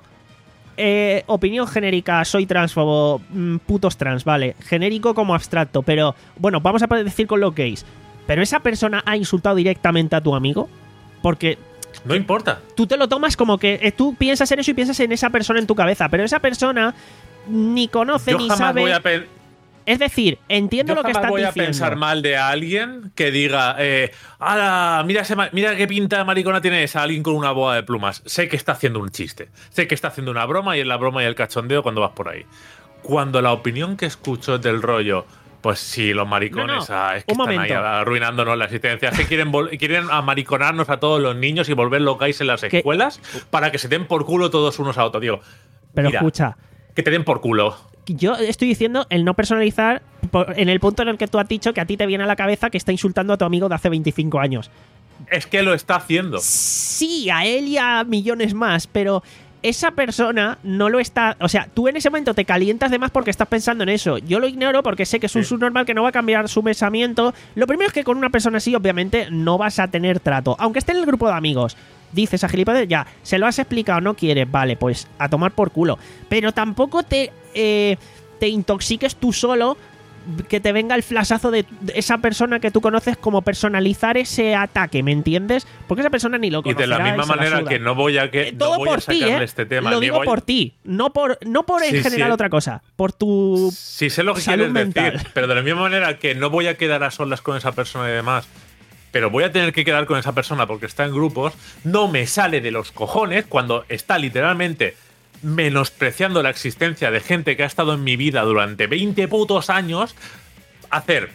eh, opinión genérica, soy transfobo, mm, putos trans, vale. Genérico como abstracto, pero bueno, vamos a decir con los gays. Pero esa persona ha insultado directamente a tu amigo. Porque No importa. tú te lo tomas como que eh, tú piensas en eso y piensas en esa persona en tu cabeza. Pero esa persona ni conoce Yo ni jamás sabe. voy a pe- Es decir, entiendo Yo lo que jamás estás voy a diciendo. pensar mal de alguien que diga, eh, "Ala, mira, ese ma- mira qué pinta de maricona tiene esa, alguien con una boa de plumas". Sé que está haciendo un chiste, sé que está haciendo una broma y es la broma y el cachondeo cuando vas por ahí. Cuando la opinión que escucho es del rollo, pues sí, los maricones, No, no, ah, es que un están momento. ahí arruinándonos la existencia. Es que quieren, vol- quieren amariconarnos a todos los niños y volverlos gays en las Que- escuelas para que se den por culo todos unos a otros. Digo, Pero mira, escucha, que te den por culo. yo estoy diciendo el no personalizar por- en el punto en el que tú has dicho que a ti te viene a la cabeza que está insultando a tu amigo de hace veinticinco años. Es que lo está haciendo. Sí, a él y a millones más, pero esa persona no lo está... O sea, tú en ese momento te calientas de más porque estás pensando en eso. Yo lo ignoro porque sé que es un Sí. subnormal que no va a cambiar su pensamiento. Lo primero es que con una persona así, obviamente, no vas a tener trato. Aunque esté en el grupo de amigos. Dices a gilipollas, ya, se lo has explicado, no quieres, vale, pues a tomar por culo. Pero tampoco te, eh, te intoxiques tú solo, que te venga el flashazo de esa persona que tú conoces, como personalizar ese ataque, ¿me entiendes? Porque esa persona ni lo Y de conocerá. la misma se la manera suda. que no voy a que Eh, no todo voy por a ti, sacarle ¿eh? este tema. Lo ni digo voy- por ti, no por, no por en Sí, general sí. otra cosa, por tu... Sí sé lo que salud quieres mental. decir, pero de la misma manera que no voy a quedar a solas con esa persona y demás, pero voy a tener que quedar con esa persona porque está en grupos, no me sale de los cojones cuando está literalmente menospreciando la existencia de gente que ha estado en mi vida durante veinte putos años, hacer,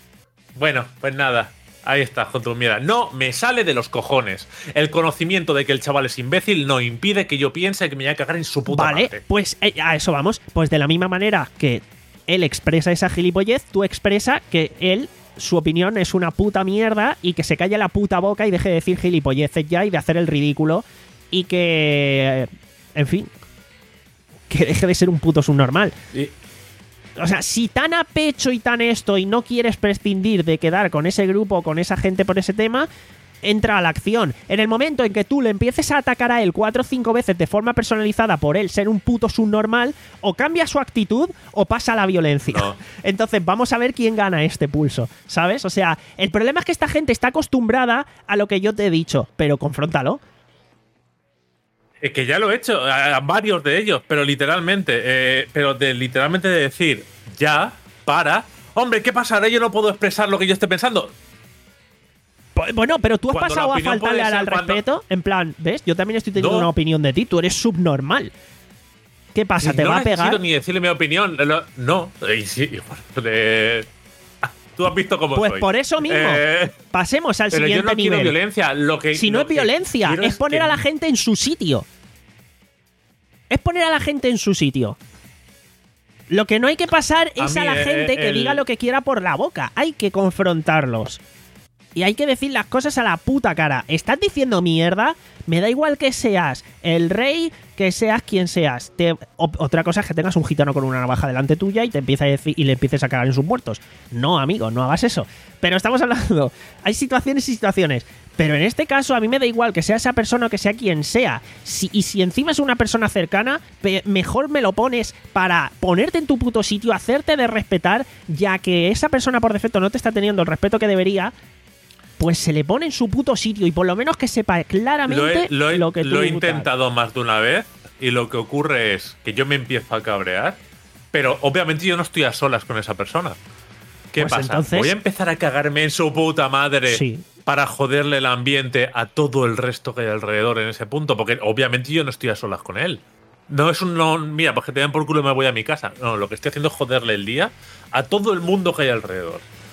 bueno, pues nada, ahí está, con tu mierda. No, me sale de los cojones. El conocimiento de que el chaval es imbécil no impide que yo piense que me voy a cagar en su puta Vale, madre. pues eh, a eso vamos. Pues de la misma manera que él expresa esa gilipollez, tú expresa que él, su opinión es una puta mierda y que se calle la puta boca y deje de decir gilipolleces ya y de hacer el ridículo y que, eh, en fin, que deje de ser un puto subnormal. Y- O sea, si tan a pecho y tan esto y no quieres prescindir de quedar con ese grupo, con esa gente por ese tema, entra a la acción. En el momento en que tú le empieces a atacar a él cuatro o cinco veces de forma personalizada por él ser un puto subnormal, o cambia su actitud o pasa a la violencia. No. Entonces vamos a ver quién gana este pulso, ¿sabes? O sea, el problema es que esta gente está acostumbrada a lo que yo te he dicho, pero confróntalo. Es que ya lo he hecho, a, a varios de ellos, pero literalmente, eh, pero de literalmente de decir, ya, para, hombre, ¿qué pasará? Yo no puedo expresar lo que yo esté pensando. Pues, Bueno, pero tú has Cuando pasado la a opinión faltarle puede al, ser al cuando- respeto, en plan, ¿ves? Yo también estoy teniendo No. una opinión de ti, tú eres subnormal. ¿Qué pasa? ¿Te no va a pegar? necesito ni decirle mi opinión. lo- No, y sí, y bueno, de- tú has visto cómo Pues soy. por eso mismo. Eh, Pasemos al pero yo siguiente no quiero nivel. violencia. Lo que, Si no lo es que violencia, quiero es poner que- a la gente en su sitio. Es poner a la gente en su sitio. Lo que no hay que pasar A es a, mí, la eh, gente que el- diga lo que quiera por la boca. Hay que confrontarlos. Y hay que decir las cosas a la puta cara. ¿Estás diciendo mierda? Me da igual que seas el rey, que seas quien seas. Te- o- otra cosa es que tengas un gitano con una navaja delante tuya y te empieza a decir y le empieces a cagar en sus muertos. No, amigo, no hagas eso. Pero estamos hablando. Hay situaciones y situaciones. Pero en este caso, a mí me da igual que sea esa persona o que sea quien sea. Si, y si encima es una persona cercana, pe- mejor me lo pones para ponerte en tu puto sitio, hacerte de respetar, ya que esa persona por defecto no te está teniendo el respeto que debería. Pues se le pone en su puto sitio y por lo menos que sepa claramente Lo he, lo he- lo que tú lo he tal. intentado más de una vez y lo que ocurre es que yo me empiezo a cabrear, pero obviamente yo no estoy a solas con esa persona. ¿Qué Pues pasa? entonces- Voy a empezar a cagarme en su puta madre Sí. para joderle el ambiente a todo el resto que hay alrededor en ese punto, porque obviamente yo no estoy a solas con él. No es un no, mira, pues que te den por culo y me voy a mi casa. No, lo que estoy haciendo es joderle el día a todo el mundo que hay alrededor.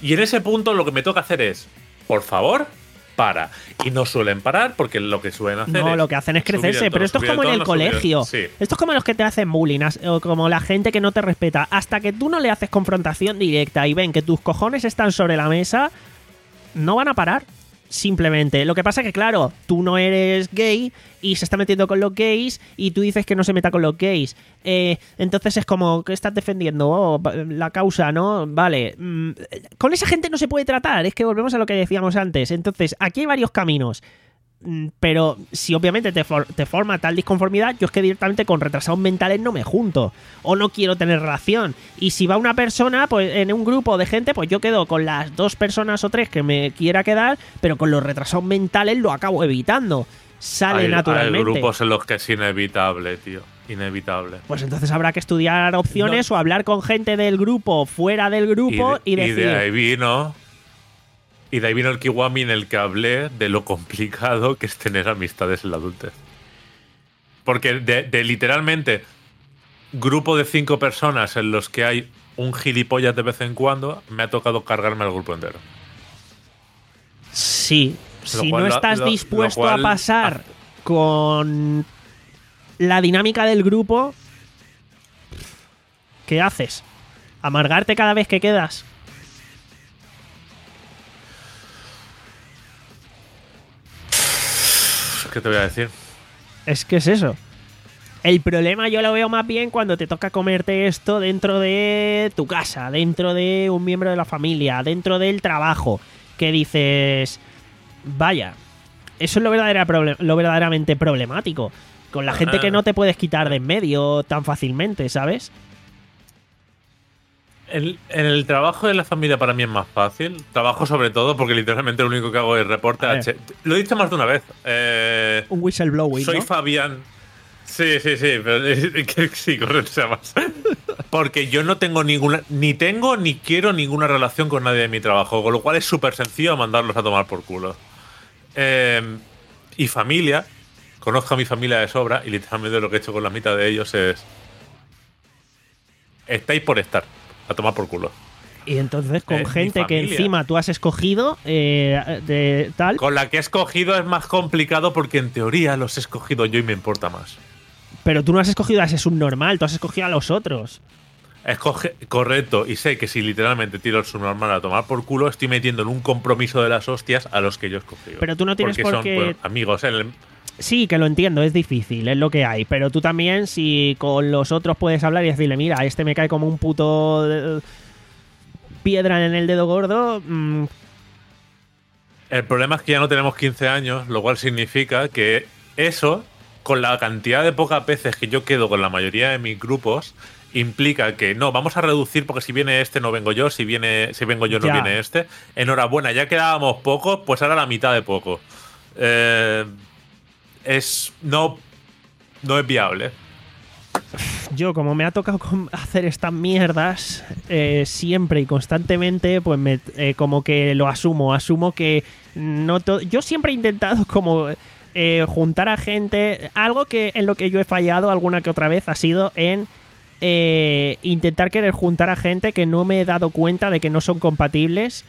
Y en ese punto lo que me toca hacer es, por favor, para. Y no suelen parar porque lo que suelen hacer No, es lo que hacen es crecerse, pero esto es como en el colegio. Sí. Esto es como los que te hacen bullying, o como la gente que no te respeta. Hasta que tú no le haces confrontación directa y ven que tus cojones están sobre la mesa, no van a parar. Simplemente. Lo que pasa es que, claro, tú no eres gay y se está metiendo con los gays y tú dices que no se meta con los gays. Eh, entonces es como que estás defendiendo oh, la causa, ¿no? Vale. Mm, con esa gente no se puede tratar. Es que volvemos a lo que decíamos antes. Entonces, aquí hay varios caminos. Pero si obviamente te, for- te forma tal disconformidad, yo es que directamente con retrasados mentales no me junto o no quiero tener relación. Y si va una persona, pues en un grupo de gente, pues yo quedo con las dos personas o tres que me quiera quedar, pero con los retrasados mentales lo acabo evitando. Sale hay, naturalmente. Hay grupos en los que es inevitable, tío. Inevitable. Pues entonces habrá que estudiar opciones No. o hablar con gente del grupo, fuera del grupo y, y, de, decir... y de ahí vino... Y de ahí vino el Kiwami en el que hablé de lo complicado que es tener amistades en la adultez. Porque de, de literalmente grupo de cinco personas en los que hay un gilipollas de vez en cuando, me ha tocado cargarme al grupo entero. Sí, si cual no lo- estás lo- dispuesto lo cual- a pasar con la dinámica del grupo, ¿qué haces? ¿Amargarte cada vez que quedas? ¿Qué te voy a decir? Es que es eso. El problema yo lo veo más bien cuando te toca comerte esto dentro de tu casa, dentro de un miembro de la familia, dentro del trabajo, que dices, vaya, eso es lo, verdadera proble- lo verdaderamente problemático, con la gente que no te puedes quitar de en medio tan fácilmente, ¿sabes? En, en el trabajo de la familia para mí es más fácil. Trabajo sobre todo porque literalmente lo único que hago es reporte A a ver. H. Lo he dicho más de una vez. Eh, Un whistleblowing, soy ¿no? Fabián. Sí, sí, sí, pero eh, que sí, correcto, sea más. Porque yo no tengo ninguna, ni tengo ni quiero ninguna relación con nadie de mi trabajo, con lo cual es súper sencillo mandarlos a tomar por culo. Eh, y familia, conozco a mi familia de sobra y literalmente lo que he hecho con la mitad de ellos es... Estáis por estar, a tomar por culo. Y entonces con Eh, mi gente que familia. encima tú has escogido eh, de tal... Con la que he escogido es más complicado porque en teoría los he escogido yo y me importa más. Pero tú no has escogido a ese subnormal, tú has escogido a los otros. Escoge, correcto, y sé que si literalmente tiro el subnormal a tomar por culo, estoy metiendo en un compromiso de las hostias a los que yo he escogido. Pero tú no tienes porque por qué- son, bueno, amigos. En el- Sí, que lo entiendo, es difícil, es lo que hay. Pero tú también, si con los otros puedes hablar y decirle, mira, este me cae como un puto eh, piedra en el dedo gordo. mm, El problema es que ya no tenemos quince años, lo cual significa que eso, con la cantidad de pocas veces que yo quedo con la mayoría de mis grupos, implica que no, vamos a reducir porque si viene este no vengo yo, si viene si vengo yo no Ya. viene este. Enhorabuena, ya quedábamos pocos, pues ahora la mitad de poco. Eh, es no no es viable. Yo, como me ha tocado com- hacer estas mierdas eh, siempre y constantemente, pues me, eh, como que lo asumo. Asumo que no to- yo siempre he intentado como eh, juntar a gente. Algo que en lo que yo he fallado alguna que otra vez ha sido en eh, intentar querer juntar a gente que no me he dado cuenta de que no son compatibles.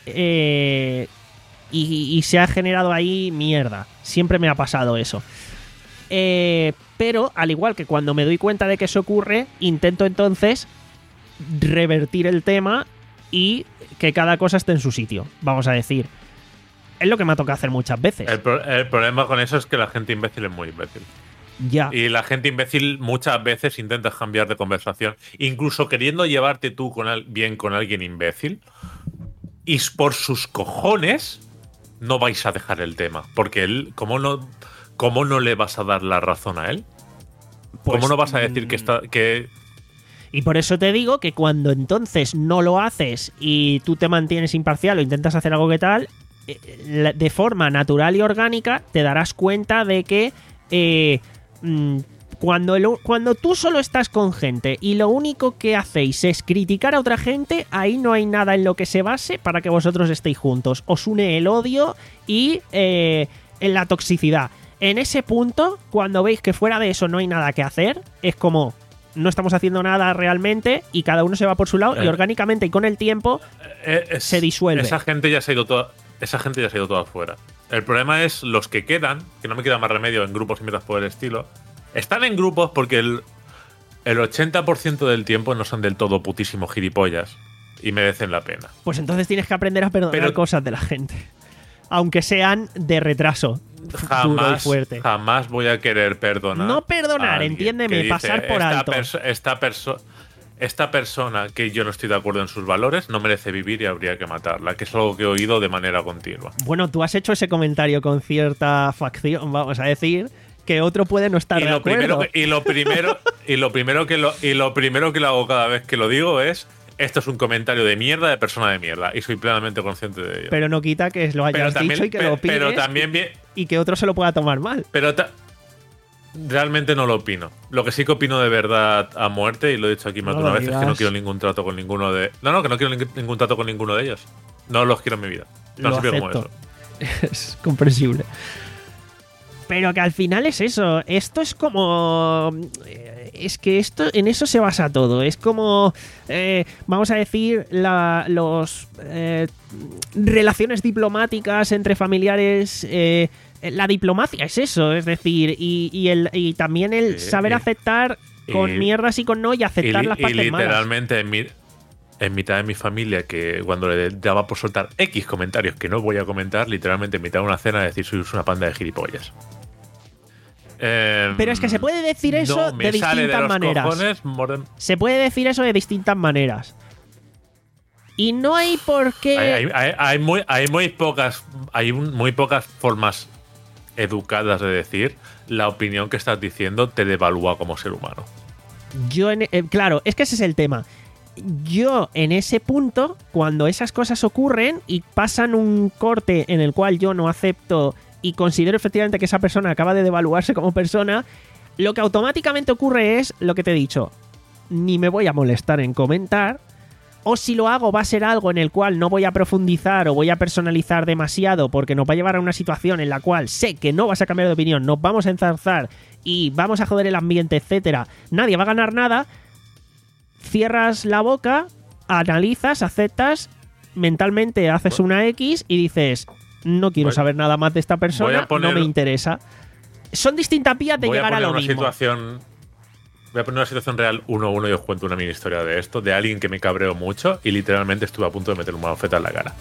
eh, y, y se ha generado ahí mierda. Siempre me ha pasado eso. Eh, pero, al igual que cuando me doy cuenta de que eso ocurre, intento entonces revertir el tema y que cada cosa esté en su sitio, vamos a decir. Es lo que me ha tocado hacer muchas veces. El, pro- el problema con eso es que la gente imbécil es muy imbécil. Ya. Y la gente imbécil muchas veces intenta cambiar de conversación, incluso queriendo llevarte tú con al- bien con alguien imbécil, y por sus cojones no vais a dejar el tema, porque él, ¿cómo no, cómo no le vas a dar la razón a él? Pues, ¿Cómo no vas a decir que está que Y por eso te digo que cuando entonces no lo haces y tú te mantienes imparcial o intentas hacer algo que tal, eh, la- de forma natural y orgánica te darás cuenta de que eh, mm, cuando, el- cuando tú solo estás con gente y lo único que hacéis es criticar a otra gente, ahí no hay nada en lo que se base para que vosotros estéis juntos. Os une el odio y eh, en la toxicidad. En ese punto, cuando veis que fuera de eso no hay nada que hacer, es como... no estamos haciendo nada realmente y cada uno se va por su lado eh, y orgánicamente y con el tiempo eh, es, se disuelve. Esa gente ya se ha ido toda, esa gente ya se ha ido toda fuera. El problema es los que quedan, que no me queda más remedio en grupos y mierdas por el estilo. Están en grupos porque el, el ochenta por ciento del tiempo no son del todo putísimos gilipollas y merecen la pena. Pues entonces tienes que aprender a perdonar Pero, cosas de la gente. Aunque sean de retraso. Jamás, duro y fuerte. jamás voy a querer perdonar. No perdonar, entiéndeme, dice, pasar por esta alto. Perso esta, perso esta persona que yo no estoy de acuerdo en sus valores no merece vivir y habría que matarla, que es algo que he oído de manera continua. Bueno, tú has hecho ese comentario con cierta facción, vamos a decir, que otro puede no estar y de lo acuerdo. Primero que, y lo primero y lo primero que lo y lo primero que lo hago cada vez que lo digo es: esto es un comentario de mierda de persona de mierda, y soy plenamente consciente de ello. Pero no quita que lo hayas también, dicho y que pero, lo opines pero también bien, y que otro se lo pueda tomar mal. Pero realmente no lo opino. Lo que sí que opino de verdad a muerte, y lo he dicho aquí más de No una lo vez, es que digas. no quiero ningún trato con ninguno de. No, no, que no quiero ning- ningún trato con ninguno de ellos. No los quiero en mi vida. No Lo sé como acepto. eso. Es comprensible. Pero que al final es eso. Esto es como. eh, Es que esto en eso se basa todo. Es como. eh, vamos a decir. La, los. eh, relaciones diplomáticas entre familiares. eh, la diplomacia es eso. Es decir. Y, y, el, y también el Sí, saber y- aceptar con y- mierdas y con no y Y, aceptar li- las y partes malas. literalmente en, mi, en mitad de mi familia, que cuando le daba por soltar X comentarios que no voy a comentar, literalmente en mitad de una cena decir sois una panda de gilipollas. Eh, Pero es que se puede decir eso no me de sale distintas los maneras. cojones morden- Se puede decir eso de distintas maneras. Y no hay por qué. Hay, hay- hay- hay muy, hay muy pocas hay un- muy pocas formas educadas de decir la opinión que estás diciendo te devalúa como ser humano. Yo, en- eh, claro, es que ese es el tema. Yo, en ese punto, cuando esas cosas ocurren y pasan un corte en el cual yo no acepto y considero efectivamente que esa persona acaba de devaluarse como persona, lo que automáticamente ocurre es lo que te he dicho. Ni me voy a molestar en comentar, o si lo hago va a ser algo en el cual no voy a profundizar o voy a personalizar demasiado porque nos va a llevar a una situación en la cual sé que no vas a cambiar de opinión, nos vamos a enzarzar y vamos a joder el ambiente, etcétera. Nadie va a ganar nada. Cierras la boca, analizas, aceptas, mentalmente haces una X y dices, no quiero Voy- saber nada más de esta voy persona, a poner- no me interesa. Son distintas vías de Voy a llegar a poner lo una mismo. situación Voy a poner una situación real uno a uno y os cuento una mini historia de esto, de alguien que me cabreó mucho y literalmente estuve a punto de meter una bofeta en la cara.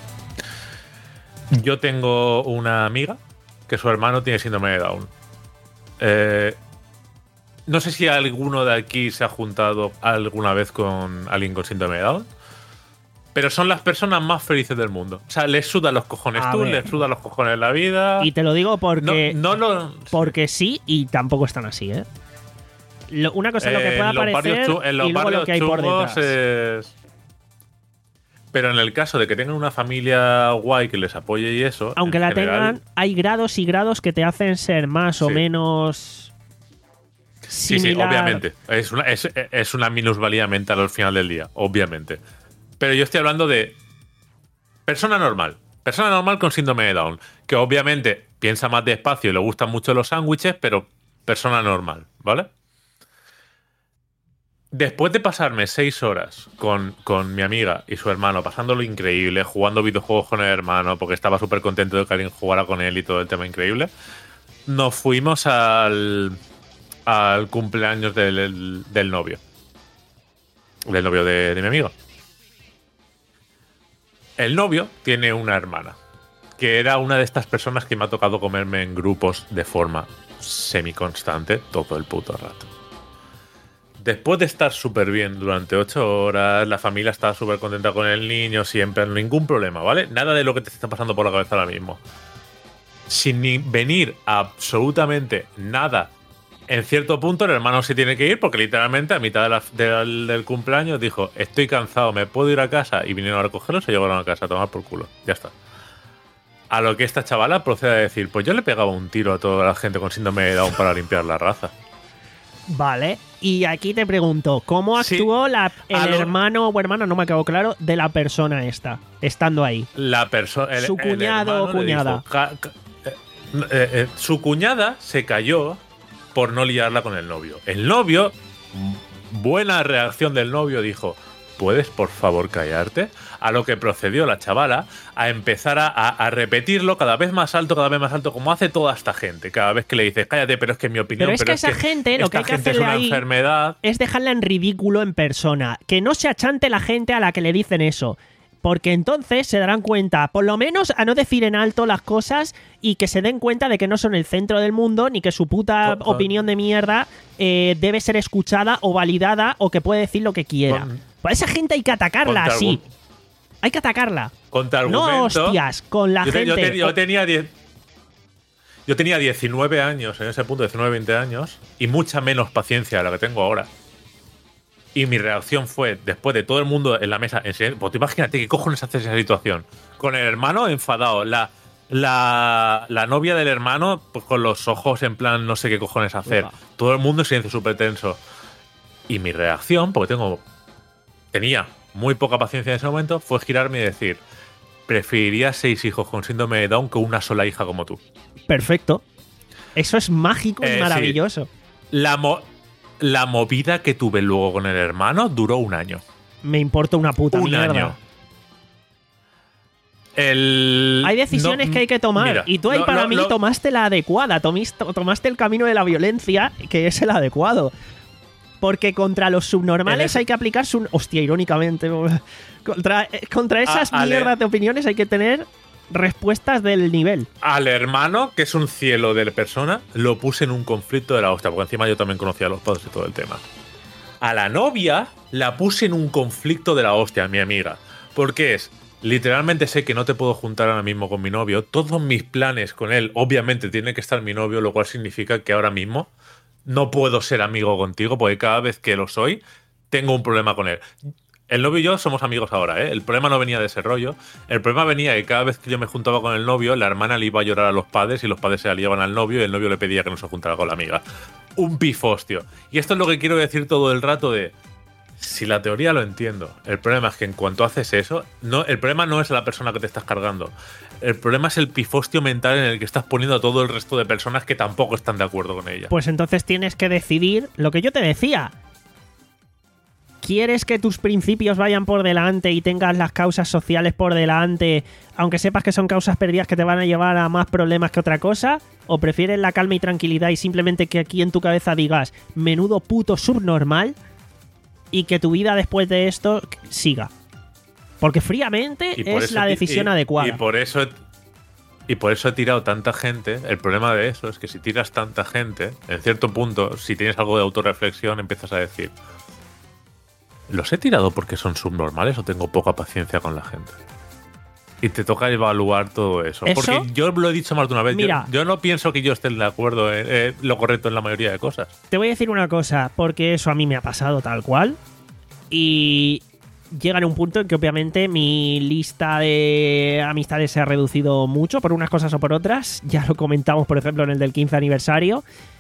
Yo tengo una amiga que su hermano tiene síndrome de Down. Eh, no sé si alguno de aquí se ha juntado alguna vez con alguien con síndrome de Down, pero son las personas más felices del mundo. O sea, les sudan los cojones A tú, ver. les sudan los cojones la vida. Y te lo digo porque, no, no lo. porque sí y tampoco están así, ¿eh? Lo- una cosa es lo que Eh, pueda en los parecer barrios chu- en los y luego lo barrios que hay por chungos detrás. es- Pero en el caso de que tengan una familia guay que les apoye y eso. Aunque en la general, tengan, hay grados y grados que te hacen ser más o Sí. menos Sí, sí, similar. obviamente. Es una, es, es una minusvalía mental al final del día, obviamente. Pero yo estoy hablando de persona normal. Persona normal con síndrome de Down. Que obviamente piensa más despacio y le gustan mucho los sándwiches, pero persona normal, ¿vale? Después de pasarme seis horas con, con mi amiga y su hermano, pasándolo increíble, jugando videojuegos con el hermano, porque estaba súper contento de que alguien jugara con él y todo el tema increíble, nos fuimos al, al cumpleaños del, del novio. Del novio de, de mi amigo. El novio tiene una hermana, que era una de estas personas que me ha tocado comerme en grupos de forma semi-constante todo el puto rato. Después de estar súper bien durante ocho horas, la familia estaba súper contenta con el niño, siempre, ningún problema, ¿vale? Nada de lo que te está pasando por la cabeza ahora mismo. Sin ni venir absolutamente nada, en cierto punto el hermano se tiene que ir porque literalmente a mitad de la- del, del cumpleaños dijo: estoy cansado, ¿me puedo ir a casa? Y vinieron a recogerlo, se llevaron a casa a tomar por culo. Ya está. A lo que esta chavala procede a decir: pues yo le pegaba un tiro a toda la gente con síndrome de Down para limpiar la raza. Vale, y aquí te pregunto, ¿cómo Sí. actuó la, el A lo- hermano o hermana, no me acabo claro, de la persona esta, estando ahí? La persona. Su cuñado o cuñada. eh, eh, su cuñada se cayó por no liarla con el novio. El novio, buena reacción del novio, dijo: ¿puedes por favor callarte? A lo que procedió la chavala a empezar a, a repetirlo cada vez más alto, cada vez más alto, como hace toda esta gente. Cada vez que le dices, cállate, pero es que en mi opinión... Pero es pero que es esa que gente, lo que hay que esta gente hacerle es una ahí enfermedad. es dejarla en ridículo en persona. Que no se achante la gente a la que le dicen eso. Porque entonces se darán cuenta, por lo menos, a no decir en alto las cosas y que se den cuenta de que no son el centro del mundo ni que su puta Con- opinión de mierda eh, debe ser escuchada o validada o que puede decir lo que quiera. Con- Pues a esa gente hay que atacarla Contra así. algún- Hay que atacarla. Contra No argumento. hostias con la yo, te- gente. yo te- yo tenía diez Yo tenía diecinueve años, en ese punto, diecinueve, veinte años, y mucha menos paciencia de la que tengo ahora. Y mi reacción fue, después de todo el mundo en la mesa, en silencio, pues tú imagínate qué cojones haces esa situación. Con el hermano enfadado, la, la, la novia del hermano pues con los ojos en plan no sé qué cojones hacer. Upa. Todo el mundo en silencio súper tenso. Y mi reacción, porque tengo tenía muy poca paciencia en ese momento, fue girarme y decir: preferiría seis hijos con síndrome de Down que una sola hija como tú. Perfecto. Eso es mágico Eh, y sí. maravilloso. La, mo- la movida que tuve luego con el hermano duró un año. Me importa una puta un mierda. año. El, Hay decisiones no, que hay que tomar. mira, y tú ahí lo- para lo- mí lo- tomaste la adecuada. Tomaste, tomaste el camino de la violencia, que es el adecuado. Porque contra los subnormales En ese- hay que aplicar su... Hostia, irónicamente. Contra, eh, contra esas A- ale- mierdas de opiniones hay que tener respuestas del nivel. Al hermano, que es un cielo de persona, lo puse en un conflicto de la hostia, porque encima yo también conocía a los padres y todo el tema. A la novia la puse en un conflicto de la hostia, mi amiga. Porque es, literalmente sé que no te puedo juntar ahora mismo con mi novio. Todos mis planes con él, obviamente, tiene que estar mi novio, lo cual significa que ahora mismo no puedo ser amigo contigo, porque cada vez que lo soy, tengo un problema con él. El novio y yo somos amigos ahora, ¿eh? El problema no venía de ese rollo. El problema venía de que cada vez que yo me juntaba con el novio, la hermana le iba a llorar a los padres y los padres se la liaban al novio y el novio le pedía que no se juntara con la amiga. Un pifostio. Y esto es lo que quiero decir todo el rato de... Si la teoría lo entiendo, el problema es que en cuanto haces eso, no, el problema no es la persona que te estás cargando. El problema es el pifostio mental en el que estás poniendo a todo el resto de personas que tampoco están de acuerdo con ella. Pues entonces tienes que decidir lo que yo te decía. ¿Quieres que tus principios vayan por delante y tengas las causas sociales por delante, aunque sepas que son causas perdidas que te van a llevar a más problemas que otra cosa? ¿O prefieres la calma y tranquilidad y simplemente que aquí en tu cabeza digas menudo puto subnormal y que tu vida después de esto siga? Porque fríamente Y por es eso la ti- decisión y- adecuada. Y por eso y por eso he tirado tanta gente. El problema de eso es que si tiras tanta gente, en cierto punto, si tienes algo de autorreflexión, empiezas a decir: ¿los he tirado porque son subnormales o tengo poca paciencia con la gente? Y te toca evaluar todo eso. ¿Eso? Porque yo lo he dicho más de una vez. yo- Mira. yo, no pienso que yo esté de acuerdo en eh, lo correcto en la mayoría de cosas. Te voy a decir una cosa, porque eso a mí me ha pasado tal cual. Y llega en un punto en que obviamente mi lista de amistades se ha reducido mucho por unas cosas o por otras. Ya lo comentamos, por ejemplo, en el del quince aniversario.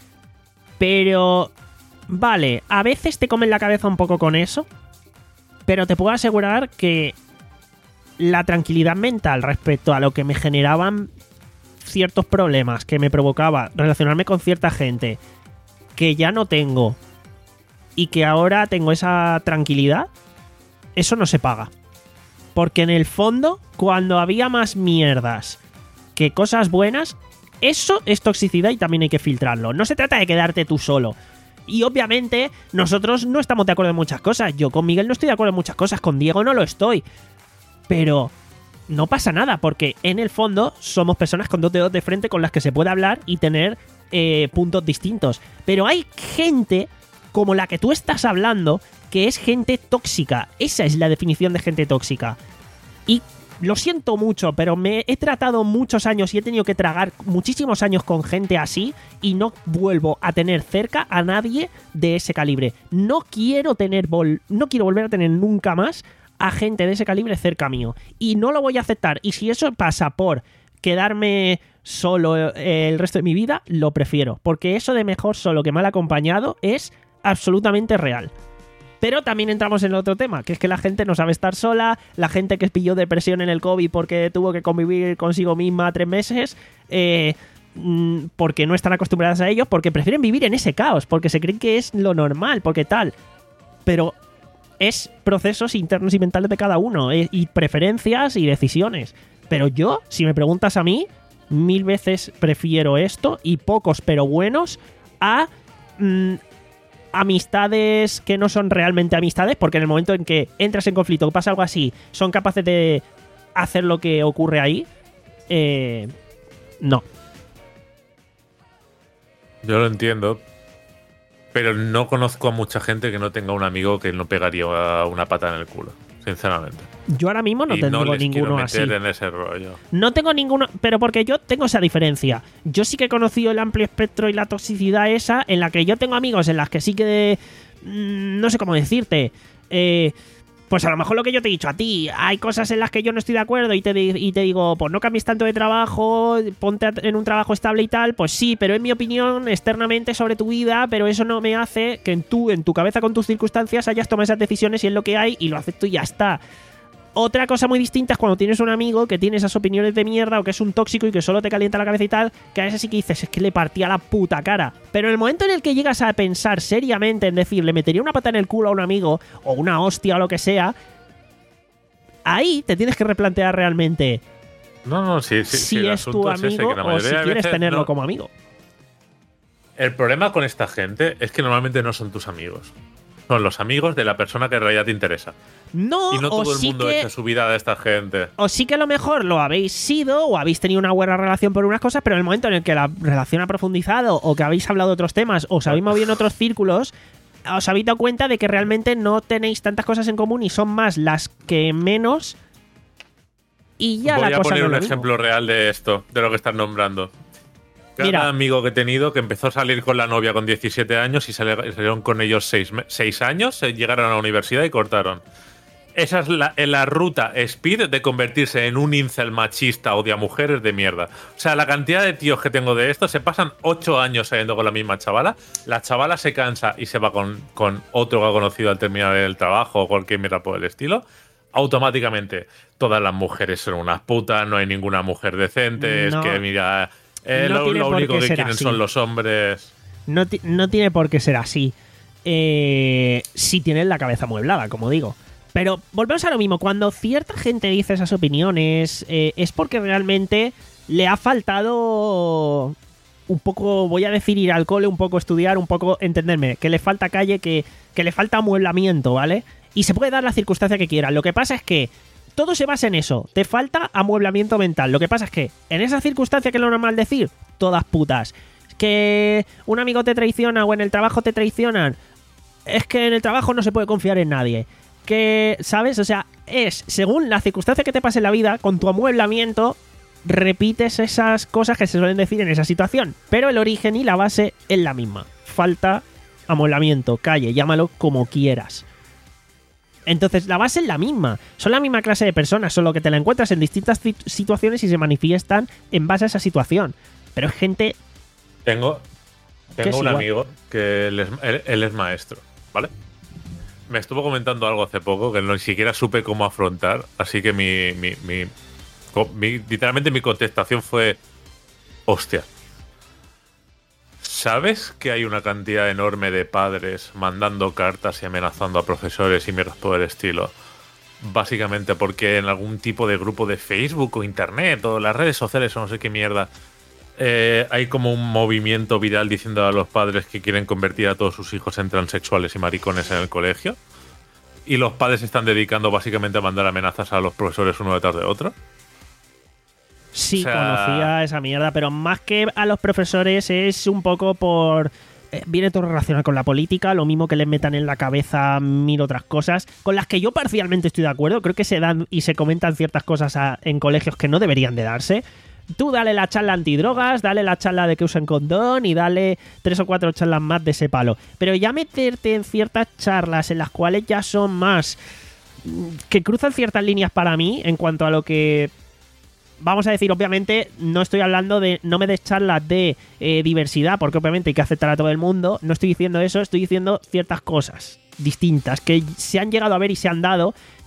Pero, vale, a veces te comen la cabeza un poco con eso. Pero te puedo asegurar que la tranquilidad mental respecto a lo que me generaban ciertos problemas que me provocaba relacionarme con cierta gente que ya no tengo y que ahora tengo esa tranquilidad, eso no se paga. Porque en el fondo, cuando había más mierdas que cosas buenas, eso es toxicidad y también hay que filtrarlo. No se trata de quedarte tú solo. Y obviamente nosotros no estamos de acuerdo en muchas cosas. Yo con Miguel no estoy de acuerdo en muchas cosas, con Diego no lo estoy. Pero no pasa nada, porque en el fondo somos personas con dos dedos de frente con las que se puede hablar y tener eh, puntos distintos. Pero hay gente como la que tú estás hablando, que es gente tóxica. Esa es la definición de gente tóxica. Y lo siento mucho, pero me he tratado muchos años y he tenido que tragar muchísimos años con gente así y no vuelvo a tener cerca a nadie de ese calibre. No quiero tener vol- no quiero volver a tener nunca más a gente de ese calibre cerca mío. Y no lo voy a aceptar. Y si eso pasa por quedarme solo eh, el resto de mi vida, lo prefiero. Porque eso de mejor solo que mal acompañado es absolutamente real. Pero también entramos en otro tema, que es que la gente no sabe estar sola, la gente que pilló depresión en el COVID porque tuvo que convivir consigo misma tres meses, eh, porque no están acostumbradas a ellos, porque prefieren vivir en ese caos, porque se creen que es lo normal, porque tal. pero es procesos internos y mentales de cada uno, eh, y preferencias y decisiones. Pero yo, si me preguntas a mí, mil veces prefiero esto, y pocos pero buenos, a mm, amistades que no son realmente amistades, porque en el momento en que entras en conflicto, pasa algo así, son capaces de hacer lo que ocurre ahí. Eh, no. Yo lo entiendo, pero no conozco a mucha gente que no tenga un amigo que no pegaría una pata en el culo, sinceramente. Yo ahora mismo no y tengo no les ninguno quiero así. meter en ese rollo. No tengo ninguno, pero porque yo tengo esa diferencia. Yo sí que he conocido el amplio espectro y la toxicidad esa, en la que yo tengo amigos en las que sí que... Mmm, no sé cómo decirte. Eh... Pues a lo mejor lo que yo te he dicho a ti, hay cosas en las que yo no estoy de acuerdo y te, y te digo, pues no cambies tanto de trabajo, ponte en un trabajo estable y tal, pues sí, pero en mi opinión, externamente sobre tu vida, pero eso no me hace que tú, en tu cabeza con tus circunstancias, hayas tomado esas decisiones y es lo que hay y lo acepto y ya está. Otra cosa muy distinta es cuando tienes un amigo que tiene esas opiniones de mierda o que es un tóxico y que solo te calienta la cabeza y tal, que a ese sí que dices, es que le partía la puta cara. Pero en el momento en el que llegas a pensar seriamente en decir, le metería una pata en el culo a un amigo o una hostia o lo que sea, ahí te tienes que replantear realmente No, no, sí, sí, si sí, es tu es ese, amigo que la o si mayoría de quieres veces tenerlo no. como amigo. El problema con esta gente es que normalmente no son tus amigos. Son los amigos de la persona que en realidad te interesa. No, Y no o todo el sí mundo que... echa su vida de esta gente. O sí que a lo mejor lo habéis sido o habéis tenido una buena relación por unas cosas, pero en el momento en el que la relación ha profundizado o que habéis hablado de otros temas o os habéis movido en otros círculos, os habéis dado cuenta de que realmente no tenéis tantas cosas en común y son más las que menos y ya Voy la a cosa poner no un es lo mismo. ejemplo real de esto, de lo que estás nombrando. Cada Mira. amigo que he tenido que empezó a salir con la novia con diecisiete años y sali- salieron con ellos seis años, se llegaron a la universidad y cortaron. Esa es la, la ruta speed de convertirse en un incel machista odia mujeres de mierda. O sea, la cantidad de tíos que tengo de esto, se pasan ocho años saliendo con la misma chavala, la chavala se cansa y se va con, con otro que ha conocido al terminar el trabajo o cualquier mierda por el estilo. Automáticamente, todas las mujeres son unas putas, no hay ninguna mujer decente, No. es que mira... Eh, No lo tiene lo por único qué que ser quieren así. son los hombres. No, ti- no tiene por qué ser así. Eh, si tienes la cabeza amueblada, como digo. Pero volvemos a lo mismo. Cuando cierta gente dice esas opiniones, eh, es porque realmente le ha faltado un poco, voy a decir, ir al cole, un poco estudiar, un poco entenderme, que le falta calle, que, que le falta amueblamiento, ¿vale? Y se puede dar la circunstancia que quiera. Lo que pasa es que todo se basa en eso. Te falta amueblamiento mental. Lo que pasa es que en esa circunstancia, que es lo normal decir, todas putas. Que un amigo te traiciona o en el trabajo te traicionan. Es que en el trabajo no se puede confiar en nadie. Que, ¿sabes? O sea, es según la circunstancia que te pase en la vida, con tu amueblamiento, repites esas cosas que se suelen decir en esa situación. Pero el origen y la base es la misma. Falta amueblamiento, calle, llámalo como quieras. Entonces, la base es la misma. Son la misma clase de personas, solo que te la encuentras en distintas situaciones y se manifiestan en base a esa situación. Pero es gente... Tengo, tengo es un igual. amigo que él es, él- él es maestro, ¿vale? Me estuvo comentando algo hace poco que no ni siquiera supe cómo afrontar, así que mi, mi, mi- co- mi- literalmente mi contestación fue: hostia. ¿Sabes que hay una cantidad enorme de padres mandando cartas y amenazando a profesores y mierdas por el estilo? Básicamente porque en algún tipo de grupo de Facebook o internet o las redes sociales o no sé qué mierda, eh, hay como un movimiento viral diciendo a los padres que quieren convertir a todos sus hijos en transexuales y maricones en el colegio. Y los padres se están dedicando básicamente a mandar amenazas a los profesores uno detrás de otro. Sí, O sea- conocía esa mierda, pero más que a los profesores es un poco por... eh, viene todo relacionado con la política, lo mismo que les metan en la cabeza mil otras cosas, con las que yo parcialmente estoy de acuerdo. Creo que se dan y se comentan ciertas cosas a- en colegios que no deberían de darse. Tú dale la charla antidrogas, dale la charla de que usen condón y dale tres o cuatro charlas más de ese palo. Pero ya meterte en ciertas charlas en las cuales ya son más... que cruzan ciertas líneas para mí en cuanto a lo que... Vamos a decir, obviamente, no estoy hablando de... No me des charlas de eh, diversidad, porque obviamente hay que aceptar a todo el mundo. No estoy diciendo eso, estoy diciendo ciertas cosas distintas que se han llegado a ver y se han dado.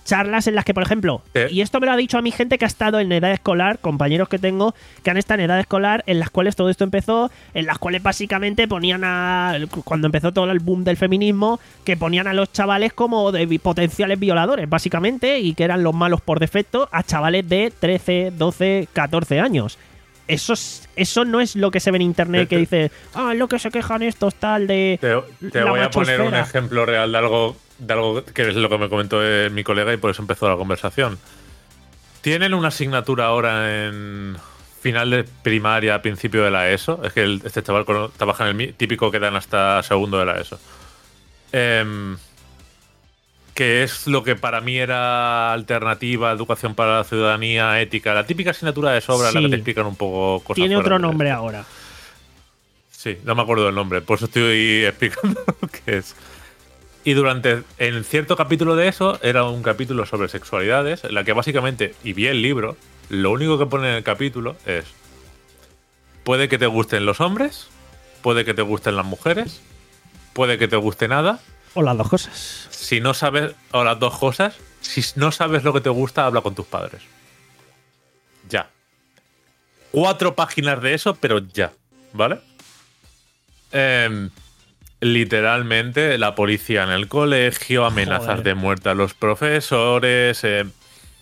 charlas en las que, por ejemplo, ¿Eh? y esto me lo ha dicho a mi gente que ha estado en edad escolar, compañeros que tengo que han estado en edad escolar, en las cuales todo esto empezó, en las cuales básicamente ponían a, cuando empezó todo el boom del feminismo, que ponían a los chavales como de potenciales violadores, básicamente, y que eran los malos por defecto, a chavales de trece, doce, catorce años. Eso, es, eso no es lo que se ve en internet, que dice, ah, es lo que se quejan estos tal de Te, te la voy a poner un machosfera. ejemplo real de algo, de algo que es lo que me comentó eh, mi colega y por eso empezó la conversación. Tienen una asignatura ahora en final de primaria, principio de la ESO. Es que el, este chaval cono- trabaja en el mi- típico que dan hasta segundo de la ESO. Em, que es lo que para mí era alternativa, educación para la ciudadanía, ética, la típica asignatura de sobra en la Sí. que te explican un poco cosas. Tiene fuera otro de nombre esto. ahora. Sí, no me acuerdo del nombre, por eso estoy explicando lo que es. Y durante, en cierto capítulo de eso, era un capítulo sobre sexualidades, en la que básicamente, y vi el libro, lo único que pone en el capítulo es: puede que te gusten los hombres, puede que te gusten las mujeres, puede que te guste nada. O las dos cosas. Si no sabes, o las dos cosas, si no sabes lo que te gusta, habla con tus padres. Ya. Cuatro páginas de eso, pero ya. ¿Vale? Em, literalmente, la policía en el colegio, amenazas Joder. de muerte a los profesores. em.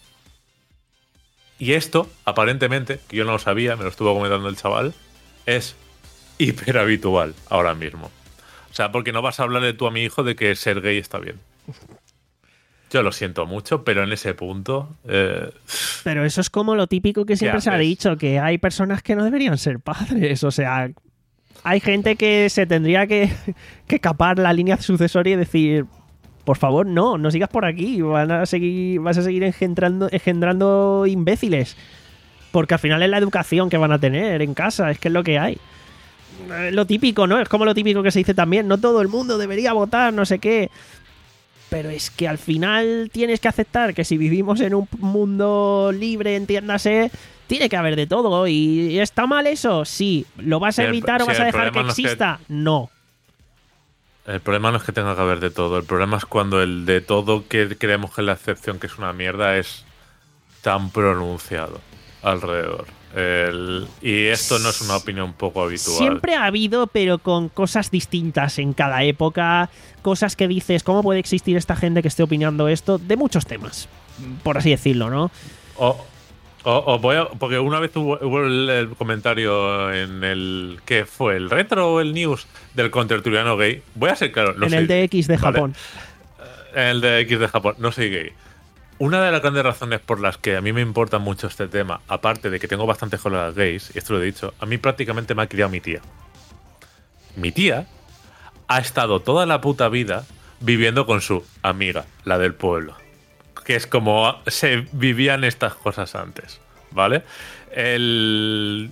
Y esto, aparentemente, que yo no lo sabía, me lo estuvo comentando el chaval, es hiper habitual ahora mismo. O sea, porque no vas a hablarle tú a mi hijo de que ser gay está bien. Yo lo siento mucho, pero en ese punto... Eh, Pero eso es como lo típico que siempre se ha haces? dicho, que hay personas que no deberían ser padres. O sea, hay gente que se tendría que, que capar la línea sucesoria y decir, por favor, no, no sigas por aquí, van a seguir, vas a seguir engendrando, engendrando imbéciles. Porque al final es la educación que van a tener en casa, es que es lo que hay. Eh, Lo típico, ¿no? Es como lo típico que se dice también, no todo el mundo debería votar, no sé qué. Pero es que al final tienes que aceptar que si vivimos en un mundo libre, entiéndase, tiene que haber de todo. ¿Y está mal eso? Sí. ¿Lo vas a El- evitar o sí, vas a el dejar que problema no es que- exista? No. el problema no es que tenga que haber de todo. El problema es cuando el de todo que creemos que es la excepción, que es una mierda, es tan pronunciado alrededor. El- y esto no es una opinión poco habitual. Siempre ha habido, pero con cosas distintas en cada época. Cosas que dices, ¿cómo puede existir esta gente que esté opinando esto? De muchos temas, por así decirlo, ¿no? O, o- o voy a- porque una vez hubo, hubo el, el comentario en el... ¿Qué fue? ¿El retro o el news del contertuliano gay? Voy a ser claro. No en soy el gay, D X de ¿vale? Japón. En el de X de Japón. No soy gay. Una de las grandes razones por las que a mí me importa mucho este tema, aparte de que tengo bastantes colegas gays, y esto lo he dicho, a mí prácticamente me ha criado mi tía. Mi tía ha estado toda la puta vida viviendo con su amiga, la del pueblo. Que es como se vivían estas cosas antes, ¿vale? El...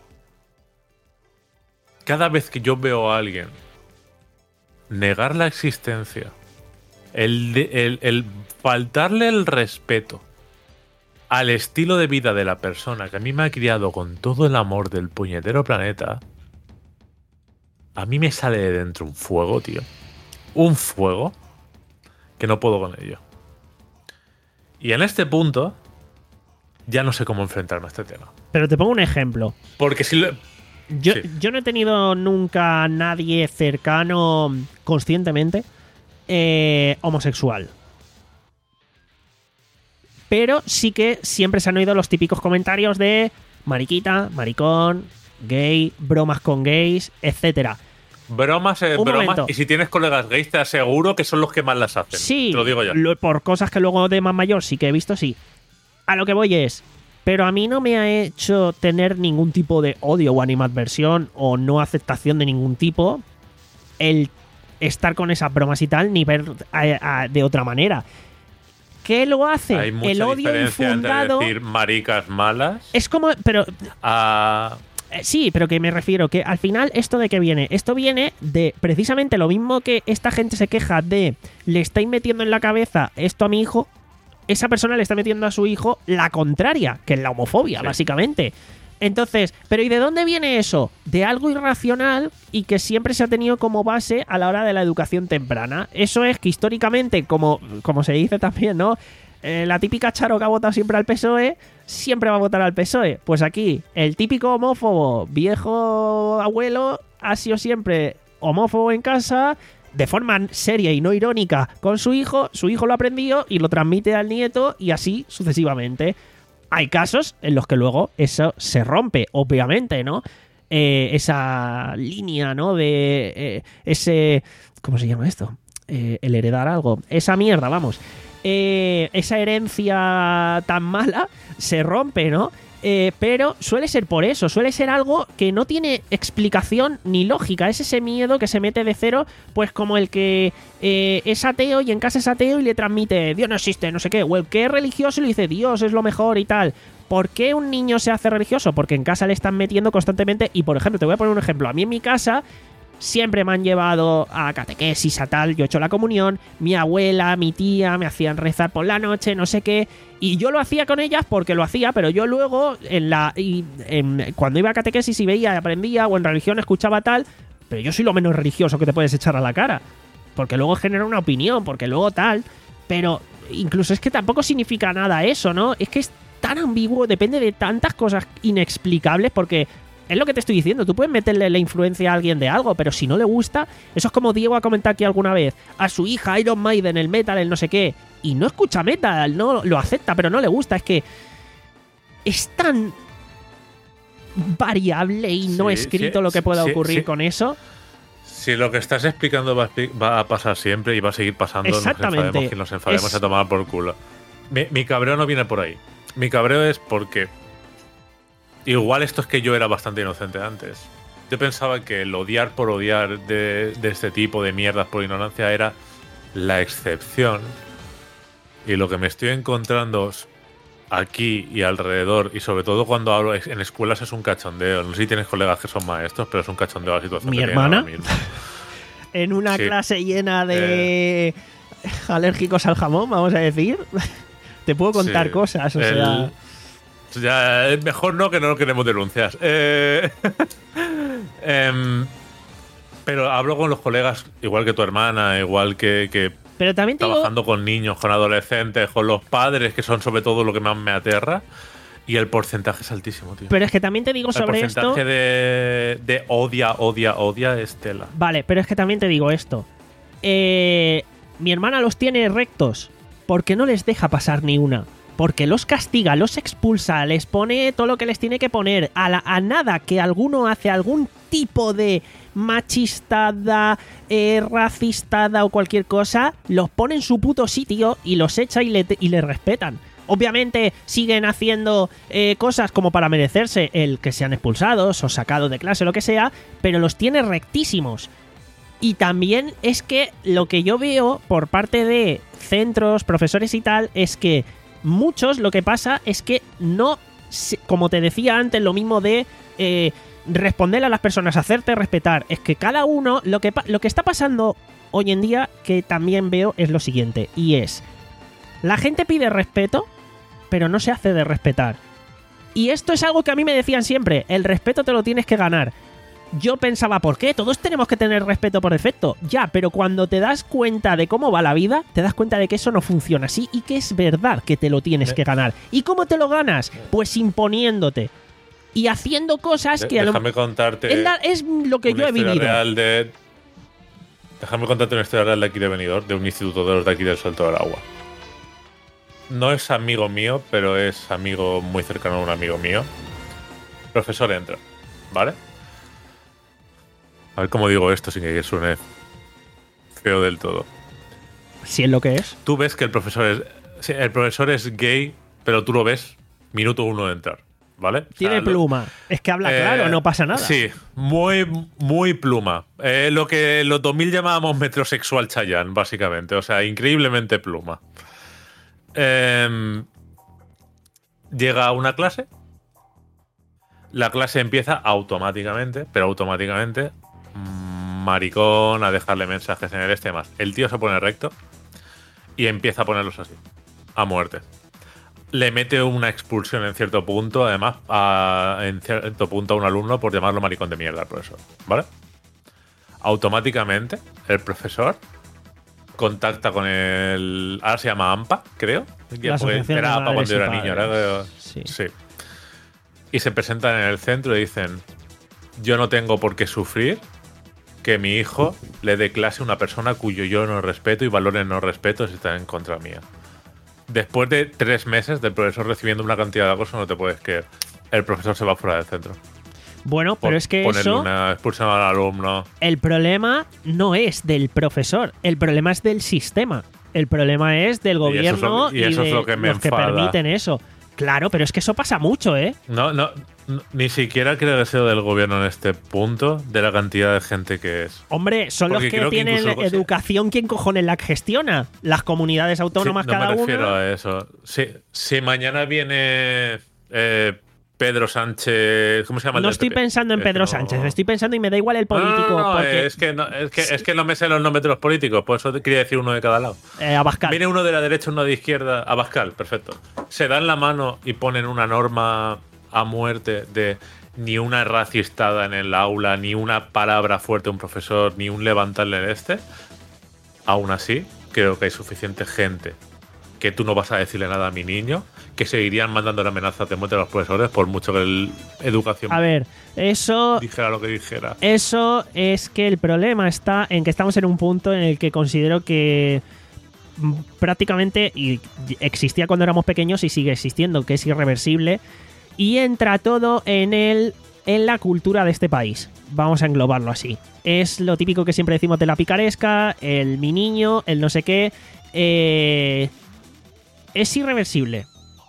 Cada vez que yo veo a alguien negar la existencia, el, de- el, el faltarle el respeto al estilo de vida de la persona que a mí me ha criado con todo el amor del puñetero planeta, a mí me sale de dentro un fuego, tío. Un fuego que no puedo con ello. Y en este punto ya no sé cómo enfrentarme a este tema. Pero te pongo un ejemplo. Porque si lo... Yo, Sí. yo no he tenido nunca a nadie cercano conscientemente eh, homosexual. Pero sí que siempre se han oído los típicos comentarios de mariquita, maricón, gay, bromas con gays, etcétera. Bromas, eh, Un bromas. momento. Y si tienes colegas gays, te aseguro que son los que más las hacen. Sí, Te lo digo ya. lo- por cosas que luego de más mayor sí que he visto, sí. A lo que voy es, pero a mí no me ha hecho tener ningún tipo de odio o animadversión o no aceptación de ningún tipo el estar con esas bromas y tal, ni ver a- a- de otra manera. ¿Qué lo hace? Hay mucha El odio diferencia infundado entre decir maricas malas es como, pero a... Eh, Sí, pero que me refiero que al final esto de qué viene, esto viene de precisamente lo mismo que esta gente se queja de le estáis metiendo en la cabeza esto a mi hijo, esa persona le está metiendo a su hijo la contraria, que es la homofobia, Sí. básicamente. Entonces, ¿pero y de dónde viene eso? De algo irracional y que siempre se ha tenido como base a la hora de la educación temprana. Eso es que históricamente, como, como se dice también, ¿no? eh, la típica Charo que ha votado siempre al P S O E, siempre va a votar al P S O E. Pues aquí, el típico homófobo, viejo abuelo, ha sido siempre homófobo en casa, de forma seria y no irónica con su hijo, su hijo lo ha aprendido y lo transmite al nieto y así sucesivamente. Hay casos en los que luego eso se rompe, obviamente, ¿no? Eh, esa línea, ¿no? De eh, ese... ¿Cómo se llama esto? Eh, el heredar algo. Esa mierda, vamos. Eh, esa herencia tan mala se rompe, ¿no? Eh, pero suele ser por eso, suele ser algo que no tiene explicación ni lógica. Es ese miedo que se mete de cero, pues como el que eh, es ateo y en casa es ateo y le transmite Dios no existe, no sé qué. O el que es religioso y le dice Dios es lo mejor y tal. ¿Por qué un niño se hace religioso? Porque en casa le están metiendo constantemente. Y por ejemplo, te voy a poner un ejemplo. A mí en mi casa siempre me han llevado a catequesis, a tal. Yo he hecho la comunión. Mi abuela, mi tía me hacían rezar por la noche, no sé qué. Y yo lo hacía con ellas porque lo hacía, pero yo luego, en la y, en, cuando iba a catequesis y veía, aprendía, o en religión escuchaba tal, pero yo soy lo menos religioso que te puedes echar a la cara. Porque luego genera una opinión, porque luego tal. Pero incluso es que tampoco significa nada eso, ¿no? Es que es tan ambiguo, depende de tantas cosas inexplicables, porque es lo que te estoy diciendo, tú puedes meterle la influencia a alguien de algo, pero si no le gusta, eso es como Diego ha comentado aquí alguna vez, a su hija Iron Maiden, el metal, el no sé qué, y no escucha metal, no lo acepta, pero no le gusta, es que es tan variable y no Sí, escrito sí, lo que pueda sí, ocurrir sí. con eso. Si lo que estás explicando va a, expli- va a pasar siempre y va a seguir pasando, Exactamente. nos enfademos y nos enfademos Es- a tomar por culo. Mi, mi cabreo no viene por ahí. Mi cabreo es porque igual esto es que yo era bastante inocente antes. Yo pensaba que el odiar por odiar de, de este tipo de mierdas por ignorancia era la excepción. Y lo que me estoy encontrando aquí y alrededor, y sobre todo cuando hablo en escuelas, es un cachondeo. No sé si tienes colegas que son maestros, pero es un cachondeo la situación. Mi que tienen hermana, ahora mismo. en una Sí. clase llena de alérgicos al jamón, vamos a decir, te puedo contar Sí. cosas, o El- sea... Ya, es mejor no, que no queremos denuncias. Eh, em, pero hablo con los colegas, igual que tu hermana, igual que, que Pero también te digo, trabajando con niños, con adolescentes, con los padres, que son sobre todo lo que más me aterra. Y el porcentaje es altísimo, tío. pero es que también te digo el sobre porcentaje esto... de, de odia, odia, odia es tela. Vale, pero es que también te digo esto. Eh, mi hermana los tiene rectos porque no les deja pasar ni una. Porque los castiga, los expulsa, les pone todo lo que les tiene que poner. A, la, a nada que alguno hace algún tipo de machistada, eh, racistada o cualquier cosa, los pone en su puto sitio y los echa y le, y le respetan. Obviamente siguen haciendo eh, cosas como para merecerse el que sean expulsados o sacados de clase o lo que sea, pero los tiene rectísimos. Y también es que lo que yo veo por parte de centros, profesores y tal, es que muchos lo que pasa es que no, como te decía antes, lo mismo de eh, responderle a las personas, hacerte respetar. Es que cada uno, lo que, lo que está pasando hoy en día, que también veo, es lo siguiente. Y es, la gente pide respeto, pero no se hace de respetar. Y esto es algo que a mí me decían siempre, el respeto te lo tienes que ganar. Yo pensaba, ¿por qué? Todos tenemos que tener respeto por defecto. Ya, pero cuando te das cuenta de cómo va la vida, te das cuenta de que eso no funciona así y que es verdad que te lo tienes que ganar. ¿Y cómo te lo ganas? Pues imponiéndote. Y haciendo cosas que... Déjame a lo, contarte. es, la, es lo que una yo he historia vivido. real de, déjame contarte una historia real de aquí de Benidorm, de un instituto de los de aquí del Salto del Agua. No es amigo mío, pero es amigo muy cercano a un amigo mío. El profesor entra, ¿vale? A ver cómo digo esto sin que suene feo del todo. Si es lo que es. Tú ves que el profesor es, sí, el profesor es gay, pero tú lo ves minuto uno de entrar, ¿vale? O sea, Tiene lo- pluma. Es que habla Eh, claro, no pasa nada. Sí, muy, muy pluma. Eh, lo que en los dos mil llamábamos metrosexual Chayanne, básicamente. O sea, increíblemente pluma. Eh, llega a una clase. La clase empieza automáticamente, pero automáticamente, maricón, a dejarle mensajes en el este más. El tío se pone recto y empieza a ponerlos así, a muerte. Le mete una expulsión en cierto punto, además, a, en cierto punto a un alumno por llamarlo maricón de mierda al profesor, ¿vale? Automáticamente, el profesor contacta con el... Ahora se llama AMPA, creo. La Asociación Era de AMPA Madres cuando y era niño. Era de- Sí. sí. Y se presentan en el centro y dicen: yo no tengo por qué sufrir que mi hijo le dé clase a una persona cuyo yo no respeto y valores no respeto si está en contra mía. Después de tres meses del profesor recibiendo una cantidad de acoso, no te puedes creer. El profesor se va fuera del centro. Bueno, pero Por es que ponerle eso, una expulsión al alumno. el problema no es del profesor, el problema es del sistema. El problema es del Y eso es gobierno lo- y eso de es lo que me los que enfada. permiten eso. Claro, pero es que eso pasa mucho, ¿eh? No, no, no, ni siquiera creo que sea del gobierno en este punto, de la cantidad de gente que es. Hombre, son Porque los que creo que tienen incluso- educación, ¿quién cojones la gestiona? Las comunidades autónomas Sí, no cada me refiero una. a eso. Si, si mañana viene eh, Pedro Sánchez, ¿cómo se llama? el No del estoy P P? pensando en Es que Pedro no- Sánchez, estoy pensando y me da igual el No, no, político. no, no, porque es, que no, es, que, es que no me sé los nombres de los políticos, por eso te quería decir uno de cada lado. eh, Abascal. Viene uno de la derecha, uno de izquierda. Abascal, perfecto. Se dan la mano y ponen una norma a muerte de ni una racistada en el aula, ni una palabra fuerte a un profesor, ni un levantarle el este. Aún así, creo que hay suficiente gente que tú no vas a decirle nada a mi niño, que seguirían mandando amenazas de muerte a los profesores por mucho que el educación A ver, eso dijera lo que dijera. Eso es que el problema está en que estamos en un punto en el que considero que mm, prácticamente y existía cuando éramos pequeños y sigue existiendo, que es irreversible, y entra todo en el en la cultura de este país. Vamos a englobarlo así. Es lo típico que siempre decimos de la picaresca, el mi niño, el no sé qué. eh, es irreversible.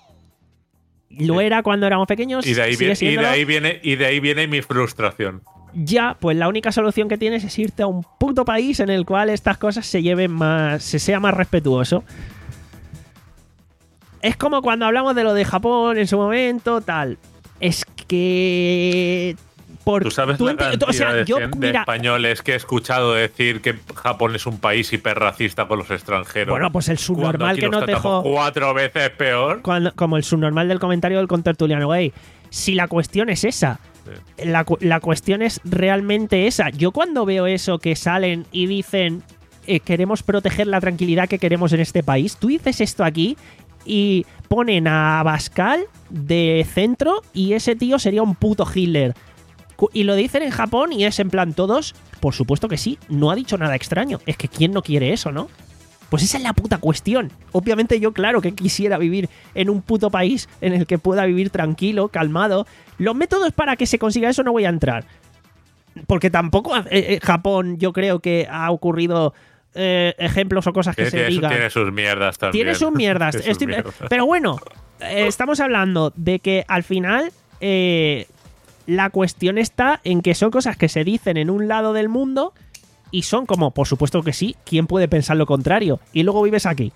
Lo Sí. era cuando éramos pequeños. Y de ahí sigue viene, y de siéndolo. ahí viene, y de ahí viene mi frustración. Ya, pues la única solución que tienes es irte a un puto país en el cual estas cosas se lleven más, se sea más respetuoso. Es como cuando hablamos de lo de Japón en su momento, tal. Es que... Por, ¿Tú sabes la enti- cantidad o sea, de, yo, gente- de mira, españoles que he escuchado decir que Japón es un país hiperracista con los extranjeros? bueno, pues el cuando subnormal aquí que los no tratamos dejó... cuatro veces peor. Cuando- como el subnormal del comentario del contertuliano, güey. Si la cuestión es esa, Sí. la, cu- la cuestión es realmente esa. Yo cuando veo eso que salen y dicen eh, queremos proteger la tranquilidad que queremos en este país, tú dices esto aquí y ponen a Abascal de centro y ese tío sería un puto Hitler. Cu- Y lo dicen en Japón y es en plan todos, por supuesto que sí, no ha dicho nada extraño. Es que ¿quién no quiere eso, no? Pues esa es la puta cuestión. Obviamente yo claro que quisiera vivir en un puto país en el que pueda vivir tranquilo, calmado. Los métodos para que se consiga eso no voy a entrar. Porque tampoco eh, eh, Japón yo creo que ha ocurrido eh, ejemplos o cosas que Que se tiene, su- digan. tiene sus mierdas también. Tiene sus mierdas. Tiene sus Estoy- mierdas. Pero bueno, eh, estamos hablando de que al final eh, la cuestión está en que son cosas que se dicen en un lado del mundo y son como, por supuesto que sí, ¿quién puede pensar lo contrario? Y luego vives aquí.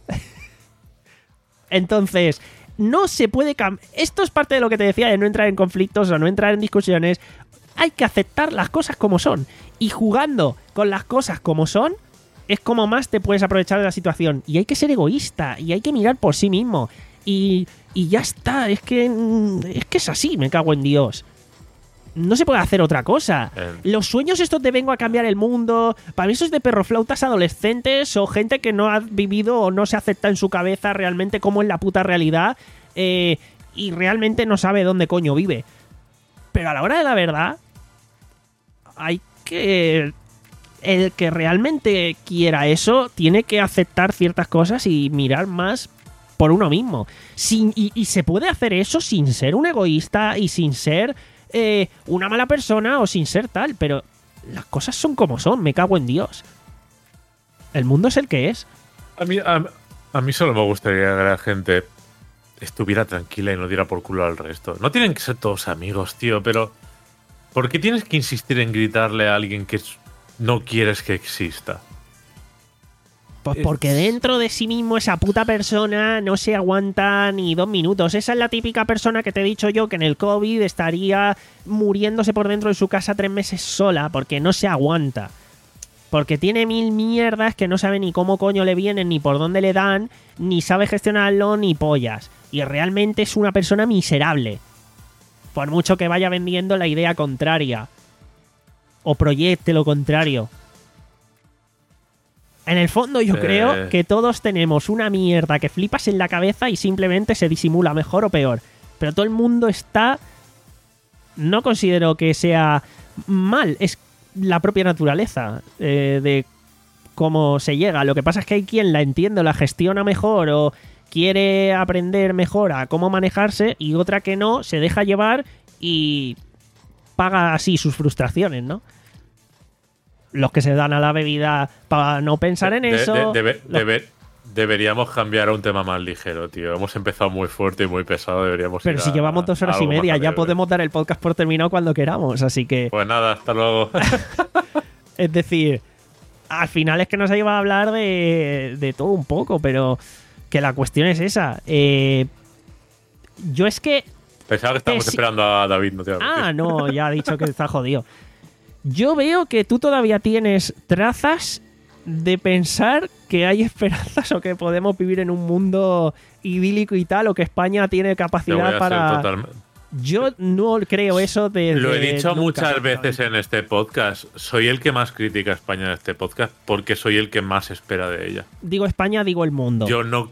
Entonces, no se puede cambiar. Esto es parte de lo que te decía de no entrar en conflictos o no entrar en discusiones. Hay que aceptar las cosas como son. Y jugando con las cosas como son, es como más te puedes aprovechar de la situación. Y hay que ser egoísta. Y hay que mirar por sí mismo. Y, y ya está. Es que, es que es así, me cago en Dios. No se puede hacer otra cosa. Eh. Los sueños estos de vengo a cambiar el mundo, para mí eso es de perroflautas adolescentes o gente que no ha vivido o no se acepta en su cabeza realmente cómo es la puta realidad eh, y realmente no sabe dónde coño vive. Pero a la hora de la verdad, hay que... El que realmente quiera eso tiene que aceptar ciertas cosas y mirar más por uno mismo. Sin, y, y se puede hacer eso sin ser un egoísta y sin ser eh, una mala persona o sin ser tal, pero las cosas son como son, me cago en Dios. El mundo es el que es. A mí, a, a mí solo me gustaría que la gente estuviera tranquila y no diera por culo al resto. No tienen que ser todos amigos, tío, pero ¿por qué tienes que insistir en gritarle a alguien que no quieres que exista? Pues porque dentro de sí mismo esa puta persona no se aguanta ni dos minutos. Esa es la típica persona que te he dicho yo que en el COVID estaría muriéndose por dentro de su casa tres meses sola porque no se aguanta. Porque tiene mil mierdas que no sabe ni cómo coño le vienen, ni por dónde le dan, ni sabe gestionarlo, ni pollas. Y realmente es una persona miserable. Por mucho que vaya vendiendo la idea contraria. O proyecte lo contrario. En el fondo yo Eh. creo que todos tenemos una mierda que flipas en la cabeza y simplemente se disimula mejor o peor. Pero todo el mundo está... No considero que sea mal, es la propia naturaleza eh, de cómo se llega. Lo que pasa es que hay quien la entiende o la gestiona mejor o quiere aprender mejor a cómo manejarse y otra que no, se deja llevar y paga así sus frustraciones, ¿no? Los que se dan a la bebida para no pensar en De- eso. de- debe- los- debe- deberíamos cambiar a un tema más ligero, tío. Hemos empezado muy fuerte y muy pesado. Deberíamos Pero ir si a- llevamos dos horas a y algo más media, ya alegre. podemos dar el podcast por terminado cuando queramos, así que... Pues nada, hasta luego. Es decir, al final es que nos ha llevado a hablar de, de todo un poco, pero que la cuestión es esa. Eh, yo es que... Pensaba que estábamos Eh, sí. esperando a David, no te voy a mentir. Ah, no, ya ha dicho que está jodido. Yo veo que tú todavía tienes trazas de pensar que hay esperanzas o que podemos vivir en un mundo idílico y tal, o que España tiene Te voy a capacidad ser para... totalmente- Yo no creo eso de... Lo he dicho muchas veces en este podcast. Soy el que más critica a España en este podcast porque soy el que más espera de ella. Digo España, digo el mundo. Yo no.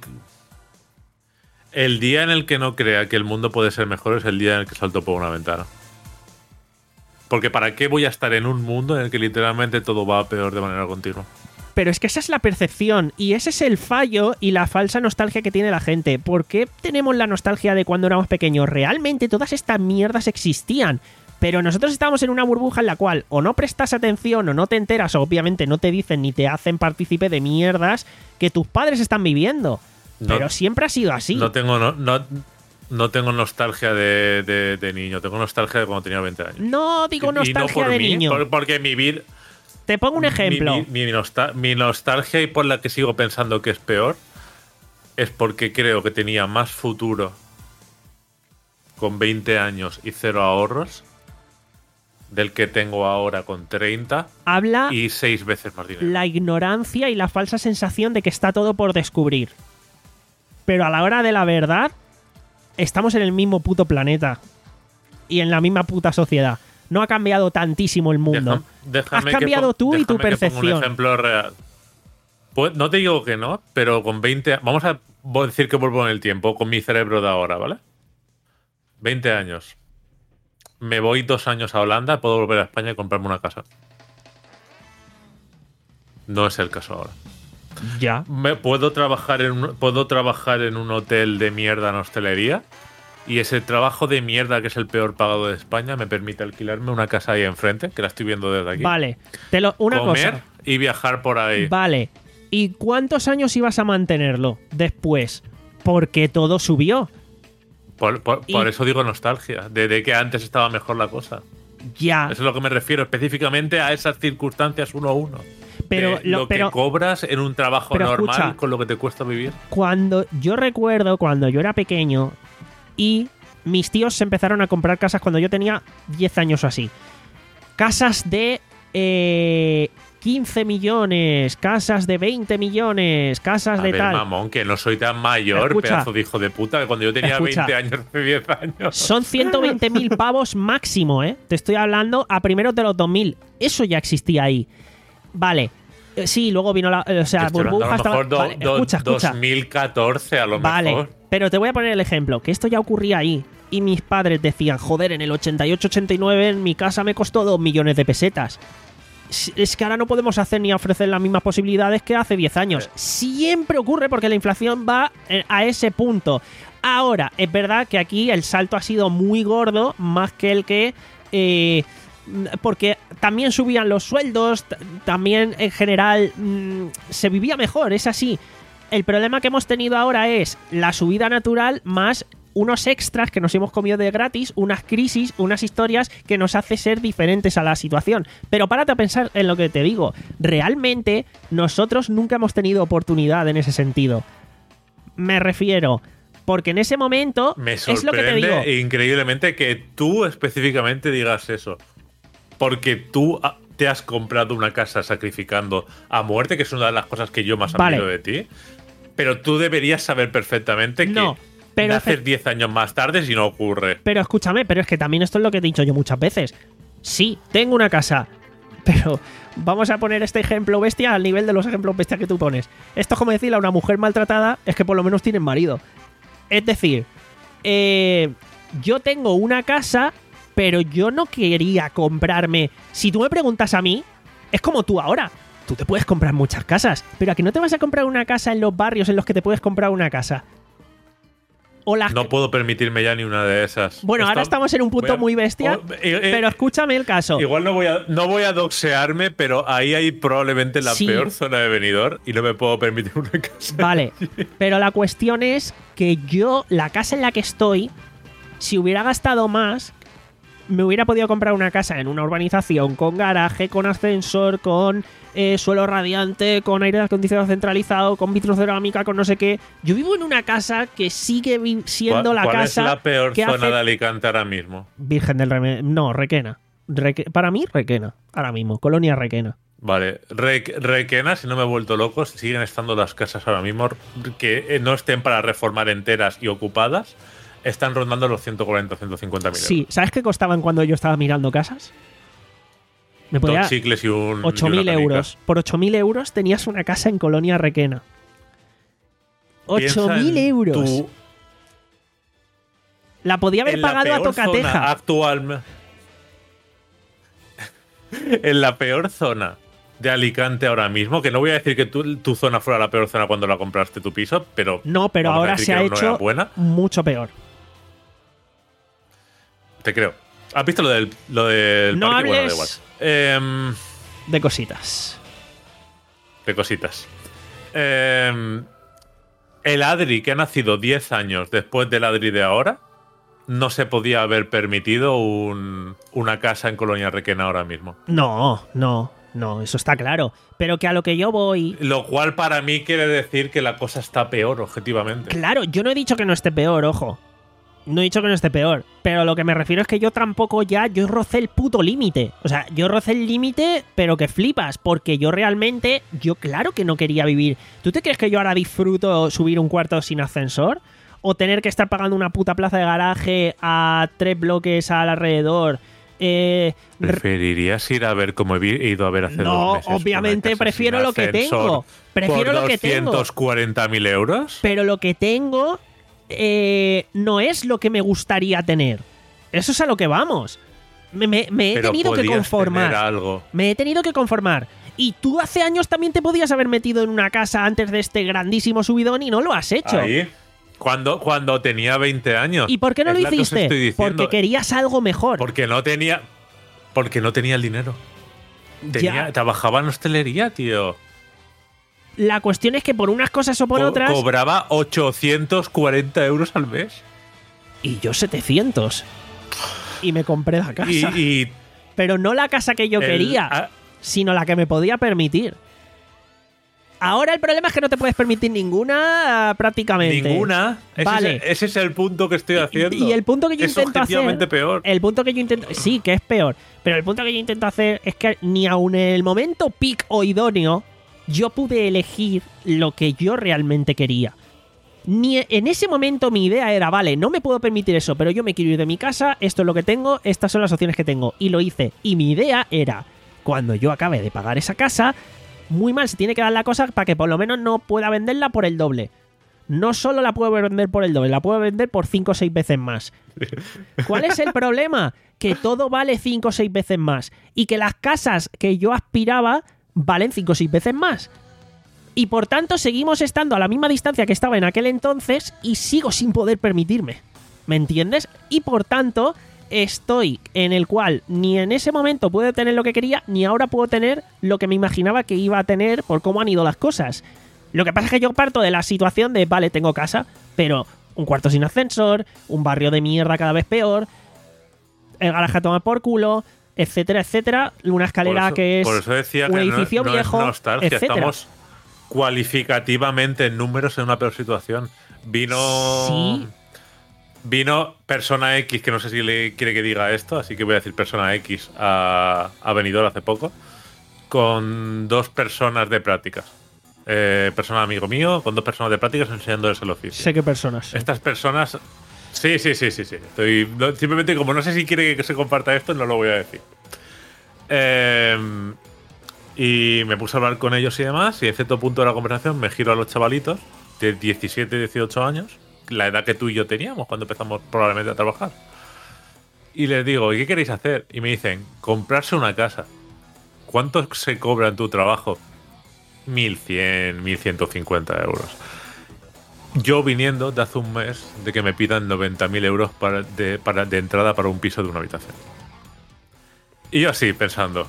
El día en el que no crea que el mundo puede ser mejor es el día en el que salto por una ventana. Porque ¿para qué voy a estar en un mundo en el que literalmente todo va a peor de manera continua? Pero es que esa es la percepción y ese es el fallo y la falsa nostalgia que tiene la gente. ¿Por qué tenemos la nostalgia de cuando éramos pequeños? Realmente todas estas mierdas existían, pero nosotros estábamos en una burbuja en la cual o no prestas atención o no te enteras, o obviamente no te dicen ni te hacen partícipe de mierdas que tus padres están viviendo. No- Pero siempre ha sido así. No tengo, no, no, no tengo nostalgia de, de- de niño, tengo nostalgia de cuando tenía veinte años. No digo Y- y no nostalgia por de mí, niño. por- porque mi vida. Te pongo un ejemplo. Mi, mi- mi nostal- mi nostalgia y por la que sigo pensando que es peor es porque creo que tenía más futuro con veinte años y cero ahorros del que tengo ahora con treinta Habla y seis veces más dinero. la ignorancia y la falsa sensación de que está todo por descubrir. Pero a la hora de la verdad, estamos en el mismo puto planeta. Y en la misma puta sociedad. No ha cambiado tantísimo el mundo. Deja- déjame Has que cambiado pon- tú y tu déjame que ponga percepción. un ejemplo real. Pues, no te digo que no, pero con veinte... Vamos a voy a decir que vuelvo en el tiempo con mi cerebro de ahora, ¿vale? veinte años. Me voy dos años a Holanda, puedo volver a España y comprarme una casa. No es el caso ahora. Ya. Me, puedo, trabajar en un, puedo trabajar en un hotel de mierda en hostelería y ese trabajo de mierda, que es el peor pagado de España, me permite alquilarme una casa ahí enfrente, que la estoy viendo desde aquí. Vale. Te lo, una comer cosa. y viajar por ahí. Vale. ¿Y cuántos años ibas a mantenerlo después? Porque todo subió. Por, por- y- por eso digo nostalgia, de, de que antes estaba mejor la cosa. Ya. Eso es lo que me refiero, específicamente a esas circunstancias uno a uno. Pero De lo- lo pero- que cobras en un trabajo pero normal escucha. con lo que te cuesta vivir. Cuando yo recuerdo cuando yo era pequeño y mis tíos se empezaron a comprar casas cuando yo tenía diez años o así. Casas de eh, quince millones, casas de veinte millones, casas A de ver, tal. mamón, que no soy tan mayor, Escucha. pedazo de hijo de puta, que cuando yo tenía Escucha. veinte años, hace diez años. Son ciento veinte mil pavos máximo, ¿eh? Te estoy hablando a primeros de los dos mil. Eso ya existía ahí. Vale. Eh, Sí, luego vino la... eh, O sea, Estoy hablando burbuja a lo estaba... mejor do- Vale, do- escucha, escucha. dos mil catorce a lo Vale, mejor. pero te voy a poner el ejemplo, que esto ya ocurría ahí. Y mis padres decían, joder, en el ochenta y ocho ochenta y nueve en mi casa me costó dos millones de pesetas. Es- Es que ahora no podemos hacer ni ofrecer las mismas posibilidades que hace diez años. Eh. Siempre ocurre porque la inflación va eh, a ese punto. Ahora, es verdad que aquí el salto ha sido muy gordo, más que el que... eh, porque también subían los sueldos, t- también en general mm, se vivía mejor, es así. El problema que hemos tenido ahora es la subida natural más unos extras que nos hemos comido de gratis, unas crisis, unas historias que nos hace ser diferentes a la situación. Pero párate a pensar en lo que te digo. Realmente nosotros nunca hemos tenido oportunidad en ese sentido. Me refiero, porque en ese momento Me es lo que te digo. sorprende increíblemente que tú específicamente digas eso. Porque tú ah, te has comprado una casa sacrificando a muerte, que es una de las cosas que yo más Vale. admiro de ti. Pero tú deberías saber perfectamente No, que pero nacer efe- diez años más tarde si no ocurre. Pero escúchame, pero es que también esto es lo que he dicho yo muchas veces. Sí, tengo una casa Pero vamos a poner este ejemplo bestia al nivel de los ejemplos bestia que tú pones. Esto es como decirle a una mujer maltratada, es que por lo menos tienen marido. Es decir, eh, yo tengo una casa, pero yo no quería comprarme... Si tú me preguntas a mí, es como tú ahora. Tú te puedes comprar muchas casas, pero ¿a que no te vas a comprar una casa en los barrios en los que te puedes comprar una casa? O las No que... puedo permitirme ya ni una de esas. Bueno, Esto- ahora estamos en un punto voy a- muy bestia, oh, eh, eh, pero escúchame el caso. Igual no voy a no voy a doxearme, pero ahí hay probablemente la Sí. peor zona de Benidorm y no me puedo permitir una casa. Vale, pero la cuestión es que yo, la casa en la que estoy, si hubiera gastado más, me hubiera podido comprar una casa en una urbanización con garaje, con ascensor, con eh, suelo radiante, con aire acondicionado centralizado, con vitrocerámica, con no sé qué. Yo vivo en una casa que sigue vi- siendo ¿Cuál, la cuál casa es la peor que zona hace- de Alicante ahora mismo? Virgen del Remedios. No, Requena. Reque- Para mí, Requena. Ahora mismo, Colonia Requena. Vale, Re- Requena, si no me he vuelto loco, siguen estando las casas ahora mismo que eh, no estén para reformar enteras y ocupadas, están rondando los ciento cuarenta, ciento cincuenta mil Sí, ¿sabes qué costaban cuando yo estaba mirando casas? Me podía... Dos chicles y un. ocho mil euros. Por ocho mil euros tenías una casa en Colonia Requena. ocho mil euros. Tu, La podía haber en la pagado a peor zona tocateja. actual. En la peor zona de Alicante ahora mismo, que no voy a decir que tu, tu zona fuera la peor zona cuando la compraste tu piso, pero. No, pero vamos a ahora decir se que ha no era hecho buena. mucho peor. Te creo. ¿Has visto lo del, lo del No parque? Bueno, da hables- igual. Em, De cositas. de cositas. Em, el Adri, que ha nacido diez años después del Adri de ahora, no se podía haber permitido un- una casa en Colonia Requena ahora mismo. No, no, no, eso está claro. Pero que a lo que yo voy... Lo cual para mí quiere decir que la cosa está peor, objetivamente. Claro, yo no he dicho que no esté peor, ojo. No he dicho que no esté peor. Pero lo que me refiero es que yo tampoco ya... Yo rocé el puto límite. O sea, yo rocé el límite, pero que flipas. Porque yo realmente... Yo claro que no quería vivir. ¿Tú te crees que yo ahora disfruto subir un cuarto sin ascensor? ¿O tener que estar pagando una puta plaza de garaje a tres bloques al alrededor? Eh... r- ¿Preferirías ir a ver como he vi- he ido a ver hace No, dos meses? obviamente una casa prefiero sin lo que ascensor tengo. Prefiero por lo que tengo. doscientos cuarenta mil euros? Pero lo que tengo eh, no es lo que me gustaría tener. Eso es a lo que vamos. Me, me- me he Pero tenido que podías conformar. tener algo. Me he tenido que conformar. Y tú hace años también te podías haber metido en una casa antes de este grandísimo subidón y no lo has hecho. Ahí. Cuando, cuando tenía veinte años. ¿Y por qué no Es lo la que os hiciste? estoy diciendo. Porque querías algo mejor. Porque no tenía. Porque no tenía el dinero. Tenía, Ya. trabajaba en hostelería, tío. La cuestión es que por unas cosas o por Co- otras... Cobraba ochocientos cuarenta euros al mes. Y yo setecientos. Y me compré la casa. Y, y Pero no la casa que yo el- quería, ah, sino la que me podía permitir. Ahora el problema es que no te puedes permitir ninguna ah, prácticamente. ninguna. Ese, Vale. es, ese es el punto que estoy haciendo. Y el punto que yo es intento objetivamente hacer, peor. el punto que yo intento, sí, que es peor, pero el punto que yo intento hacer es que ni aun en el momento peak o idóneo yo pude elegir lo que yo realmente quería. Ni en ese momento mi idea era, vale, no me puedo permitir eso, pero yo me quiero ir de mi casa, esto es lo que tengo, estas son las opciones que tengo. Y lo hice. Y mi idea era, cuando yo acabe de pagar esa casa, muy mal se tiene que dar la cosa para que por lo menos no pueda venderla por el doble. No solo la puedo vender por el doble, la puedo vender por cinco o seis veces más. ¿Cuál es el problema? Que todo vale cinco o seis veces más. Y que las casas que yo aspiraba valen cinco o seis veces más. Y por tanto seguimos estando a la misma distancia que estaba en aquel entonces y sigo sin poder permitirme. ¿Me entiendes? Y por tanto estoy en el cual ni en ese momento pude tener lo que quería, ni ahora puedo tener lo que me imaginaba que iba a tener por cómo han ido las cosas. Lo que pasa es que yo parto de la situación de, vale, tengo casa, pero un cuarto sin ascensor, un barrio de mierda cada vez peor, el garaje a tomar por culo, etcétera, etcétera, una escalera Por eso- que es por eso decía un que no- edificio no es viejo, nostalgia, etcétera. estamos cualificativamente en números en una peor situación. Vino. Sí. Vino persona X, que no sé si le quiere que diga esto, así que voy a decir persona X a, a Benidorm hace poco, con dos personas de prácticas. Eh, persona amigo mío, con dos personas de prácticas enseñándoles el oficio. Sé qué personas. Estas personas. Sí, sí, sí, sí, sí. Estoy, no, simplemente, como no sé si quiere que se comparta esto, no lo voy a decir. Eh, y me puse a hablar con ellos y demás, y en cierto punto de la conversación me giro a los chavalitos de diecisiete, dieciocho años, la edad que tú y yo teníamos cuando empezamos probablemente a trabajar. Y les digo, ¿y qué queréis hacer? Y me dicen, comprarse una casa. ¿Cuánto se cobra en tu trabajo? mil cien, mil ciento cincuenta euros. Yo viniendo de hace un mes de que me pidan noventa mil euros para de, para, de entrada para un piso de una habitación. Y yo así, pensando,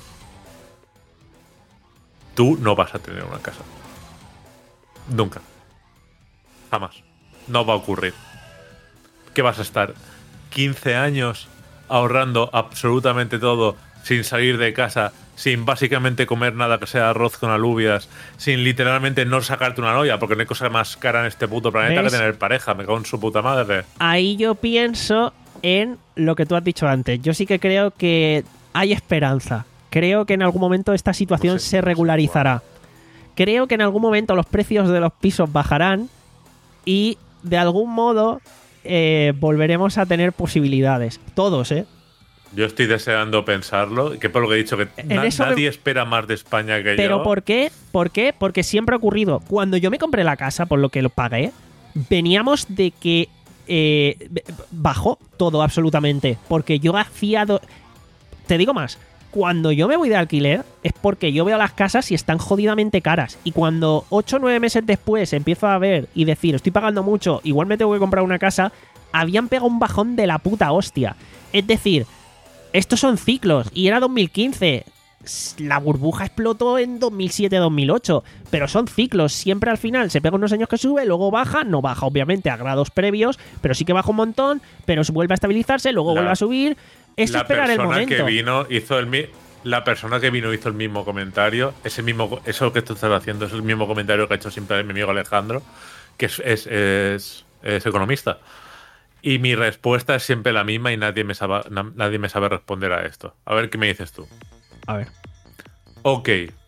tú no vas a tener una casa. Nunca. Jamás. No va a ocurrir. ¿Qué vas a estar? quince años ahorrando absolutamente todo, sin salir de casa, sin básicamente comer nada que sea arroz con alubias, sin literalmente no sacarte una novia, porque no hay cosa más cara en este puto planeta ¿Ves? que tener pareja, me cago en su puta madre. Ahí yo pienso en lo que tú has dicho antes. Yo sí que creo que hay esperanza. Creo que en algún momento esta situación No sé, se no sé, regularizará. Creo que en algún momento los precios de los pisos bajarán y de algún modo eh, volveremos a tener posibilidades. Todos, ¿eh? Yo estoy deseando pensarlo, que por lo que he dicho, que En na- eso me- nadie espera más de España que Pero yo. ¿por qué? ¿Por qué? Porque siempre ha ocurrido. Cuando yo me compré la casa, por lo que lo pagué, veníamos de que eh, bajó todo absolutamente. Porque yo hacía... do- Te digo más. Cuando yo me voy de alquiler es porque yo veo las casas y están jodidamente caras. Y cuando ocho o nueve meses después empiezo a ver y decir, estoy pagando mucho, igual me tengo que comprar una casa, habían pegado un bajón de la puta hostia. Es decir, estos son ciclos. Y era dos mil quince. La burbuja explotó en dos mil siete dos mil ocho. Pero son ciclos. Siempre al final se pega unos años que sube, luego baja. No baja, obviamente, a grados previos, pero sí que baja un montón. Pero vuelve a estabilizarse, luego La- vuelve a subir. Es la esperar el persona momento. que vino hizo el mi- la persona que vino hizo el mismo comentario. Ese mismo, eso que tú estás haciendo es el mismo comentario que ha hecho siempre mi amigo Alejandro, que es, es, es, es economista. Y mi respuesta es siempre la misma y nadie me sabe, na- nadie me sabe responder a esto. A ver qué me dices tú. A ver. Ok.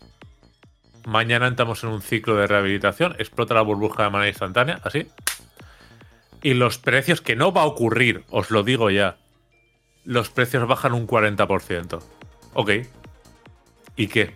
Mañana entramos en un ciclo de rehabilitación, explota la burbuja de manera instantánea, así. Y los precios, que no va a ocurrir, os lo digo ya. Los precios bajan un cuarenta por ciento. Ok. ¿Y qué?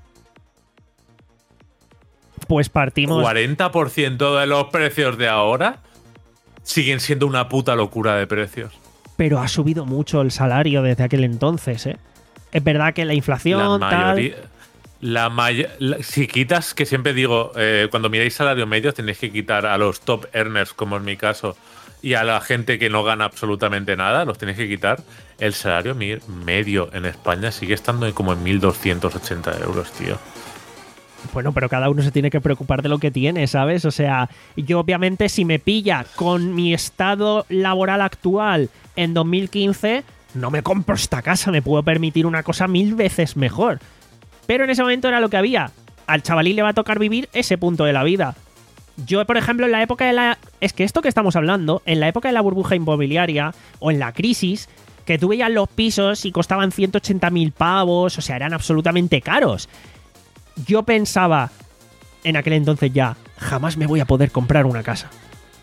Pues partimos. ¿cuarenta por ciento de los precios de ahora siguen siendo una puta locura de precios? Pero ha subido mucho el salario desde aquel entonces, ¿eh? Es verdad que la La inflación, mayoría... tal. La may- la- si quitas, que siempre digo, eh, cuando miráis salario medio tenéis que quitar a los top earners, como en mi caso, y a la gente que no gana absolutamente nada, los tenéis que quitar. El salario mi- medio en España sigue estando en como en mil doscientos ochenta euros, tío. Bueno, pero cada uno se tiene que preocupar de lo que tiene, ¿sabes? O sea, yo obviamente si me pilla con mi estado laboral actual en dos mil quince, no me compro esta casa, me puedo permitir una cosa mil veces mejor. Pero en ese momento era lo que había. Al chavalín le va a tocar vivir ese punto de la vida. Yo, por ejemplo, en la época de la... Es que esto que estamos hablando, en la época de la burbuja inmobiliaria o en la crisis, que tú veías los pisos y costaban ciento ochenta mil pavos, o sea, eran absolutamente caros. Yo pensaba, en aquel entonces ya, jamás me voy a poder comprar una casa.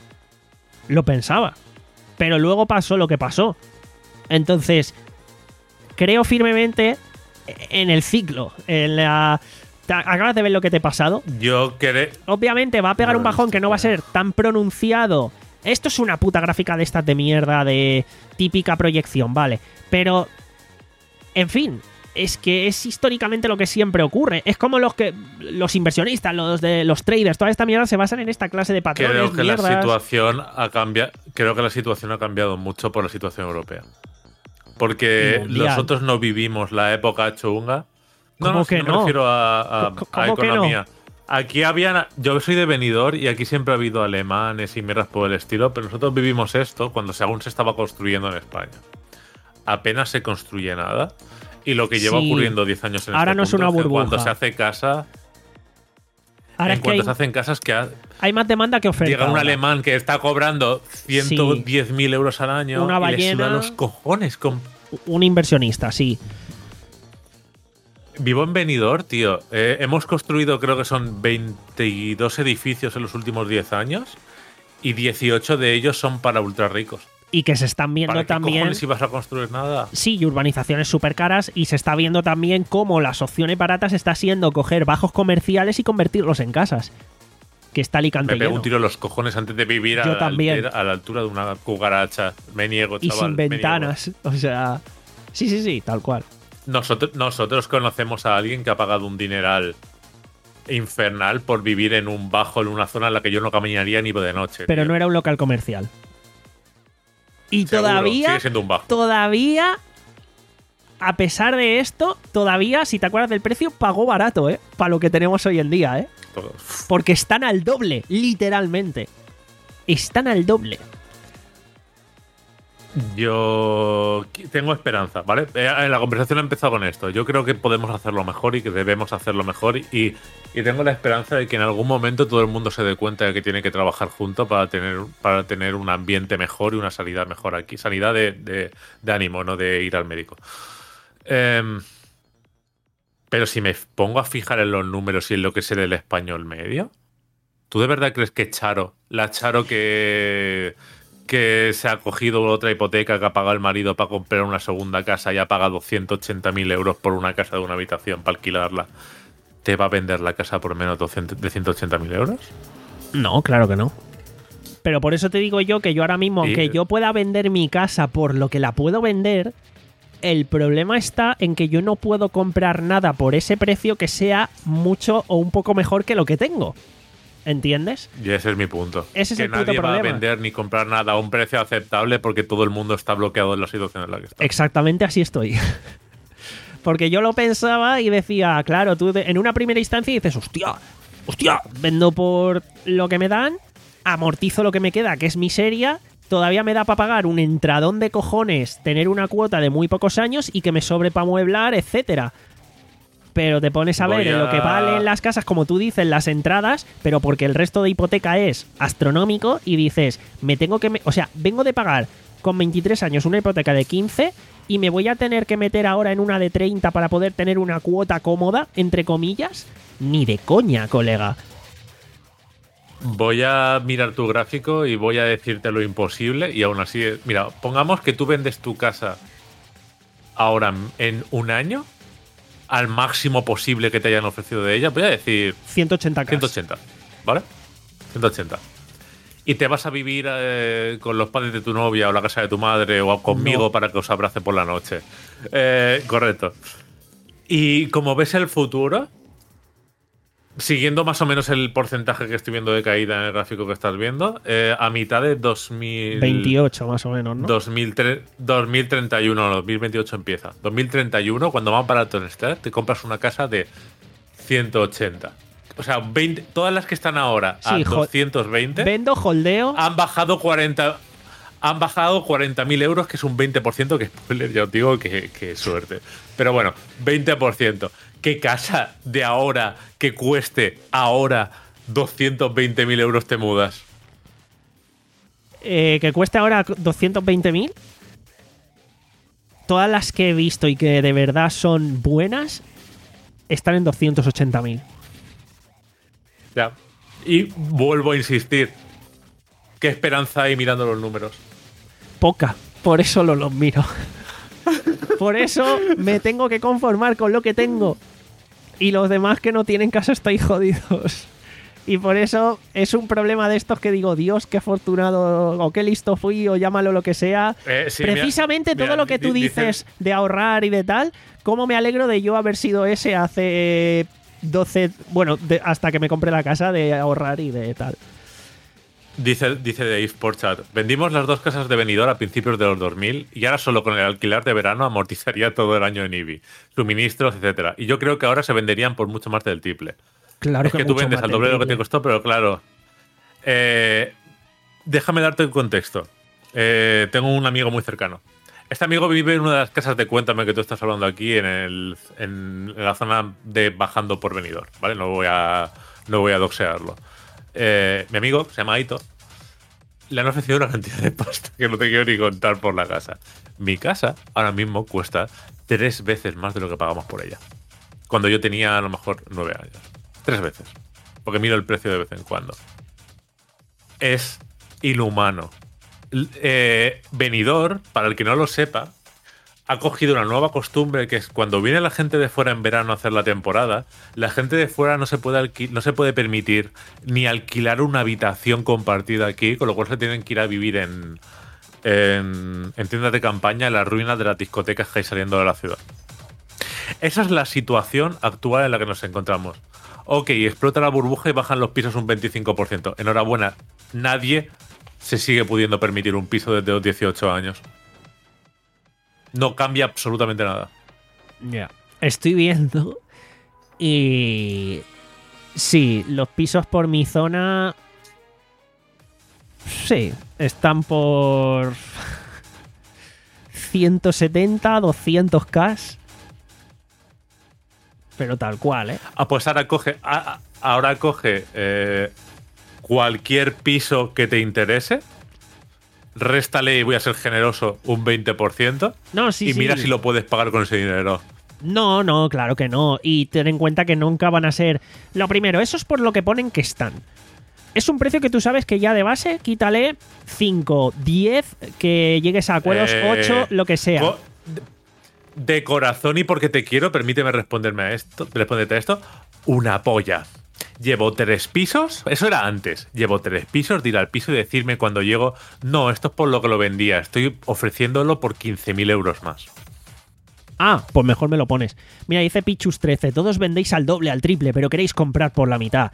Lo pensaba. Pero luego pasó lo que pasó. Entonces, creo firmemente en el ciclo, en la... ¿Te acabas de ver lo que te he pasado? Yo queré... Obviamente va a pegar No un lo he bajón visto, que no va a ser tan pronunciado. Esto es una puta gráfica de estas de mierda, de típica proyección, vale. Pero, en fin, es que es históricamente lo que siempre ocurre. Es como los que los inversionistas, los de los traders, toda esta mierda se basan en esta clase de patrones, Creo que la mierdas. situación ha cambiado. Creo que la situación ha cambiado mucho por la situación europea. Porque Y mundial. nosotros no vivimos la época chunga. No, ¿Cómo no, si que no me no? refiero a, a- ¿Cómo a que no? economía. Aquí habían. Yo soy de Benidorm y aquí siempre ha habido alemanes y mierdas por el estilo, pero nosotros vivimos esto cuando se- aún se estaba construyendo en España. Apenas se construye nada. Y lo que lleva Sí. ocurriendo diez años en Ahora este no es punto una que burbuja. Cuando se hace casa. Ahora en es que cuanto hay, se hacen casas que ha- hay más demanda que oferta. llega un ahora. alemán que está cobrando ciento diez mil euros al año Una y le ballena. suda los cojones. Con... Un inversionista, sí. Vivo en Benidorm, tío. Eh, hemos construido, creo que son veintidós edificios en los últimos diez años y dieciocho de ellos son para ultra ricos. Y que se están viendo ¿Para qué también. cojones ibas a construir nada? Sí, y urbanizaciones súper caras. Y se está viendo también cómo las opciones baratas está siendo coger bajos comerciales y convertirlos en casas. Que está Alicante Me pego lleno. un tiro en los cojones antes de vivir a Yo la, también. altera- a la altura de una cucaracha. Me niego, Y chaval. sin me niego. ventanas. O sea. Sí, sí, sí, tal cual. Nosotros, nosotros conocemos a alguien que ha pagado un dineral infernal por vivir en un bajo, en una zona en la que yo no caminaría ni de noche. Pero tío. no era un local comercial. Y Seguro, todavía. sigue siendo un bajo. Todavía. A pesar de esto, todavía, si te acuerdas del precio, pagó barato, ¿eh? Para lo que tenemos hoy en día, ¿eh? Todo. Porque están al doble, literalmente. Están al doble. Yo tengo esperanza, ¿vale? Eh, La conversación ha empezado con esto. Yo creo que podemos hacerlo mejor y que debemos hacerlo mejor. Y, y tengo la esperanza de que en algún momento todo el mundo se dé cuenta de que tiene que trabajar junto para tener, para tener un ambiente mejor y una sanidad mejor aquí. Sanidad de, de, de ánimo, no de ir al médico. Eh, pero si me pongo a fijar en los números y en lo que sé del español medio, ¿tú de verdad crees que Charo, la Charo que... que se ha cogido otra hipoteca que ha pagado el marido para comprar una segunda casa y ha pagado ciento ochenta mil euros por una casa de una habitación para alquilarla, ¿te va a vender la casa por menos de ciento ochenta mil euros? No, claro que no. Pero por eso te digo yo que yo ahora mismo, Y- aunque yo pueda vender mi casa por lo que la puedo vender, el problema está en que yo no puedo comprar nada por ese precio que sea mucho o un poco mejor que lo que tengo. ¿Entiendes? Y ese es mi punto. Ese es que el puto nadie va a problema. vender ni comprar nada a un precio aceptable porque todo el mundo está bloqueado en la situación en la que está. Exactamente así estoy. Porque yo lo pensaba y decía, claro, tú de- en una primera instancia dices, hostia, hostia, vendo por lo que me dan, amortizo lo que me queda, que es miseria, todavía me da para pagar un entradón de cojones, tener una cuota de muy pocos años y que me sobre para amueblar, etcétera. Pero te pones a Voy ver en lo que a- valen las casas, como tú dices, las entradas, pero porque el resto de hipoteca es astronómico y dices, me tengo que... me- o sea, vengo de pagar con veintitrés años una hipoteca de quince y me voy a tener que meter ahora en una de treinta para poder tener una cuota cómoda, entre comillas. Ni de coña, colega. Voy a mirar tu gráfico y voy a decirte lo imposible y aún así... Mira, pongamos que tú vendes tu casa ahora en un año al máximo posible que te hayan ofrecido de ella. Voy a decir ciento ochenta K. ciento ochenta, ¿vale? ciento ochenta. Y te vas a vivir eh, con los padres de tu novia o la casa de tu madre o conmigo No. para que os abrace por la noche. Eh, correcto. Y como ves el futuro, siguiendo más o menos el porcentaje que estoy viendo de caída en el gráfico que estás viendo, eh, a mitad de dos mil veintiocho más o menos, ¿no? dos mil tre- dos mil treinta y uno, no, dos mil veintiocho empieza. dos mil treinta y uno, cuando más barato estar, te compras una casa de ciento ochenta. O sea, veinte, todas las que están ahora a Sí, jo- doscientos veinte Vendo, holdeo. han bajado cuarenta. Han bajado cuarenta mil euros, que es un veinte por ciento, que spoiler, ya os digo que, que suerte. Pero bueno, veinte por ciento. ¿Qué casa de ahora que cueste ahora doscientos veinte mil euros te mudas? Eh, que cueste ahora doscientos veinte mil. Todas las que he visto y que de verdad son buenas están en doscientos ochenta mil. Ya. Y vuelvo a insistir. ¿Qué esperanza hay mirando los números? Poca. Por eso lo los miro. Por eso me tengo que conformar con lo que tengo. Y los demás que no tienen casa estáis jodidos. Y por eso es un problema de estos que digo, Dios, qué afortunado o qué listo fui o llámalo lo que sea. Eh, sí, Precisamente mira, todo mira, lo que tú di- dices de ahorrar y de tal, cómo me alegro de yo haber sido ese hace doce, bueno, de- hasta que me compré la casa, de ahorrar y de tal. Dice, dice Dave por chat, vendimos las dos casas de Benidorm a principios de los dos mil y ahora solo con el alquiler de verano amortizaría todo el año en I B I, suministros, etcétera. Y yo creo que ahora se venderían por mucho más del triple. Claro Es que tú mucho vendes más al del doble de lo que te triple. costó, pero claro. Eh, déjame darte un contexto. Eh, tengo un amigo muy cercano. Este amigo vive en una de las casas de Cuéntame que tú estás hablando aquí, en, el, en la zona de bajando por Benidorm, ¿vale? No voy a, no voy a doxearlo. Eh, mi amigo se llama Aito. Le han ofrecido una cantidad de pasta que no te quiero ni contar por la casa. Mi casa ahora mismo cuesta tres veces más de lo que pagamos por ella. Cuando yo tenía a lo mejor nueve años. Tres veces. Porque miro el precio de vez en cuando. Es inhumano. eh, Benidorm, para el que no lo sepa, ha cogido una nueva costumbre, que es cuando viene la gente de fuera en verano a hacer la temporada, la gente de fuera no se puede alqui- no se puede permitir ni alquilar una habitación compartida aquí, con lo cual se tienen que ir a vivir en, en, en tiendas de campaña en las ruinas de las discotecas que hay saliendo de la ciudad. Esa es la situación actual en la que nos encontramos. Ok, explota la burbuja y bajan los pisos un veinticinco por ciento. Enhorabuena, nadie se sigue pudiendo permitir un piso desde los dieciocho años. No cambia absolutamente nada. Ya. Yeah. Estoy viendo y... Sí, los pisos por mi zona... Sí, están por... ciento setenta, doscientos K. Pero tal cual, ¿eh? Ah, pues ahora coge... Ah, ahora coge eh, cualquier piso que te interese... Réstale, y voy a ser generoso, un veinte por ciento. No, sí, y sí. mira si lo puedes pagar con ese dinero. No, no, claro que no. Y ten en cuenta que nunca van a ser... Lo primero, eso es por lo que ponen que están. Es un precio que tú sabes que ya de base, quítale cinco, diez, que llegues a acuerdos, Eh, ocho, lo que sea. Co- de corazón y porque te quiero, permíteme responderme a esto, responderte a esto. Una polla. Llevo tres pisos, eso era antes. Llevo tres pisos, de ir al piso y decirme cuando llego, no, esto es por lo que lo vendía, estoy ofreciéndolo por quince mil euros más. Ah, pues mejor me lo pones. Mira, dice Pichus trece, todos vendéis al doble, al triple, pero queréis comprar por la mitad.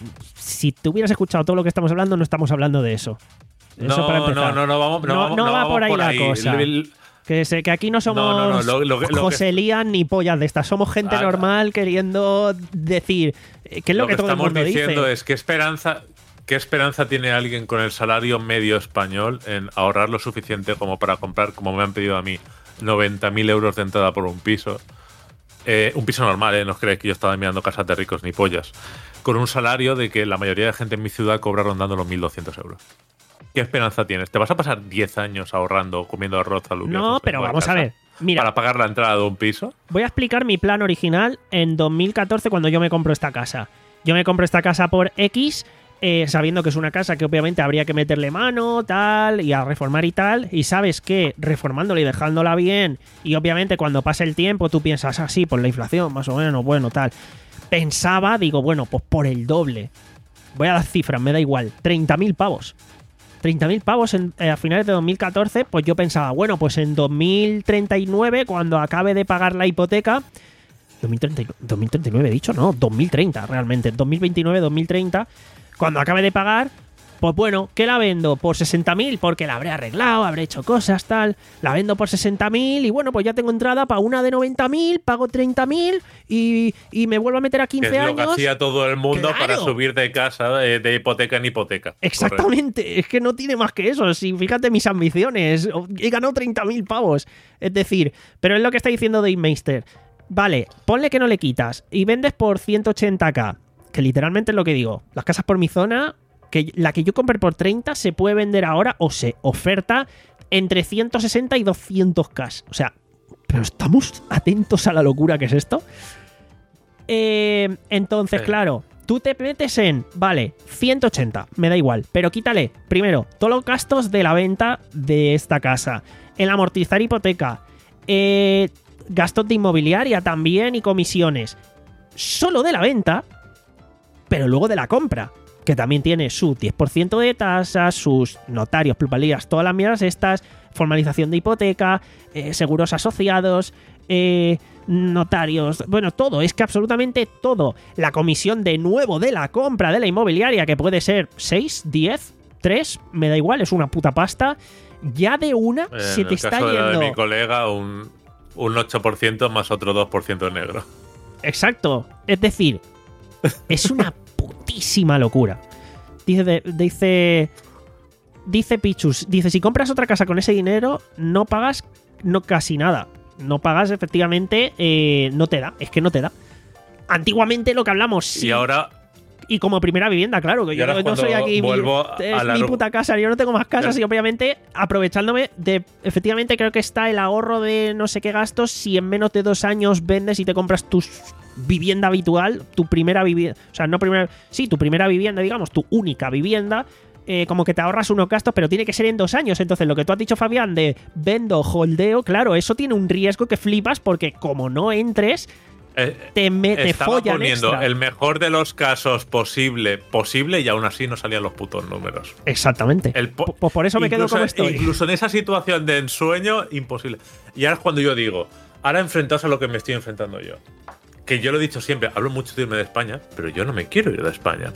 Si te hubieras escuchado todo lo que estamos hablando, no estamos hablando de eso. Eso No, para empezar. no, no, no, vamos, no, no, vamos, no no va vamos por ahí por la ahí. cosa. El- el- Que, se, que aquí no somos No, no, no, lo- lo que- lo que- Joselían ni pollas de estas. Somos gente Ah, normal queriendo decir eh, que es lo, Lo que, que todo el estamos mundo diciendo dice. es qué esperanza, qué esperanza tiene alguien con el salario medio español en ahorrar lo suficiente como para comprar, como me han pedido a mí, noventa mil euros de entrada por un piso. Eh, un piso normal, ¿eh? No os creéis que yo estaba mirando casas de ricos ni pollas. Con un salario de que la mayoría de gente en mi ciudad cobra rondando los mil doscientos euros. ¿Qué esperanza tienes? ¿Te vas a pasar diez años ahorrando, comiendo arroz alubias? No, pero vamos a ver. Mira, ¿Para pagar la entrada de un piso? voy a explicar mi plan original en dos mil catorce cuando yo me compro esta casa. Yo me compro esta casa por X, eh, sabiendo que es una casa que obviamente habría que meterle mano, tal, y a reformar y tal. Y sabes que reformándola y dejándola bien, y obviamente cuando pase el tiempo tú piensas, ah, sí, por la inflación, más o menos, bueno, tal. Pensaba, digo, bueno, pues por el doble. Voy a dar cifras, me da igual. treinta mil pavos. treinta mil pavos en, eh, a finales de dos mil catorce, pues yo pensaba, bueno, pues en dos mil treinta y nueve, cuando acabe de pagar la hipoteca, dos mil treinta, dos mil treinta y nueve he dicho, no, dos mil treinta realmente, dos mil veintinueve, dos mil treinta, cuando acabe de pagar, pues bueno, ¿qué la vendo? Por sesenta mil, porque la habré arreglado, habré hecho cosas, tal, la vendo por sesenta mil y bueno, pues ya tengo entrada para una de noventa mil, pago treinta mil y, y me vuelvo a meter a Que quince es lo años. que hacía todo el mundo ¡Claro! para subir de casa, de, de hipoteca en hipoteca. Exactamente, Correcto. Es que no tiene más que eso. Si fíjate mis ambiciones, he ganado treinta mil pavos. Es decir, pero es lo que está diciendo Dave Meister. Vale, ponle que no le quitas y vendes por ciento ochenta k, que literalmente es lo que digo. Las casas por mi zona, que la que yo compré por treinta se puede vender ahora o se oferta entre ciento sesenta y doscientos k. O sea, pero estamos atentos a la locura que es esto. Eh, entonces, Sí. claro, tú te metes en, vale, ciento ochenta, me da igual, pero quítale, primero, todos los gastos de la venta de esta casa, el amortizar hipoteca, eh, gastos de inmobiliaria también y comisiones, solo de la venta, pero luego de la compra, que también tiene su diez por ciento de tasas, sus notarios, plusvalías, todas las mierdas estas, formalización de hipoteca, eh, seguros asociados, eh, notarios, bueno, todo, es que absolutamente todo. La comisión de nuevo de la compra de la inmobiliaria, que puede ser seis, diez, tres, me da igual, es una puta pasta. Ya de una En se te el está caso de la yendo. de mi colega, un, un ocho por ciento más otro dos por ciento negro. Exacto. Es decir, es una putísima locura. Dice, dice, dice Pichus, dice, si compras otra casa con ese dinero, no pagas no casi nada. No pagas, efectivamente, eh, no te da. Es que no te da. Antiguamente lo que hablamos, sí. Y ahora, Y como primera vivienda, claro, que Y yo ahora no, no cuando soy aquí. vuelvo Mi, a es la mi ru- puta casa, yo no tengo más casas Ya. y obviamente aprovechándome de. Efectivamente, creo que está el ahorro de no sé qué gastos si en menos de dos años vendes y te compras tu vivienda habitual, tu primera vivienda. O sea, no primera. Sí, tu primera vivienda, digamos, tu única vivienda. eh, como que te ahorras unos gastos, pero tiene que ser en dos años. Entonces, lo que tú has dicho, Fabián, de vendo, holdeo, claro, eso tiene un riesgo que flipas porque como no entres, eh, te, me, te estaba follan poniendo extra. el mejor de los casos posible, posible y aún así no salían los putos números. Exactamente. El po- Pues por eso me quedo incluso- como estoy. Incluso en esa situación de ensueño, imposible. Y ahora es cuando yo digo, ahora enfrentaos a lo que me estoy enfrentando yo. Que yo lo he dicho siempre, hablo mucho de irme de España, pero yo no me quiero ir de España.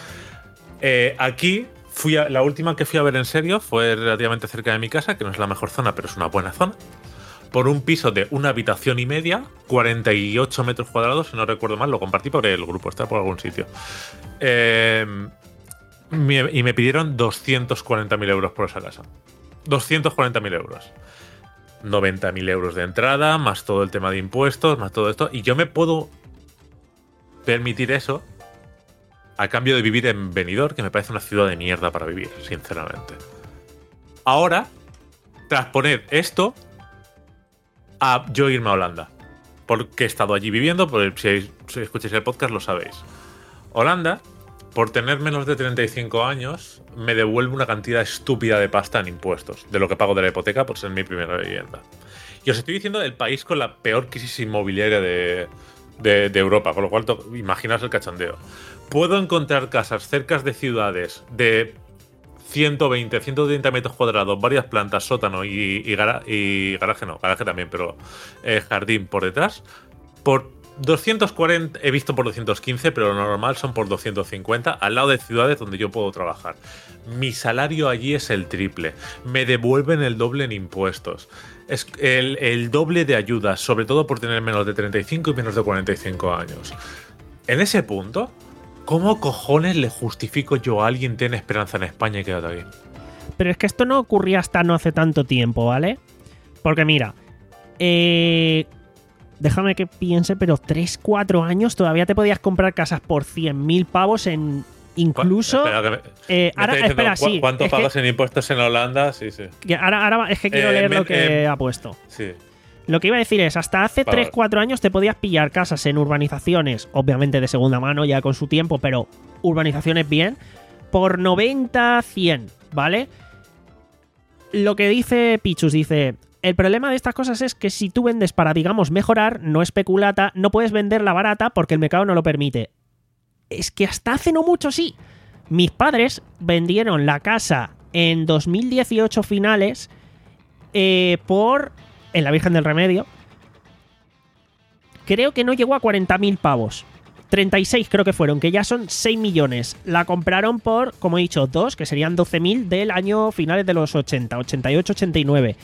Eh, aquí, fui a, la última que fui a ver en serio fue relativamente cerca de mi casa, que no es la mejor zona, pero es una buena zona. Por un piso de una habitación y media, cuarenta y ocho metros cuadrados, si no recuerdo mal, lo compartí por el grupo, está por algún sitio. Eh, me- y me pidieron doscientos cuarenta mil euros por esa casa. doscientos cuarenta mil euros. noventa mil euros de entrada, más todo el tema de impuestos, más todo esto. Y yo me puedo permitir eso a cambio de vivir en Benidorm, que me parece una ciudad de mierda para vivir, sinceramente. Ahora, tras poner esto, a yo irme a Holanda. Porque he estado allí viviendo, por si, si escucháis el podcast lo sabéis. Holanda, por tener menos de treinta y cinco años, me devuelve una cantidad estúpida de pasta en impuestos, de lo que pago de la hipoteca por ser mi primera vivienda. Y os estoy diciendo el país con la peor crisis inmobiliaria de, de, de Europa, con lo cual to- imaginaos el cachondeo. Puedo encontrar casas cerca de ciudades de ciento veinte, ciento treinta metros cuadrados, varias plantas, sótano y, y, gara- y garaje no, garaje también, pero eh, jardín por detrás, por doscientos cuarenta, he visto por doscientos quince, pero lo normal son por doscientos cincuenta, al lado de ciudades donde yo puedo trabajar. Mi salario allí es el triple, me devuelven el doble en impuestos, es el, el doble de ayudas, sobre todo por tener menos de treinta y cinco y menos de cuarenta y cinco años. En ese punto, ¿cómo cojones le justifico yo a alguien tiene esperanza en España y quédate aquí? Pero es que esto no ocurría hasta no hace tanto tiempo, ¿vale? Porque mira, eh, déjame que piense, pero tres cuatro años todavía te podías comprar casas por cien mil pavos en incluso... Espera, que me- eh, me ahora, está diciendo espera, cu- sí. ¿Cuánto es que- pagas en impuestos en Holanda? Sí, sí. que ahora, ahora es que quiero Eh, leer me- lo que eh, ha puesto. Sí. Lo que iba a decir es, hasta hace Vale. tres cuatro años te podías pillar casas en urbanizaciones, obviamente de segunda mano ya con su tiempo, pero urbanizaciones bien, por noventa, cien, ¿vale? Lo que dice Pichus, dice, el problema de estas cosas es que si tú vendes para, digamos, mejorar, no especulata, no puedes venderla barata porque el mercado no lo permite. Es que hasta hace no mucho sí. Mis padres vendieron la casa en dos mil dieciocho finales eh, por... en la Virgen del Remedio. Creo que no llegó a cuarenta mil pavos. treinta y seis creo que fueron, que ya son seis millones. La compraron por, como he dicho, dos, que serían doce mil del año finales de los ochenta, ochenta y ocho, ochenta y nueve.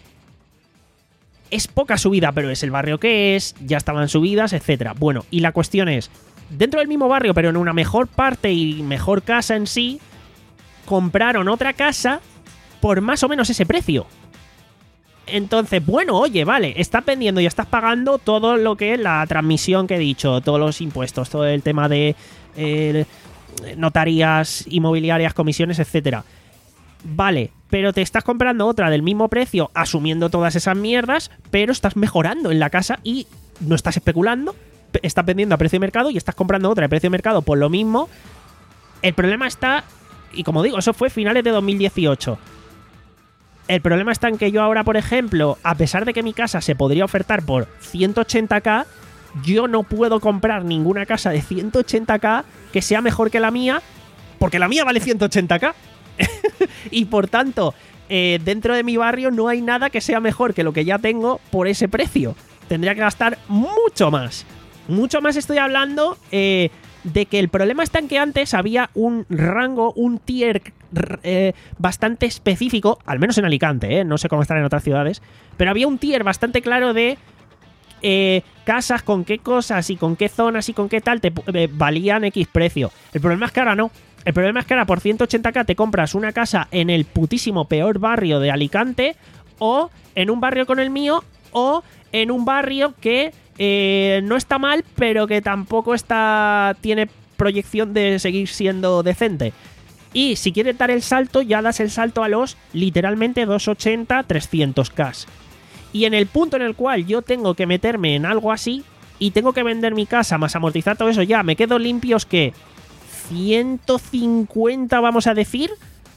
Es poca subida, pero es el barrio que es, ya estaban subidas, etcétera. Bueno, y la cuestión es, dentro del mismo barrio, pero en una mejor parte y mejor casa en sí, compraron otra casa por más o menos ese precio. Entonces, bueno, oye, vale, estás vendiendo y estás pagando todo lo que es la transmisión que he dicho, todos los impuestos, todo el tema de eh, notarías, inmobiliarias, comisiones, etcétera. Vale, pero te estás comprando otra del mismo precio, asumiendo todas esas mierdas, pero estás mejorando en la casa y no estás especulando, estás vendiendo a precio de mercado y estás comprando otra de precio de mercado por lo mismo. El problema está, y como digo, eso fue finales de dos mil dieciocho. El problema está en que yo ahora, por ejemplo, a pesar de que mi casa se podría ofertar por ciento ochenta k, yo no puedo comprar ninguna casa de ciento ochenta k que sea mejor que la mía, porque la mía vale ciento ochenta k. Y por tanto, eh, dentro de mi barrio no hay nada que sea mejor que lo que ya tengo por ese precio. Tendría que gastar mucho más. Mucho más estoy hablando eh, de que el problema está en que antes había un rango, un tier eh, bastante específico, al menos en Alicante, eh, no sé cómo están en otras ciudades, pero había un tier bastante claro de eh, casas con qué cosas y con qué zonas y con qué tal te eh, valían X precio. El problema es que ahora no. El problema es que ahora por ciento ochenta k te compras una casa en el putísimo peor barrio de Alicante, o en un barrio con el mío, o en un barrio que eh, no está mal, pero que tampoco está tiene proyección de seguir siendo decente. Y si quieres dar el salto, ya das el salto a los literalmente doscientos ochenta, trescientos k. Y en el punto en el cual yo tengo que meterme en algo así y tengo que vender mi casa más amortizar todo eso, ya me quedo limpios que ciento cincuenta, vamos a decir,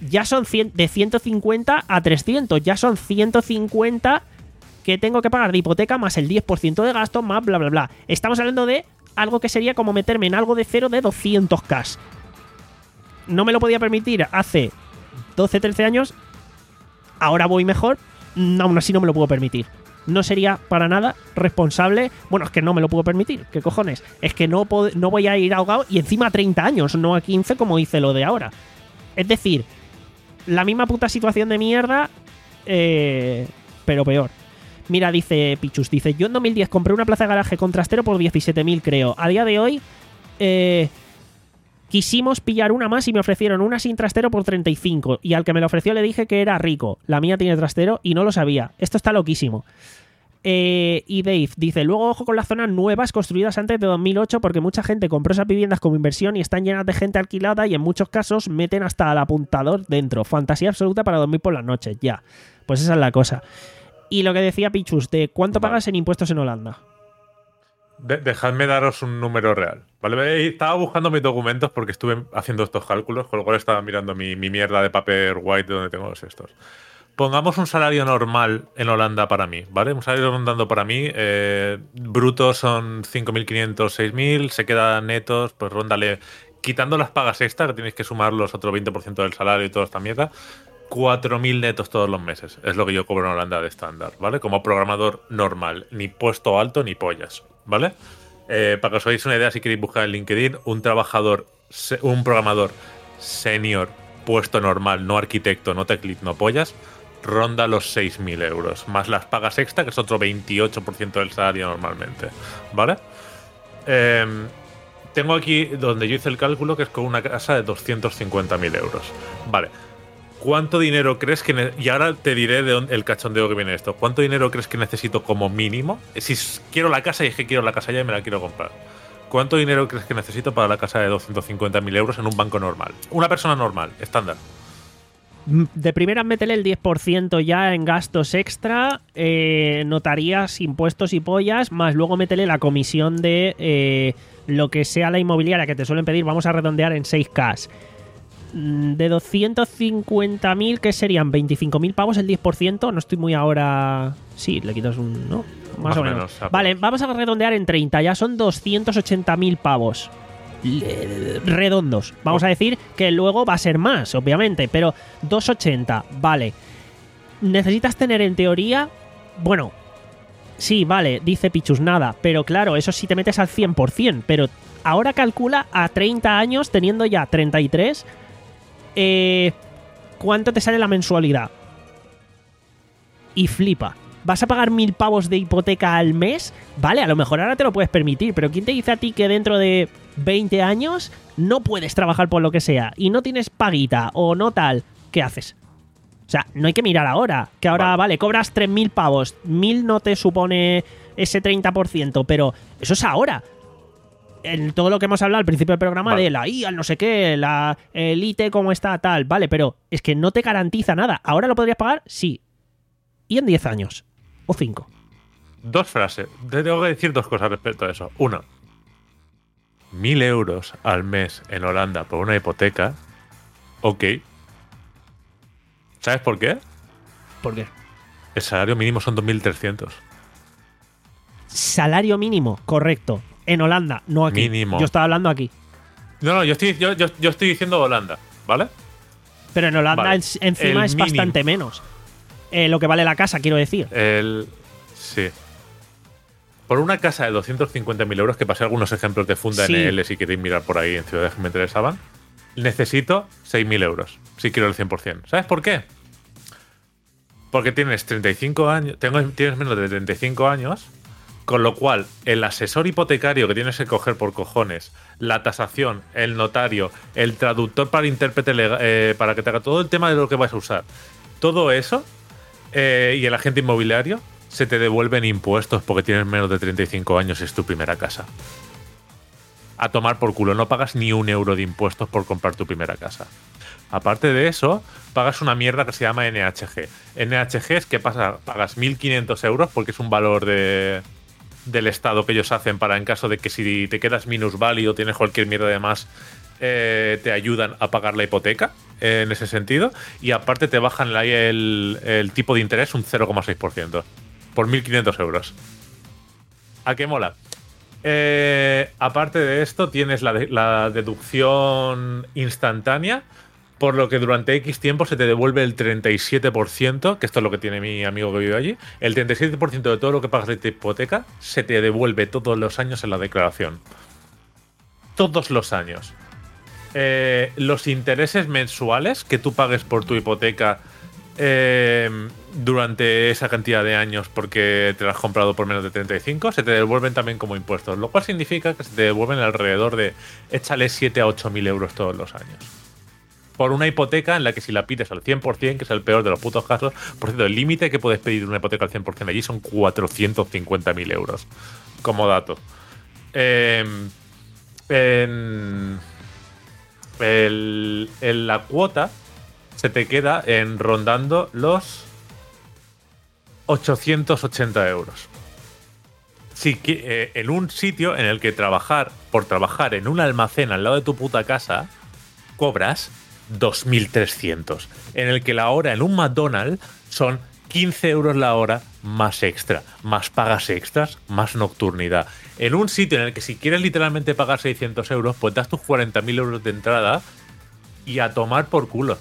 ya son cien, de ciento cincuenta a trescientos, ya son ciento cincuenta que tengo que pagar de hipoteca más el diez por ciento de gasto más bla bla bla. Estamos hablando de algo que sería como meterme en algo de cero de doscientos k. No me lo podía permitir hace doce, trece años, ahora voy mejor, aún así no me lo puedo permitir. No sería para nada responsable. Bueno, es que no me lo puedo permitir. ¿Qué cojones? Es que no, pod- no voy a ir ahogado y encima a treinta años, no a quince como hice lo de ahora. Es decir, la misma puta situación de mierda, eh, pero peor. Mira, dice Pichus, dice, yo en dos mil diez compré una plaza de garaje con trastero por diecisiete mil, creo. A día de hoy, eh, quisimos pillar una más y me ofrecieron una sin trastero por treinta y cinco. Y al que me lo ofreció le dije que era rico. La mía tiene trastero y no lo sabía. Esto está loquísimo. Eh, y Dave dice, luego ojo con las zonas nuevas construidas antes de dos mil ocho porque mucha gente compró esas viviendas como inversión y están llenas de gente alquilada y en muchos casos meten hasta al apuntador dentro. Fantasía absoluta para dormir por las noches, ya. Pues esa es la cosa. Y lo que decía Pichus, de ¿cuánto Vale. pagas en impuestos en Holanda? De- dejadme daros un número real. ¿Vale? Estaba buscando mis documentos porque estuve haciendo estos cálculos, con lo cual estaba mirando mi, mi mierda de papel white donde tengo los estos. Pongamos un salario normal en Holanda para mí, ¿vale? Un salario rondando para mí, eh, brutos son cinco mil quinientos, seis mil, se quedan netos, pues róndale, quitando las pagas extra, que tienes que sumar los otros veinte por ciento del salario y toda esta mierda, cuatro mil netos todos los meses. Es lo que yo cobro en Holanda de estándar, ¿vale? Como programador normal, ni puesto alto ni pollas, ¿vale? Eh, para que os hagáis una idea, si queréis buscar en LinkedIn, un trabajador, se- un programador senior, puesto normal, no arquitecto, no tech lead, no pollas, ronda los seis mil euros, más las pagas extra, que es otro veintiocho por ciento del salario normalmente, ¿vale? Eh, tengo aquí donde yo hice el cálculo, que es con una casa de doscientos cincuenta mil euros, ¿vale? ¿Cuánto dinero crees que... Ne- y ahora te diré de dónde, el cachondeo que viene esto. ¿Cuánto dinero crees que necesito como mínimo? Si s- quiero la casa y es que quiero la casa ya y me la quiero comprar. ¿Cuánto dinero crees que necesito para la casa de doscientos cincuenta mil euros en un banco normal? Una persona normal, estándar. De primera, métele el diez por ciento ya en gastos extra, eh, notarías, impuestos y pollas, más luego métele la comisión de eh, lo que sea la inmobiliaria que te suelen pedir, vamos a redondear en seis k. De doscientos cincuenta mil, ¿qué serían? veinticinco mil pavos el diez por ciento. No estoy muy ahora... Sí, le quitas un... ¿no? Más, Más o o menos. menos, aprox. Vale, vamos a redondear en treinta. Ya son doscientos ochenta mil pavos. Le- Redondos. Vamos a decir que luego va a ser más, obviamente. Pero doscientos ochenta, vale. Necesitas tener en teoría... Bueno... Sí, vale, dice Pichus, nada. Pero claro, eso sí te metes al cien por ciento. Pero ahora calcula a treinta años, teniendo ya treinta y tres... Eh, ¿cuánto te sale la mensualidad? Y flipa. ¿Vas a pagar mil pavos de hipoteca al mes? Vale, a lo mejor ahora te lo puedes permitir, pero ¿quién te dice a ti que dentro de veinte años no puedes trabajar por lo que sea y no tienes paguita o no tal? ¿Qué haces? O sea, no hay que mirar ahora, que ahora, vale, vale cobras tres mil pavos, mil no te supone ese treinta por ciento, pero eso es ahora. En todo lo que hemos hablado al principio del programa, vale, de la I A, el no sé qué, la, el I T, cómo está, tal, vale, pero es que no te garantiza nada. ¿Ahora lo podrías pagar? Sí. ¿Y en diez años? ¿O cinco? Dos frases. Te tengo que decir dos cosas respecto a eso. Uno, mil euros al mes en Holanda por una hipoteca. Ok. ¿Sabes por qué? ¿Por qué? El salario mínimo son dos mil trescientos. Salario mínimo, correcto. En Holanda, no aquí. Mínimo. Yo estaba hablando aquí. No, no, yo estoy, yo, yo, yo estoy diciendo Holanda, ¿vale? Pero en Holanda Vale. es- encima El es mínimo. bastante menos. Eh, lo que vale la casa, quiero decir. El. Sí. Por una casa de doscientos cincuenta mil euros, que pasé algunos ejemplos de Funda Sí. N L si queréis mirar por ahí en ciudades que me interesaban, necesito seis mil euros si quiero el cien por ciento. ¿Sabes por qué? Porque tienes treinta y cinco años, tengo, tienes menos de treinta y cinco años, con lo cual el asesor hipotecario que tienes que coger por cojones, la tasación, el notario, el traductor para intérprete lega- eh, para que te haga todo el tema de lo que vas a usar, todo eso, eh, y el agente inmobiliario, se te devuelven impuestos porque tienes menos de treinta y cinco años y es tu primera casa. A tomar por culo, no pagas ni un euro de impuestos por comprar tu primera casa. Aparte de eso, pagas una mierda que se llama N H G. N H G es que pasa, pagas mil quinientos euros porque es un valor de, del Estado que ellos hacen para en caso de que si te quedas minusválido o tienes cualquier mierda de más, eh, te ayudan a pagar la hipoteca en ese sentido, y aparte te bajan el, el, el tipo de interés un cero coma seis por ciento por mil quinientos euros. ¿A qué mola? Eh, aparte de esto, tienes la, de, la deducción instantánea, por lo que durante X tiempo se te devuelve el treinta y siete por ciento, que esto es lo que tiene mi amigo que vive allí. El treinta y siete por ciento de todo lo que pagas de tu hipoteca se te devuelve todos los años en la declaración. Todos los años. Eh, los intereses mensuales que tú pagues por tu hipoteca eh, durante esa cantidad de años porque te la has comprado por menos de treinta y cinco, se te devuelven también como impuestos, lo cual significa que se te devuelven alrededor de, échale siete a ocho mil euros todos los años. Por una hipoteca en la que si la pides al cien por ciento, que es el peor de los putos casos, por cierto, el límite que puedes pedir una hipoteca al cien por ciento allí son cuatrocientos cincuenta mil euros, como dato. Eh, en, el, en la cuota se te queda en rondando los ochocientos ochenta euros. Sí, que, eh, en un sitio en el que trabajar, por trabajar en un almacén al lado de tu puta casa, cobras dos mil trescientos. En el que la hora en un McDonald's son quince euros la hora más extra, más pagas extras, más nocturnidad. En un sitio en el que si quieres literalmente pagar seiscientos euros, pues das tus cuarenta mil euros de entrada y a tomar por culo.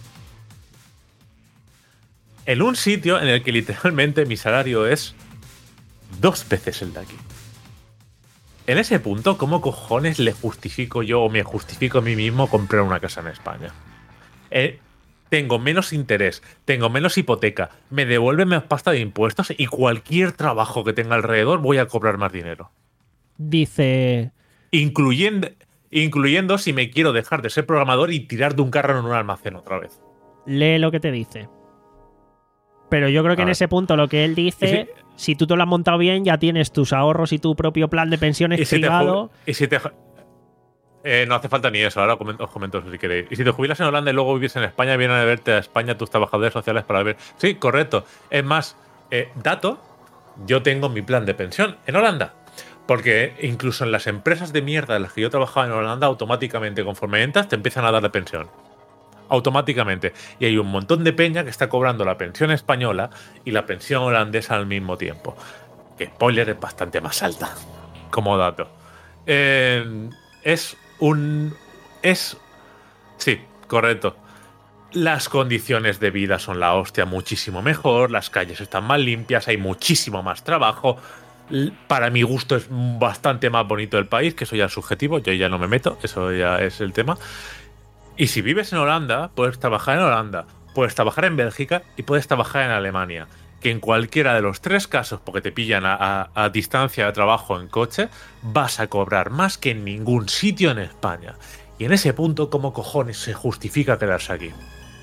En un sitio en el que literalmente mi salario es dos veces el de aquí. En ese punto, ¿cómo cojones le justifico yo o me justifico a mí mismo comprar una casa en España? Eh, tengo menos interés, tengo menos hipoteca, me devuelven más pasta de impuestos y cualquier trabajo que tenga alrededor voy a cobrar más dinero. Dice... Incluyendo, incluyendo si me quiero dejar de ser programador y tirar de un carro en un almacén otra vez. Lee lo que te dice. Pero yo creo que A en ver. ese punto lo que él dice, si, si tú te lo has montado bien, ya tienes tus ahorros y tu propio plan de pensiones ¿Y si privado. te, y si te eh, no hace falta ni eso, ahora os comento eso si queréis. Y si te jubilas en Holanda y luego vivís en España, vienen a verte a España tus trabajadores sociales para ver. Sí, correcto. Es más, eh, dato, yo tengo mi plan de pensión en Holanda. Porque incluso en las empresas de mierda en las que yo trabajaba en Holanda, automáticamente, conforme entras, te empiezan a dar la pensión. Automáticamente. Y hay un montón de peña que está cobrando la pensión española y la pensión holandesa al mismo tiempo. Que spoiler, es bastante más alta. Como dato. Eh, es un... Es... Sí, correcto. Las condiciones de vida son la hostia, muchísimo mejor. Las calles están más limpias, hay muchísimo más trabajo. Para mi gusto es bastante más bonito el país, que eso ya es subjetivo. Yo ya no me meto, eso ya es el tema. Y si vives en Holanda, puedes trabajar en Holanda, puedes trabajar en Bélgica y puedes trabajar en Alemania. Que en cualquiera de los tres casos, porque te pillan a, a, a distancia de trabajo en coche, vas a cobrar más que en ningún sitio en España. Y en ese punto, ¿cómo cojones se justifica quedarse aquí?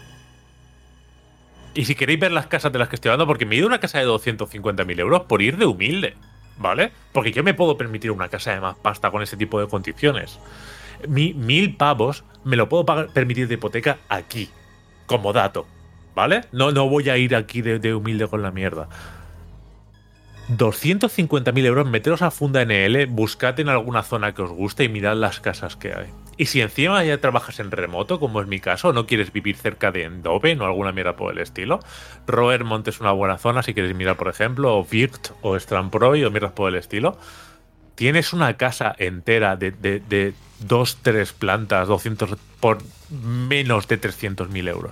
Y si queréis ver las casas de las que estoy hablando, porque me he ido a una casa de doscientos cincuenta mil euros por ir de humilde, ¿vale? Porque yo me puedo permitir una casa de más pasta con ese tipo de condiciones. Mi mil pavos me lo puedo pagar, permitir de hipoteca aquí, como dato, ¿vale? No, no voy a ir aquí de, de humilde con la mierda. doscientos cincuenta mil euros, meteros a Funda N L, buscad en alguna zona que os guste y mirad las casas que hay. Y si encima ya trabajas en remoto, como es mi caso, no quieres vivir cerca de Eindhoven o alguna mierda por el estilo, Roermond es una buena zona si quieres mirar, por ejemplo, o Virt o Strandproy o mierdas por el estilo. Tienes una casa entera de, de, de dos, tres plantas, doscientos por menos de trescientos mil euros.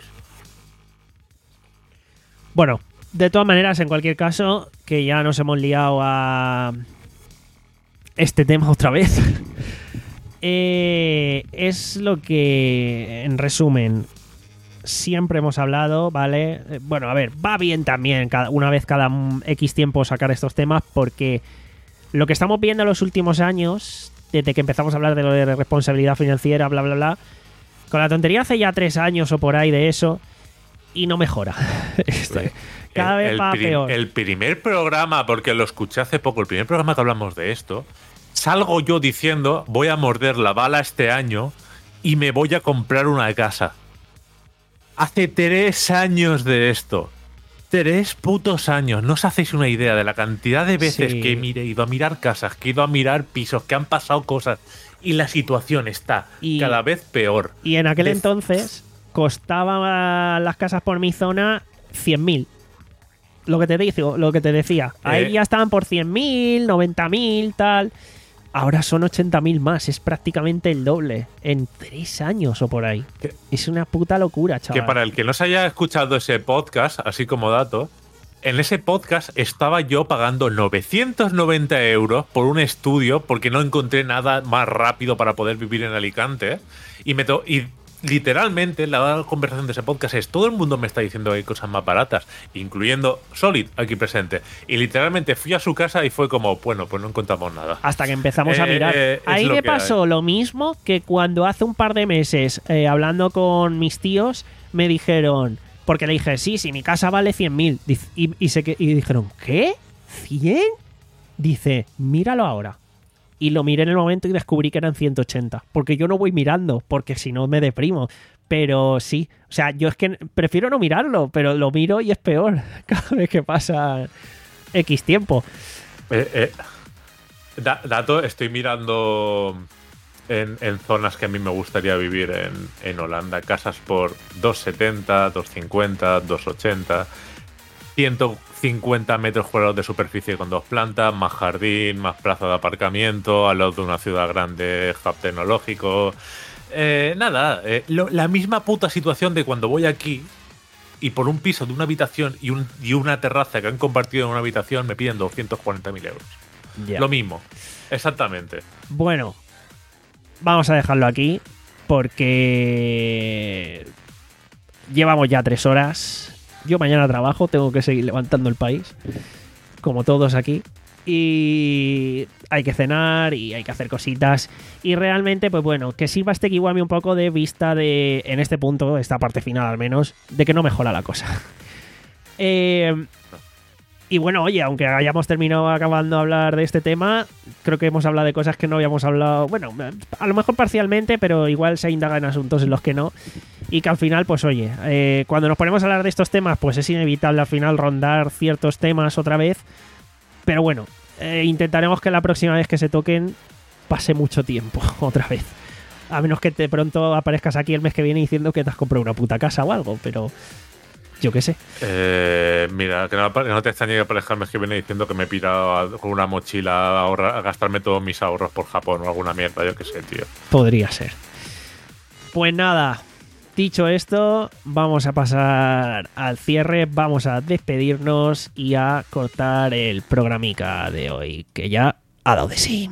Bueno, de todas maneras, en cualquier caso, que ya nos hemos liado a este tema otra vez, eh, es lo que, en resumen, siempre hemos hablado, ¿vale? Eh, bueno, a ver, va bien también cada, una vez cada X tiempo sacar estos temas, porque lo que estamos viendo en los últimos años, desde que empezamos a hablar de lo de responsabilidad financiera, bla, bla, bla, con la tontería hace ya tres años o por ahí de eso, y no mejora. Este, cada el, vez el va prim, peor. El primer programa, porque lo escuché hace poco, el primer programa que hablamos de esto, salgo yo diciendo, voy a morder la bala este año y me voy a comprar una casa. Hace tres años de esto. Tres putos años. No os hacéis una idea de la cantidad de veces Sí. que he ido a mirar casas, que he ido a mirar pisos, que han pasado cosas y la situación está Y- cada vez peor. Y en aquel De- entonces costaban las casas por mi zona cien mil. Lo que te digo, lo que te decía. Ahí Eh. ya estaban por cien mil, noventa mil, tal. Ahora son ochenta mil más. Es prácticamente el doble. En tres años o por ahí. Que- Es una puta locura, chaval. Que para el que no se haya escuchado ese podcast, así como dato, en ese podcast estaba yo pagando novecientos noventa euros por un estudio porque no encontré nada más rápido para poder vivir en Alicante. Y me to- y literalmente la conversación de ese podcast es: todo el mundo me está diciendo que hay cosas más baratas, incluyendo Solid aquí presente. Y literalmente fui a su casa y fue como, bueno, pues no encontramos nada. Hasta que empezamos a Eh, mirar. eh, es Ahí lo me que hay. pasó lo mismo que cuando hace un par de meses, eh, hablando con mis tíos, me dijeron, porque le dije, sí, sí, mi casa vale cien mil. Y, y, se que- y dijeron, ¿qué? ¿cien? Dice, míralo ahora. Y lo miré en el momento y descubrí que eran ciento ochenta. Porque yo no voy mirando, porque si no me deprimo. Pero sí, o sea, yo es que prefiero no mirarlo, pero lo miro y es peor cada vez que pasa X tiempo. Eh, eh, da- dato, estoy mirando en, en zonas que a mí me gustaría vivir en, en Holanda. Casas por doscientos setenta, doscientos cincuenta, doscientos ochenta, ciento cincuenta metros cuadrados de superficie con dos plantas, más jardín, más plaza de aparcamiento, al lado de una ciudad grande, hub tecnológico. Eh, nada, eh, lo- la misma puta situación de cuando voy aquí y por un piso de una habitación y, un, y una terraza que han compartido en una habitación me piden doscientos cuarenta mil euros. Ya. Lo mismo, exactamente. Bueno, vamos a dejarlo aquí porque llevamos ya tres horas. Yo mañana trabajo, tengo que seguir levantando el país, como todos aquí. Y hay que cenar y hay que hacer cositas. Y realmente, pues bueno, que sirva este Kiwami un poco de vista de, en este punto, esta parte final al menos, de que no mejora la cosa. Eh, y bueno, oye, aunque hayamos terminado acabando de hablar de este tema, creo que hemos hablado de cosas que no habíamos hablado. Bueno, a lo mejor parcialmente, pero igual se indaga en asuntos en los que no. Y que al final, pues oye, eh, cuando nos ponemos a hablar de estos temas, pues es inevitable al final rondar ciertos temas otra vez. Pero bueno, eh, intentaremos que la próxima vez que se toquen pase mucho tiempo otra vez. A menos que de pronto aparezcas aquí el mes que viene diciendo que te has comprado una puta casa o algo, pero yo qué sé. Eh, mira, que no, que no te extrañe que aparezca el mes que viene diciendo que me he pirado a- con una mochila a, ahorrar- a gastarme todos mis ahorros por Japón o alguna mierda, yo qué sé, tío. Podría ser. Pues nada, dicho esto, vamos a pasar al cierre, vamos a despedirnos y a cortar el programica de hoy, que ya ha dado de sí.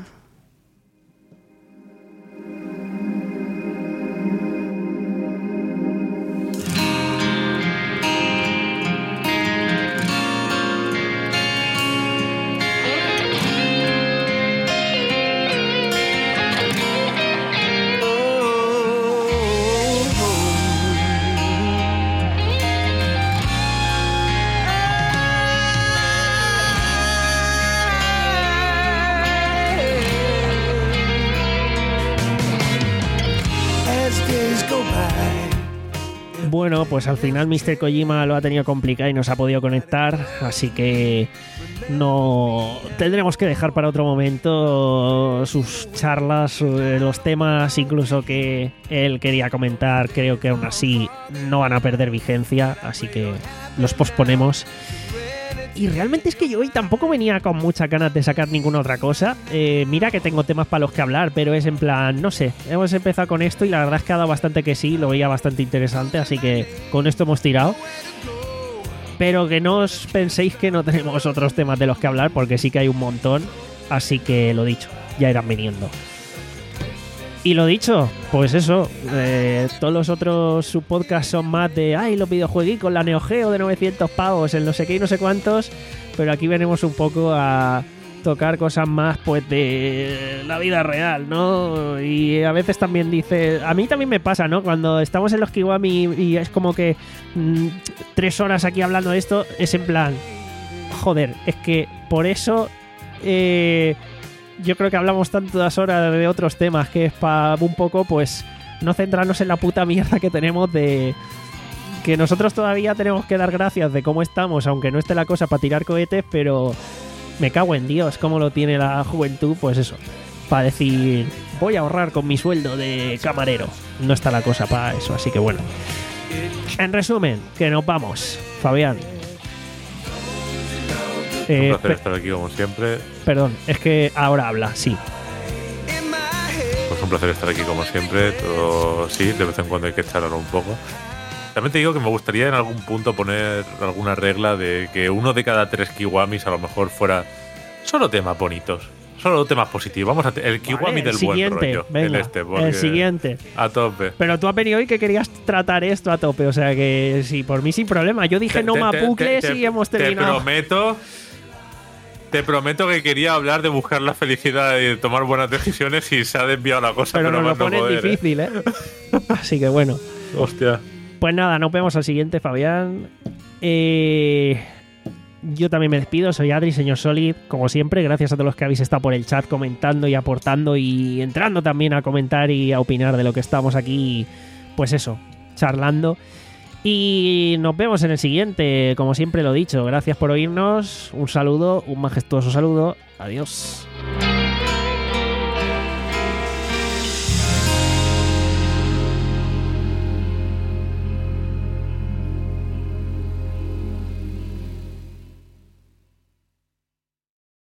Bueno, pues al final míster Kojima lo ha tenido complicado y nos ha podido conectar, así que no tendremos que dejar para otro momento sus charlas, eh, los temas incluso que él quería comentar. Creo que aún así no van a perder vigencia, así que los posponemos. Y realmente es que yo hoy tampoco venía con muchas ganas de sacar ninguna otra cosa. Eh, mira que tengo temas para los que hablar, pero es en plan, no sé, hemos empezado con esto y la verdad es que ha dado bastante que sí, lo veía bastante interesante, así que con esto hemos tirado. Pero que no os penséis que no tenemos otros temas de los que hablar, porque sí que hay un montón, así que lo dicho, ya irán viniendo. Y lo dicho, pues eso, eh, todos los otros subpodcasts son más de, ay, los videojueguicos, la Neo Geo de novecientos pavos, el no sé qué y no sé cuántos, pero aquí venimos un poco a tocar cosas más, pues, de la vida real, ¿no? Y a veces también dice, a mí también me pasa, ¿no? Cuando estamos en los Kiwami y es como que mmm, tres horas aquí hablando de esto, es en plan, joder, es que por eso... Eh, yo creo que hablamos tantas horas de otros temas que es para un poco, pues, no centrarnos en la puta mierda que tenemos de Que nosotros todavía tenemos que dar gracias de cómo estamos, aunque no esté la cosa para tirar cohetes, pero me cago en Dios, cómo lo tiene la juventud, pues eso, para decir, voy a ahorrar con mi sueldo de camarero. No está la cosa para eso, así que bueno. En resumen, que nos vamos, Fabián. Eh, Eh, un placer estar aquí como siempre. Perdón, es que ahora habla, sí. Pues un placer estar aquí como siempre. Todo, sí, de vez en cuando hay que charlar un poco. También te digo que me gustaría en algún punto poner alguna regla de que uno de cada tres kiwamis a lo mejor fuera solo temas bonitos, solo temas positivos. Vamos a te- el kiwami Vale, el del siguiente, buen rollo. venga, el este, el porque siguiente. a tope. Pero tú has venido hoy que querías tratar esto a tope, o sea que sí, por mí sin problema. Yo dije Te- no te- más te- bucles te- y hemos Te terminado. prometo, te prometo que quería hablar de buscar la felicidad y de tomar buenas decisiones y se ha desviado la cosa. Pero Pero, nos lo más no pones poder, difícil, ¿eh? Así que bueno. ¿eh? Hostia. Pues nada, nos vemos al siguiente, Fabián. Eh, yo también me despido, soy Adri, señor Solid. Como siempre, gracias a todos los que habéis estado por el chat comentando y aportando y entrando también a comentar y a opinar de lo que estamos aquí, pues eso, charlando. Y nos vemos en el siguiente, como siempre lo he dicho. Gracias por oírnos, un saludo, un majestuoso saludo. Adiós.